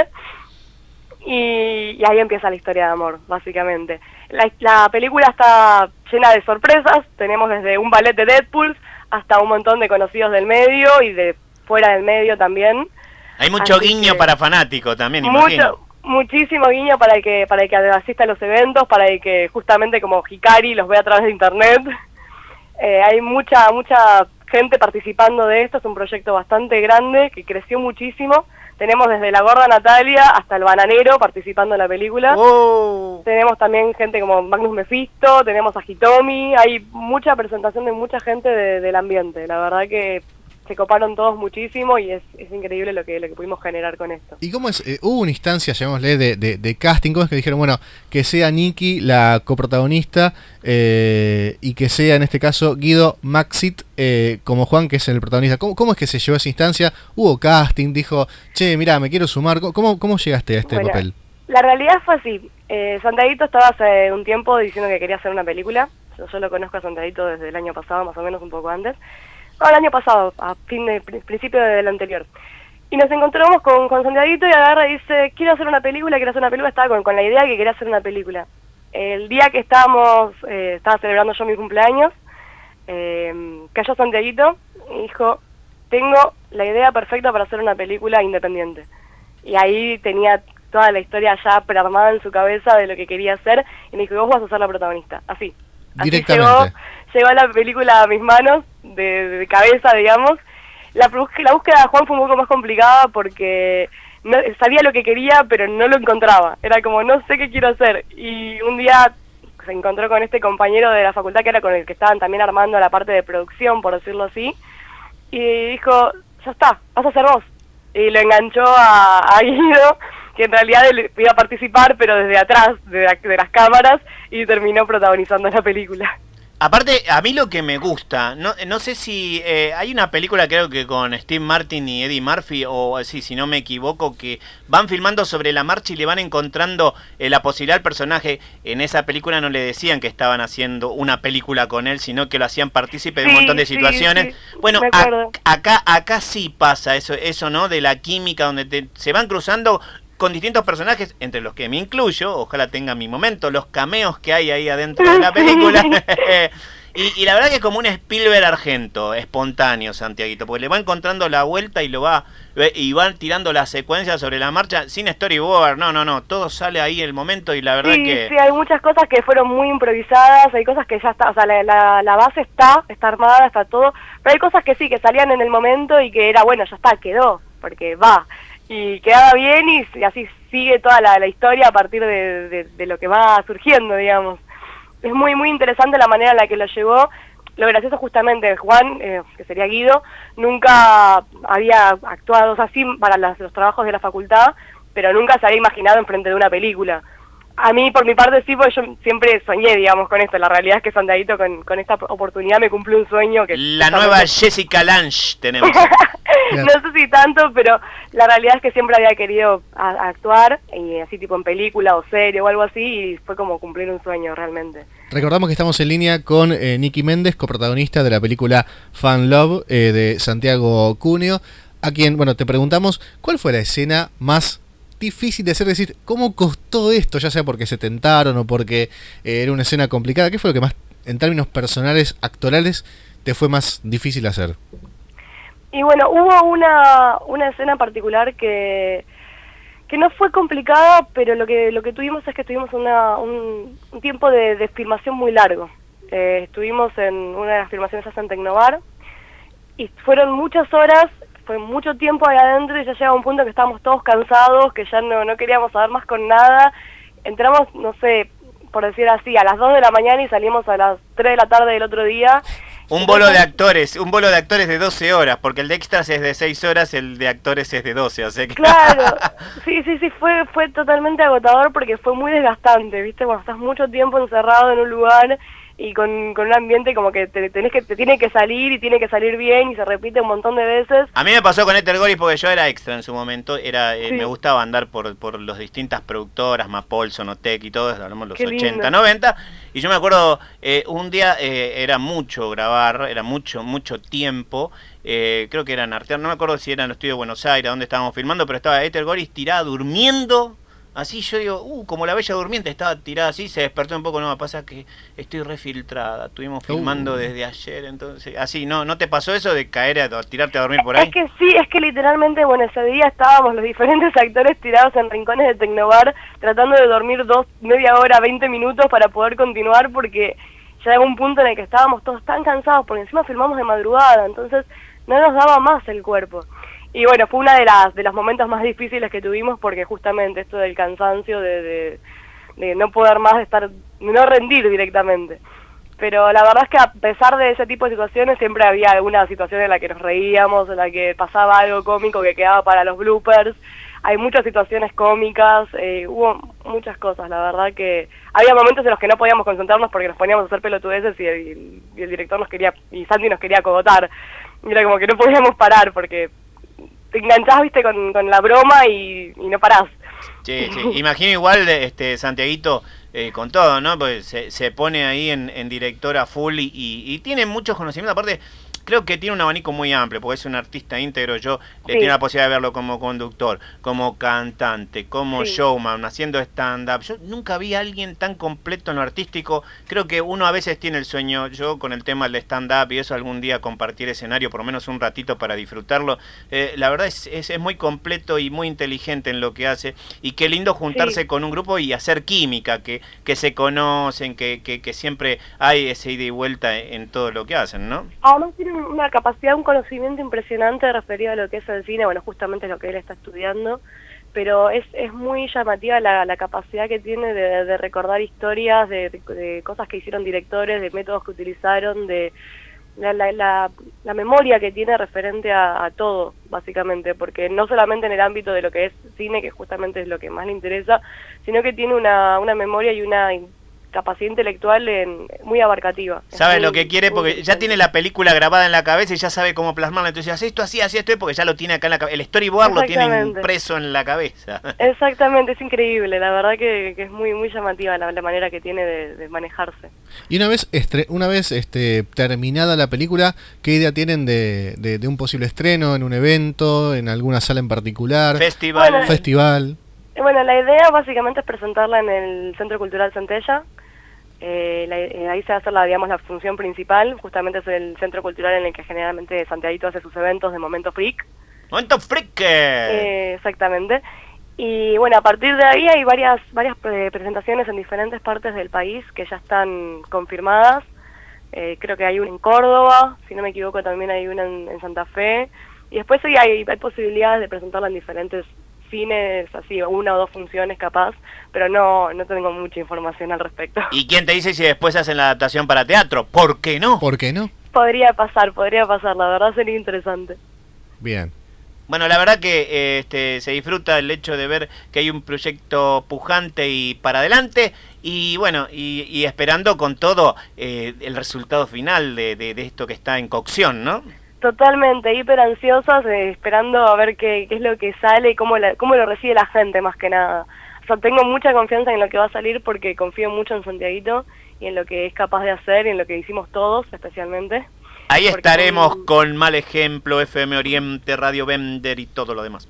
M: Y, y ahí empieza la historia de amor, básicamente. La, la película está llena de sorpresas. Tenemos desde un ballet de Deadpool hasta un montón de conocidos del medio y de fuera del medio también.
E: Hay mucho
M: Así
E: guiño
M: que-
E: para fanáticos también, imagino.
M: Mucho, muchísimo guiño para el que para el que asista a los eventos, para el que justamente como Hikari los ve a través de internet. Eh, hay mucha mucha gente participando de esto, es un proyecto bastante grande que creció muchísimo. Tenemos desde la gorda Natalia hasta el bananero participando en la película.
E: Oh.
M: Tenemos también gente como Magnus Mephisto, tenemos a Hitomi, hay mucha presentación de mucha gente de- del ambiente. La verdad que se coparon todos muchísimo y es, es increíble lo que lo que pudimos generar con esto.
C: ¿Y cómo es? Eh, hubo una instancia, llamémosle, de, de, de casting. ¿Cómo es que dijeron, bueno, que sea Nikki la coprotagonista eh, y que sea en este caso Guido Maxit eh, como Juan, que es el protagonista? ¿Cómo, ¿Cómo es que se llevó esa instancia? ¿Hubo casting? Dijo, che, mirá, me quiero sumar. ¿Cómo, cómo llegaste a este
M: Bueno,
C: papel?
M: La realidad fue así. Eh, Santiaguito estaba hace un tiempo diciendo que quería hacer una película. Yo, yo lo conozco a Santiaguito desde el año pasado, más o menos un poco antes. No, el año pasado, a fin de pri- principio del anterior. Y nos encontramos con, con Santiaguito y agarra y dice, quiero hacer una película, quiero hacer una película. Estaba con, con la idea de que quería hacer una película. El día que estábamos, eh, estaba celebrando yo mi cumpleaños, eh, cayó Santiaguito y dijo, tengo la idea perfecta para hacer una película independiente. Y ahí tenía toda la historia ya prearmada en su cabeza de lo que quería hacer, y me dijo, vos vas a ser la protagonista, así. Así
C: Directamente.
M: llegó, llegó la película a mis manos, de, de cabeza, digamos. La, la búsqueda de Juan fue un poco más complicada porque no, sabía lo que quería, pero no lo encontraba. Era como, no sé qué quiero hacer. Y un día se encontró con este compañero de la facultad, que era con el que estaban también armando la parte de producción, por decirlo así, y dijo, ya está, vas a ser vos. Y lo enganchó a, a Guido, que en realidad él iba a participar, pero desde atrás de, la, de las cámaras, y terminó protagonizando la película.
E: Aparte, a mí lo que me gusta, no, no sé si eh, hay una película creo que con Steve Martin y Eddie Murphy, o sí, si no me equivoco, que van filmando sobre la marcha y le van encontrando eh, la posibilidad al personaje. En esa película no le decían que estaban haciendo una película con él, sino que lo hacían partícipe de un
M: Sí,
E: montón de
M: sí,
E: situaciones.
M: sí,
E: bueno,
M: me
E: a-
M: acuerdo.
E: acá acá sí pasa eso, eso ¿no? De la química, donde te- se van cruzando con distintos personajes, entre los que me incluyo, ojalá tenga mi momento, los cameos que hay ahí adentro de la película. y, y la verdad que es como un Spielberg argento, espontáneo, Santiaguito, porque le va encontrando la vuelta y lo va y van tirando las secuencias sobre la marcha sin storyboard, no, no, no, todo sale ahí el momento y la verdad
M: Sí,
E: que...
M: sí, hay muchas cosas que fueron muy improvisadas, hay cosas que ya está, o sea, la, la, la base está, está armada, está todo, pero hay cosas que sí, que salían en el momento y que era, bueno, ya está, quedó, porque va, y quedaba bien y, y así sigue toda la, la historia a partir de, de, de lo que va surgiendo, digamos. Es muy, muy interesante la manera en la que lo llevó. Lo gracioso justamente, Juan, eh, que sería Guido, nunca había actuado así para las, los trabajos de la facultad, pero nunca se había imaginado enfrente de una película. A mí, por mi parte, sí, porque yo siempre soñé, digamos, con esto. La realidad es que Santiaguito con, con esta oportunidad me cumplió un sueño que...
E: La nueva Jessica Lange tenemos.
M: No sé si tanto, pero la realidad es que siempre había querido a, a actuar, y así tipo en película o serie o algo así, y fue como cumplir un sueño realmente.
C: Recordamos que estamos en línea con eh, Nicky Méndez, coprotagonista de la película Fan Love eh, de Santiago Cuneo, a quien, bueno, te preguntamos, ¿cuál fue la escena más difícil de hacer? Decir, ¿cómo costó esto? Ya sea porque se tentaron o porque eh, era una escena complicada. ¿Qué fue lo que más, en términos personales, actorales, te fue más difícil hacer?
M: Y bueno, hubo una, una escena particular que, que no fue complicada, pero lo que lo que tuvimos es que tuvimos una, un, un tiempo de, de filmación muy largo. Eh, estuvimos en una de las filmaciones en Tecnobar, y fueron muchas horas, fue mucho tiempo ahí adentro, y ya llegaba un punto que estábamos todos cansados, que ya no, no queríamos saber más con nada. Entramos, no sé, por decir así, a las dos de la mañana y salimos a las tres de la tarde del otro día.
E: Un bolo de actores, un bolo de actores de doce horas, porque el de extras es de seis horas, el de actores es de doce, o sea que...
M: Claro, sí, sí, sí, fue fue totalmente agotador porque fue muy desgastante, ¿viste? Cuando estás mucho tiempo encerrado en un lugar y con, con un ambiente como que te, tenés que te tiene que salir y tiene que salir bien y se repite un montón de veces.
E: A mí me pasó con Éter Goris porque yo era extra en su momento, era eh,
M: Sí.
E: me gustaba andar por por las distintas productoras, Mapol, Sonotec y todo, hablamos los
M: Qué lindo.
E: ochenta, noventa, y yo me acuerdo, eh, un día eh, era mucho grabar, era mucho, mucho tiempo, eh, creo que era en Artear, no me acuerdo si era en el estudio de Buenos Aires, donde estábamos filmando, pero estaba Éter Goris tirada durmiendo. Así yo digo, uh, como la Bella Durmiente, estaba tirada así, se despertó un poco, no, pasa que estoy refiltrada, estuvimos filmando
C: Uh.
E: desde ayer, entonces, así, ¿no no te pasó eso de caer a, a tirarte a dormir por ahí?
M: Es que sí, es que literalmente, bueno, ese día estábamos los diferentes actores tirados en rincones de Tecnobar, tratando de dormir dos, media hora, veinte minutos para poder continuar, porque ya llegó un punto en el que estábamos todos tan cansados, porque encima filmamos de madrugada, entonces no nos daba más el cuerpo. Y bueno, fue una de las de los momentos más difíciles que tuvimos, porque justamente esto del cansancio, de, de, de no poder más, de estar, no rendir directamente. Pero la verdad es que a pesar de ese tipo de situaciones, siempre había alguna situación en la que nos reíamos, en la que pasaba algo cómico que quedaba para los bloopers. Hay muchas situaciones cómicas, eh, hubo muchas cosas, la verdad que había momentos en los que no podíamos concentrarnos porque nos poníamos a hacer pelotudeces y el, y el director nos quería, y Santi nos quería cogotar. Y era como que no podíamos parar porque te enganchás, viste, con, con la broma y, y no parás.
E: Sí, sí. Imagino igual, este Santiaguito, eh, con todo, ¿no? Pues se, se pone ahí en, en director a full y, y, y tiene muchos conocimientos. Aparte, creo que tiene un abanico muy amplio, porque es un artista íntegro. Yo le
M: Sí.
E: tengo la posibilidad de verlo como conductor, como cantante, como
M: Sí.
E: showman, haciendo stand-up. Yo nunca vi a alguien tan completo en lo artístico. Creo que uno a veces tiene el sueño, yo con el tema del stand-up y eso, algún día compartir escenario, por lo menos un ratito para disfrutarlo. Eh, la verdad es, es, es muy completo y muy inteligente en lo que hace. Y qué lindo juntarse
M: Sí.
E: con un grupo y hacer química, que, que se conocen, que, que, que siempre hay ese ida y vuelta en, en todo lo que hacen, ¿no?
M: Además tiene una capacidad, un conocimiento impresionante referido a lo que es el cine, bueno, justamente es lo que él está estudiando, pero es, es muy llamativa la, la capacidad que tiene de, de recordar historias, de, de, de cosas que hicieron directores, de métodos que utilizaron, de la, la, la, la memoria que tiene referente a, a todo, básicamente, porque no solamente en el ámbito de lo que es cine, que justamente es lo que más le interesa, sino que tiene una, una memoria y una capacidad intelectual en, muy abarcativa.
E: Sabe
M: Es
E: lo
M: muy-
E: que quiere
M: muy
E: porque ya
M: interesante.
E: tiene la película grabada en la cabeza y ya sabe cómo plasmarla. Entonces hace esto así, así esto, porque ya lo tiene acá en la cabeza. El storyboard lo tiene
M: Exactamente.
E: impreso en la cabeza.
M: Exactamente, es increíble, la verdad que, que es muy muy llamativa la, la manera que tiene de, de manejarse.
C: Y una vez estre- una vez este, terminada la película, ¿qué idea tienen de, de, de un posible estreno en un evento, en alguna sala en particular?
E: Festival.
M: Bueno,
C: Festival.
M: Eh, Bueno, la idea básicamente es presentarla en el Centro Cultural Centella. Eh, la- eh, ahí se va a hacer la, digamos, la función principal, justamente es el centro cultural en el que generalmente Santiaguito hace sus eventos de Momento Freak.
E: ¡Momento Freak!
M: Eh, exactamente. Y bueno, a partir de ahí hay varias varias pre- presentaciones en diferentes partes del país que ya están confirmadas. Eh, creo que hay una en Córdoba, si no me equivoco también hay una en, en Santa Fe. Y después sí hay, hay posibilidades de presentarla en diferentes cines, así, una o dos funciones capaz, pero no no tengo mucha información al respecto.
E: ¿Y quién te dice si después hacen la adaptación para teatro? ¿Por qué no?
C: ¿Por qué no?
M: Podría pasar, podría pasar, la verdad sería interesante.
C: Bien.
E: Bueno, la verdad que eh, este, se disfruta el hecho de ver que hay un proyecto pujante y para adelante y bueno, y, y esperando con todo eh, el resultado final de, de, de esto que está en cocción, ¿no?
M: Totalmente, hiper ansiosas, eh, esperando a ver qué, qué es lo que sale y cómo, la, cómo lo recibe la gente más que nada. O sea, tengo mucha confianza en lo que va a salir porque confío mucho en Santiaguito y en lo que es capaz de hacer y en lo que hicimos todos especialmente.
E: Ahí
M: Porque
E: estaremos
M: son-
E: con Mal Ejemplo, F M Oriente, Radio Bender y todo lo demás.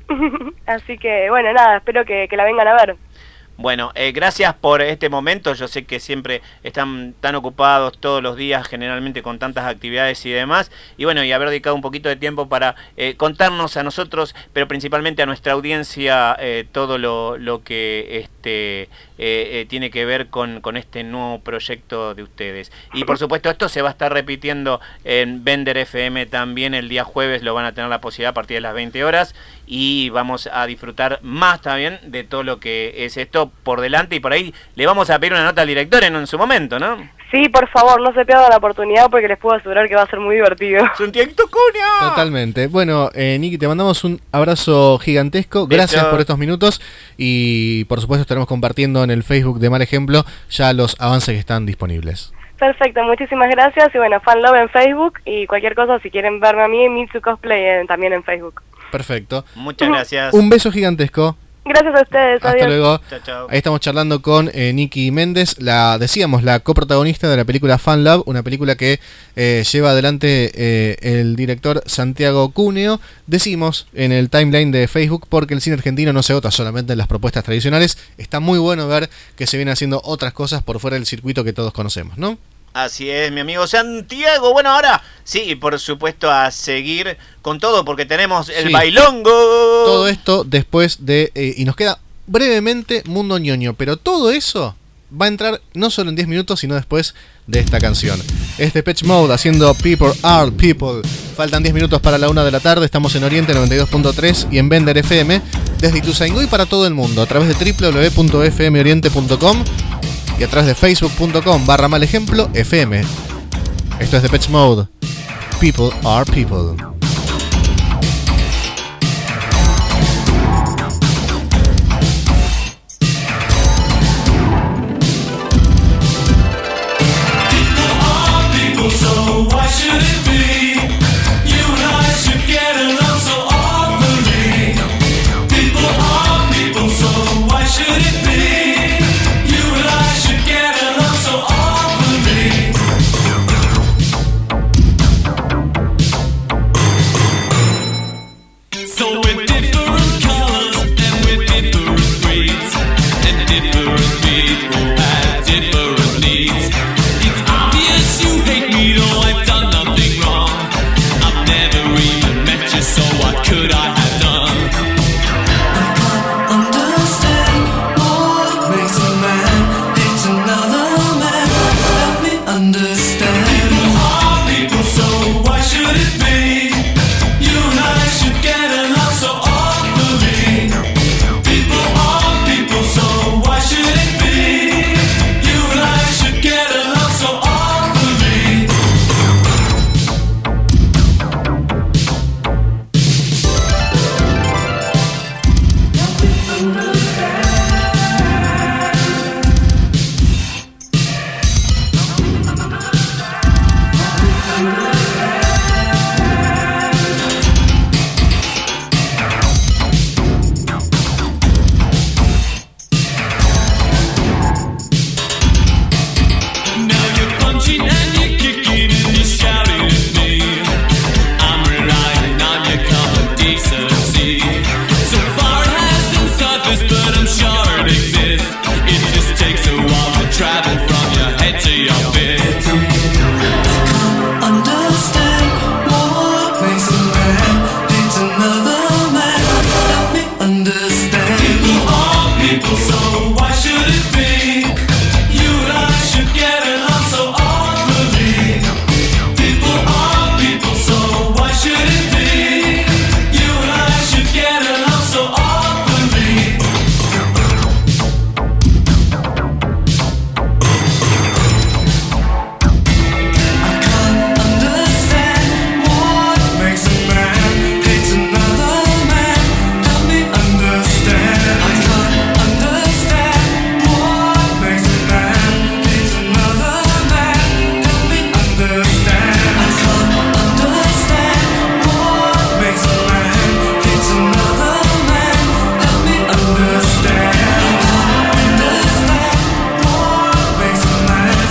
M: Así que bueno, nada, espero que, que la vengan a ver.
E: Bueno, eh, gracias por este momento. Yo sé que siempre están tan ocupados todos los días, generalmente con tantas actividades y demás. Y bueno, y haber dedicado un poquito de tiempo para eh, contarnos a nosotros, pero principalmente a nuestra audiencia, eh, todo lo, lo que este eh, eh, tiene que ver con, con este nuevo proyecto de ustedes. Y por supuesto, esto se va a estar repitiendo en Bender F M también el día jueves. Lo van a tener la posibilidad a partir de las veinte horas. Y vamos a disfrutar más también de todo lo que es esto por delante y por ahí le vamos a pedir una nota al director en, en su momento, ¿no?
M: Sí, por favor, no se pierdan la oportunidad porque les puedo asegurar que va a ser muy divertido.
E: ¡Santiaguito Cunha!
C: Totalmente. Bueno, eh, Niki, te mandamos un abrazo gigantesco. Gracias
E: Beso.
C: por estos minutos y por supuesto estaremos compartiendo en el Facebook de Mal Ejemplo ya los avances que están disponibles.
M: Perfecto, muchísimas gracias y bueno, Fan Love en Facebook y cualquier cosa si quieren verme a mí, Mitsu Cosplay en- también en Facebook.
C: Perfecto.
E: Muchas gracias.
C: Un beso gigantesco.
M: Gracias a ustedes,
C: Hasta
M: adiós.
C: luego.
E: Chao, chao.
C: Ahí estamos charlando con eh, Niki Méndez, la decíamos, la coprotagonista de la película Fan Love, una película que eh, lleva adelante eh, el director Santiago Cuneo. Decimos en el timeline de Facebook porque el cine argentino no se agota solamente en las propuestas tradicionales. Está muy bueno ver que se vienen haciendo otras cosas por fuera del circuito que todos conocemos, ¿no?
E: Así es, mi amigo Santiago. Bueno, ahora sí, y por supuesto a seguir con todo porque tenemos el
C: Sí.
E: bailongo.
C: Todo esto después de... eh, y nos queda brevemente Mundo Ñoño, pero todo eso va a entrar no solo en diez minutos, sino después de esta canción. Es Depeche Mode haciendo People Are People. Faltan diez minutos para la una de la tarde, estamos en Oriente noventa y dos punto tres y en Bender F M, desde Ituzaingó y para todo el mundo, a través de w w w punto f m oriente punto com y a través de facebook punto com barra mal ejemplo F M. Esto es Depeche Mode, People Are People.
F: So why should it be? You and I should get along so awfully. People are people, so why should it be? You and I should get along so awfully.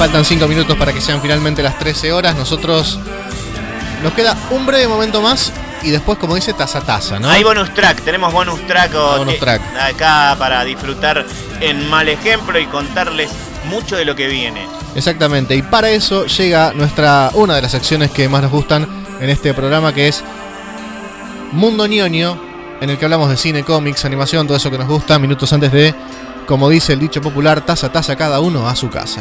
C: Faltan cinco minutos para que sean finalmente las trece horas. Nosotros nos queda un breve momento más y después, como dice, taza taza, ¿no?
E: Hay bonus track, tenemos bonus track, o
C: bonus track
E: acá para disfrutar en Mal Ejemplo y contarles mucho de lo que viene.
C: Exactamente, y para eso llega nuestra una de las secciones que más nos gustan en este programa, que es Mundo Ñoño, en el que hablamos de cine, cómics, animación, todo eso que nos gusta, minutos antes de, como dice el dicho popular, taza taza cada uno a su casa.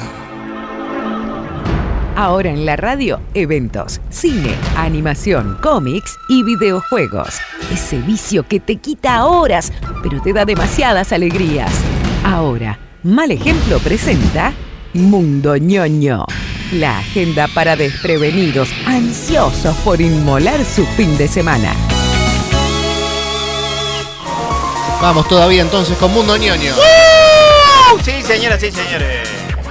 A: Ahora en la radio, eventos, cine, animación, cómics y videojuegos. Ese vicio que te quita horas, pero te da demasiadas alegrías. Ahora, Mal Ejemplo presenta Mundo Ñoño. La agenda para desprevenidos, ansiosos por inmolar su fin de semana.
C: Vamos todavía entonces con Mundo Ñoño.
E: ¡Uh! Sí, señoras, sí, señores.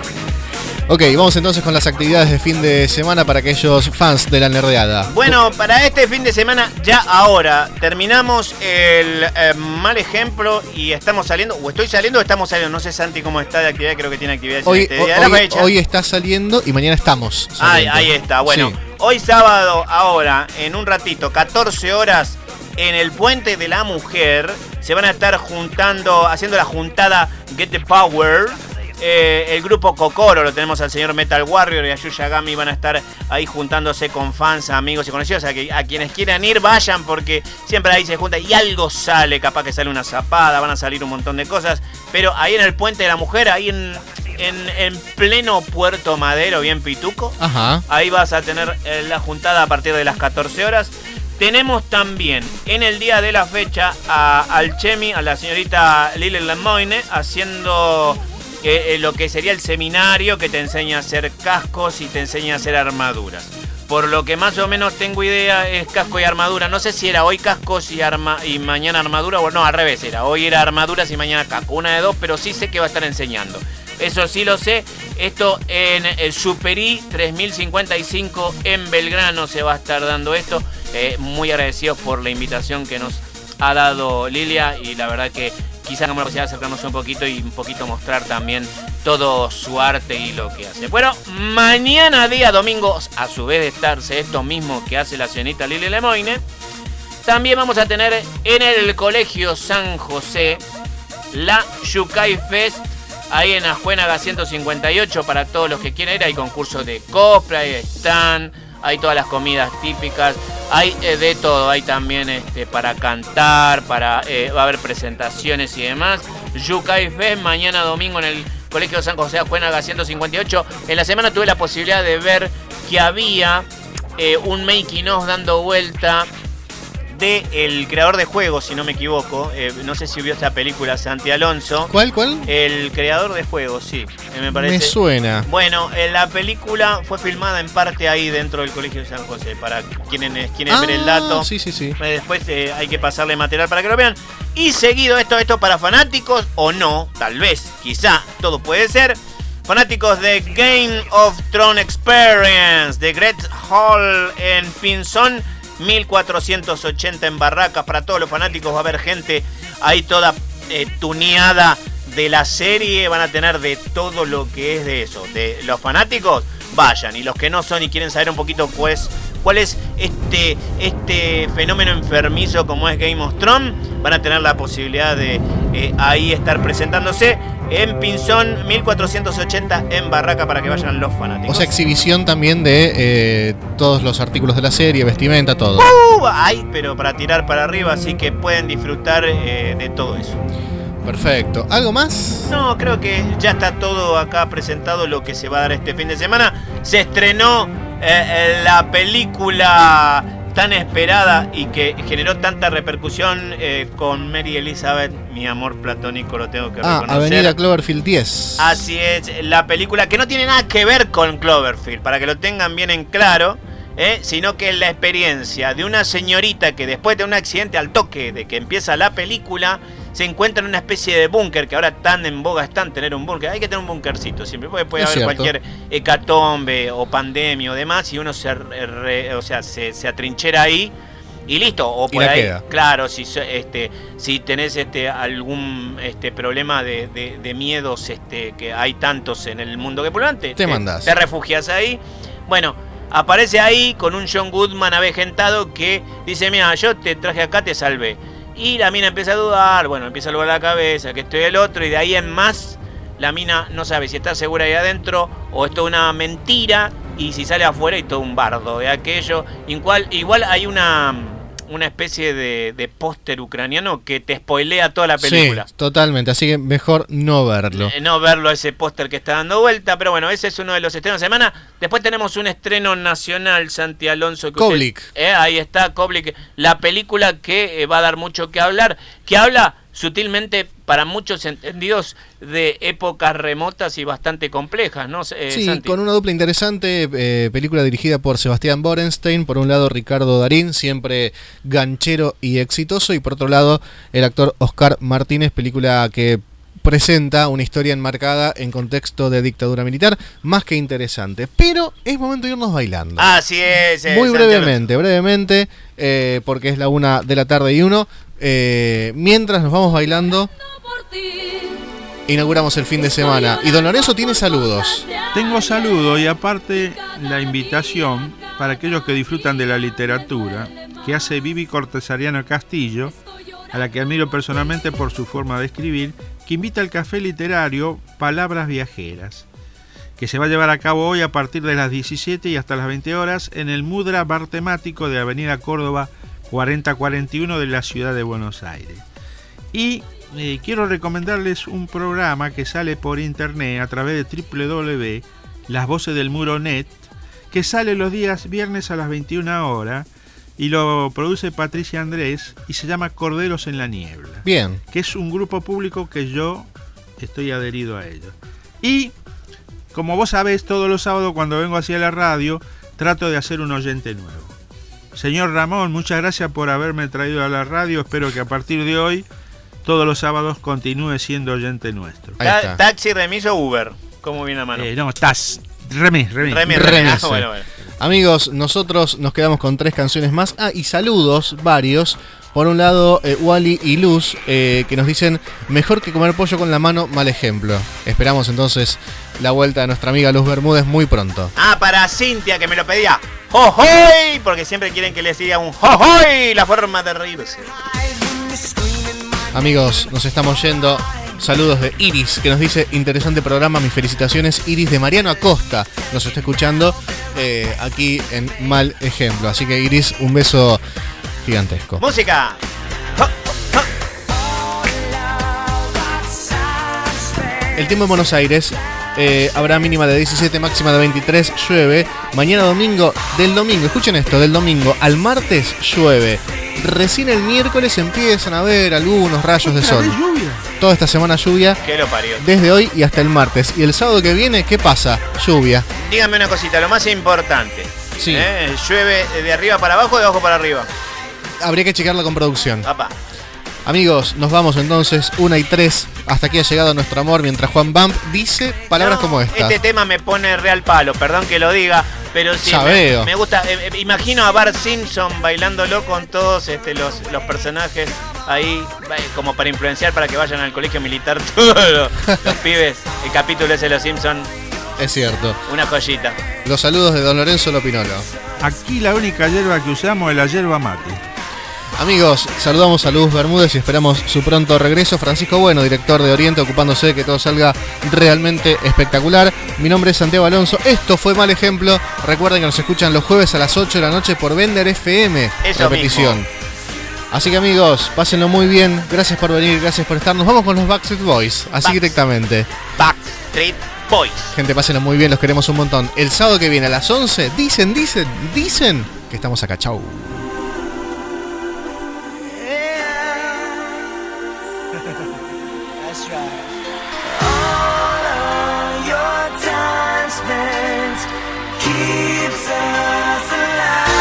C: Ok, vamos entonces con las actividades de fin de semana para aquellos fans de la nerdeada.
E: Bueno, para este fin de semana, ya ahora, terminamos el eh, Mal Ejemplo y estamos saliendo, o estoy saliendo o estamos saliendo. No sé, Santi, cómo está de actividad, creo que tiene actividades
C: Hoy,
E: en este día.
C: hoy,
E: La fecha.
C: hoy está saliendo y mañana estamos
E: Ahí,
C: saliendo.
E: ahí está, bueno.
C: Sí.
E: Hoy sábado, ahora, en un ratito, catorce horas, en el Puente de la Mujer, se van a estar juntando, haciendo la juntada Get the Power. Eh, el grupo Kokoro, lo tenemos al señor Metal Warrior y a Yuya Gami, van a estar ahí juntándose con fans, amigos y conocidos. A, que, a quienes quieran ir, vayan, porque siempre ahí se junta y algo sale, capaz que sale una zapada, van a salir un montón de cosas. Pero ahí en el Puente de la Mujer, ahí en, en, en pleno Puerto Madero, bien pituco,
C: Ajá.
E: ahí vas a tener eh, la juntada a partir de las catorce horas. Tenemos también en el día de la fecha a, al Chemi, a la señorita Lili Lemoine, haciendo eh, lo que sería el seminario que te enseña a hacer cascos y te enseña a hacer armaduras. Por lo que más o menos tengo idea es casco y armadura. No sé si era hoy cascos y, arma, y mañana armadura, o no, al revés era. Hoy era armaduras y mañana casco. Una de dos, pero sí sé que va a estar enseñando. Eso sí lo sé. Esto en el Superí tres mil cincuenta y cinco en Belgrano se va a estar dando esto. Eh, muy agradecidos por la invitación que nos ha dado Lilia y la verdad que quizás tengamos la posibilidad de acercarnos un poquito y un poquito mostrar también todo su arte y lo que hace. Bueno, mañana día domingo, a su vez de estarse esto mismo que hace la señorita Lili Lemoine, también vamos a tener en el Colegio San José la Yukai Fest. Ahí en Ajuénaga ciento cincuenta y ocho para todos los que quieran ir. Hay concursos de cosplay, están, hay todas las comidas típicas, hay eh, de todo. Hay también este, para cantar, para eh, va a haber presentaciones y demás. Yukai Fest mañana domingo en el Colegio San José Ajuénaga ciento cincuenta y ocho. En la semana tuve la posibilidad de ver que había eh, un making of dando vuelta de el creador de juegos, si no me equivoco. Eh, no sé si vio esta película, Santi Alonso.
C: ¿Cuál, cuál?
E: El creador de juegos, sí, me parece.
C: Me suena.
E: Bueno, eh, la película fue filmada en parte ahí dentro del Colegio de San José. Para quienes quieren
C: ah,
E: ver el dato.
C: Sí, sí, sí.
E: Eh, después eh, hay que pasarle material para que lo vean. Y seguido esto, esto para fanáticos o no, tal vez, quizá, todo puede ser. Fanáticos de Game of Thrones Experience, de Great Hall en Pinzón, mil cuatrocientos ochenta en Barracas. Para todos los fanáticos va a haber gente ahí toda eh, tuneada de la serie. Van a tener de todo lo que es de eso. De los fanáticos, vayan. Y los que no son y quieren saber un poquito pues cuál es este, este fenómeno enfermizo como es Game of Thrones, van a tener la posibilidad de eh, ahí estar presentándose en Pinzón mil cuatrocientos ochenta en Barraca para que vayan los fanáticos.
C: O sea, exhibición también de eh, todos los artículos de la serie, vestimenta, todo.
E: Uh, ay, pero para tirar para arriba, así que pueden disfrutar eh, de todo eso.
C: Perfecto. ¿Algo más?
E: No, creo que ya está todo acá presentado lo que se va a dar este fin de semana. Se estrenó eh, la película tan esperada y que generó tanta repercusión eh, con Mary Elizabeth, mi amor platónico, lo tengo que
C: ah,
E: reconocer.
C: Avenida Cloverfield diez.
E: Así es, la película que no tiene nada que ver con Cloverfield, para que lo tengan bien en claro, eh, sino que es la experiencia de una señorita que después de un accidente al toque de que empieza la película, se encuentra en una especie de búnker, que ahora tan en boga están tener un búnker. Hay que tener un búnkercito siempre, porque puede
C: es
E: haber
C: cierto.
E: cualquier hecatombe o pandemia o demás, y uno se, re, o sea, se, se atrinchera ahí y listo. O
C: Y
E: por
C: la
E: ahí,
C: queda.
E: claro, si so- este, si tenés este algún este problema de, de, de miedos, este, que hay tantos en el mundo que pulante,
C: Te mandás.
E: te refugias ahí. Bueno, aparece ahí con un John Goodman avejentado que dice, mira, yo te traje acá, te salvé. Y la mina empieza a dudar, bueno, empieza a dudar la cabeza, que estoy el otro, y de ahí en más, la mina no sabe si está segura ahí adentro o esto es una mentira, y si sale afuera y todo un bardo de aquello. Igual, igual hay una, una especie de, de póster ucraniano que te spoilea toda la película.
C: Sí, totalmente, así que mejor no verlo.
E: Eh, no verlo, ese póster que está dando vuelta, pero bueno, ese es uno de los estrenos de semana. Después tenemos un estreno nacional, Santi Alonso. que
C: Koblik.
E: usted- eh, ahí está, Koblik, la película que eh, va a dar mucho que hablar, que habla sutilmente, para muchos entendidos, de épocas remotas y bastante complejas, ¿no? Eh,
C: Sí,
E: Santi.
C: con una dupla interesante, eh, película dirigida por Sebastián Borenstein, por un lado Ricardo Darín, siempre ganchero y exitoso, y por otro lado el actor Oscar Martínez, película que presenta una historia enmarcada en contexto de dictadura militar, más que interesante. Pero es momento de irnos bailando.
E: Así es. eh,
C: Muy
E: Santi
C: brevemente, brevemente, eh, porque es la una de la tarde y uno. Eh, mientras nos vamos bailando, inauguramos el fin de semana. Y don Lorenzo tiene saludos.
D: Tengo saludos y aparte la invitación para aquellos que disfrutan de la literatura que hace Vivi Cortesariano Castillo, a la que admiro personalmente por su forma de escribir, que invita al café literario Palabras Viajeras, que se va a llevar a cabo hoy a partir de las diecisiete y hasta las veinte horas en el Mudra Bar Temático de Avenida Córdoba cuarenta cuarenta y uno de la ciudad de Buenos Aires. Y eh, quiero recomendarles un programa que sale por internet a través de doble u doble u doble u punto las voces del muro punto net, que sale los días viernes a las veintiuna horas y lo produce Patricia Andrés y se llama Corderos en la Niebla.
C: Bien.
D: Que es un grupo público que yo estoy adherido a ellos. Y como vos sabés, todos los sábados cuando vengo hacia la radio trato de hacer un oyente nuevo. Señor Ramón, muchas gracias por haberme traído a la radio. Espero que a partir de hoy, todos los sábados, continúe siendo oyente nuestro.
E: Ta- taxi, remis o Uber. ¿Cómo viene a mano?
D: Eh, no, estás. Remis, remis.
E: Remis,
C: Remis,
E: remis. Ah,
C: sí.
E: bueno, bueno.
C: Amigos, nosotros nos quedamos con tres canciones más. Ah, y saludos varios. Por un lado, eh, Wally y Luz, eh, que nos dicen, mejor que comer pollo con la mano, mal ejemplo. Esperamos entonces la vuelta de nuestra amiga Luz Bermúdez muy pronto.
E: Ah, para Cintia, que me lo pedía. ¡Jojoy! Porque siempre quieren que les diga un ¡Jojoy! La forma de reírse.
C: Amigos, nos estamos yendo. Saludos de Iris, que nos dice, interesante programa, mis felicitaciones. Iris de Mariano Acosta nos está escuchando eh, aquí en Mal Ejemplo. Así que Iris, un beso gigantesco.
E: ¡Música!
C: El tiempo en Buenos Aires, eh, habrá mínima de diecisiete, máxima de veintitrés, llueve. Mañana domingo, del domingo, escuchen esto, del domingo al martes llueve. Recién el miércoles empiezan a ver algunos rayos de sol. Toda esta semana lluvia,
E: Que lo parió.
C: desde hoy y hasta el martes. Y el sábado que viene, ¿qué pasa? Lluvia.
E: Díganme una cosita, lo más importante.
C: Sí.
E: ¿Eh? ¿Llueve de arriba para abajo o de abajo para arriba?
C: Habría que checarla con producción.
E: Papá.
C: Amigos, nos vamos entonces, una y tres. Hasta aquí ha llegado nuestro amor, mientras Juan Bamp dice palabras
E: No,
C: como esta.
E: Este tema me pone real palo, perdón que lo diga, pero sí,
C: Ya
E: me,
C: veo.
E: me gusta. eh, eh, imagino a Bart Simpson bailándolo con todos este, los, los personajes ahí, eh, como para influenciar para que vayan al colegio militar todos los, los pibes. El capítulo ese de los Simpson,
C: Es cierto.
E: una joyita.
C: Los saludos de don Lorenzo Lopinolo.
D: Aquí la única hierba que usamos es la hierba mate.
C: Amigos, saludamos a Luz Bermúdez y esperamos su pronto regreso. Francisco Bueno, director de Oriente, ocupándose de que todo salga realmente espectacular. Mi nombre es Santiago Alonso. Esto fue Mal Ejemplo. Recuerden que nos escuchan los jueves a las ocho de la noche por Vender F M.
E: Eso
C: Repetición.
E: mismo.
C: Así que amigos, pásenlo muy bien. Gracias por venir, gracias por estar. Nos vamos con los Backstreet Boys, así
E: Back-
C: directamente.
E: Backstreet Boys.
C: Gente, pásenlo muy bien, los queremos un montón. El sábado que viene a las once, dicen, dicen, dicen que estamos acá. Chau.
F: That's right. All of your time spent keeps us alive.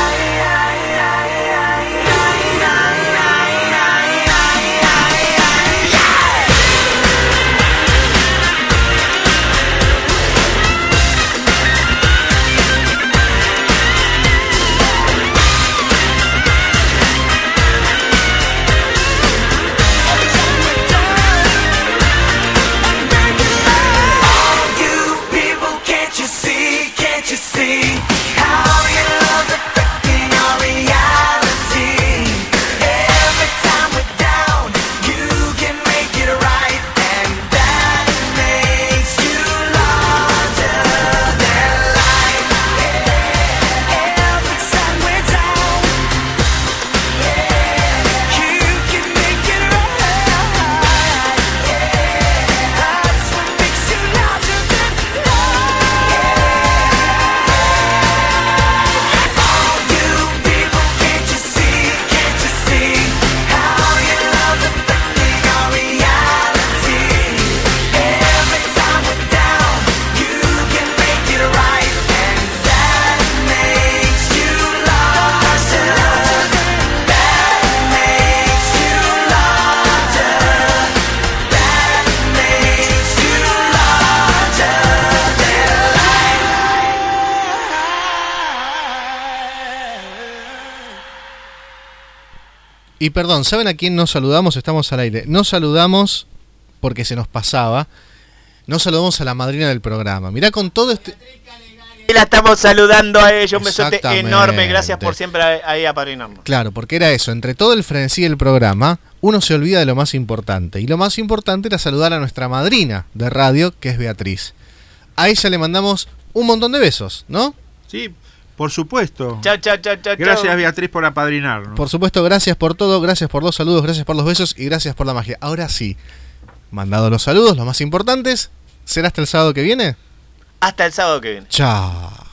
C: Y perdón, ¿saben a quién nos saludamos? Estamos al aire. Nos saludamos porque se nos pasaba. Nos saludamos a la madrina del programa. Mirá, con todo este...
E: Y la estamos saludando a ella, un besote
C: Exactamente.
E: enorme, gracias por siempre ahí apadrinarnos.
C: Claro, porque era eso, entre todo el frenesí del programa, uno se olvida de lo más importante. Y lo más importante era saludar a nuestra madrina de radio, que es Beatriz. A ella le mandamos un montón de besos, ¿no?
D: Sí, por supuesto.
E: Chao, chao, chao, chao.
D: Gracias, Beatriz, por apadrinarnos.
C: Por supuesto, gracias por todo, gracias por los saludos, gracias por los besos y gracias por la magia. Ahora sí, mandados los saludos, los más importantes, ¿será hasta el sábado que viene?
E: Hasta el sábado que viene.
C: Chao.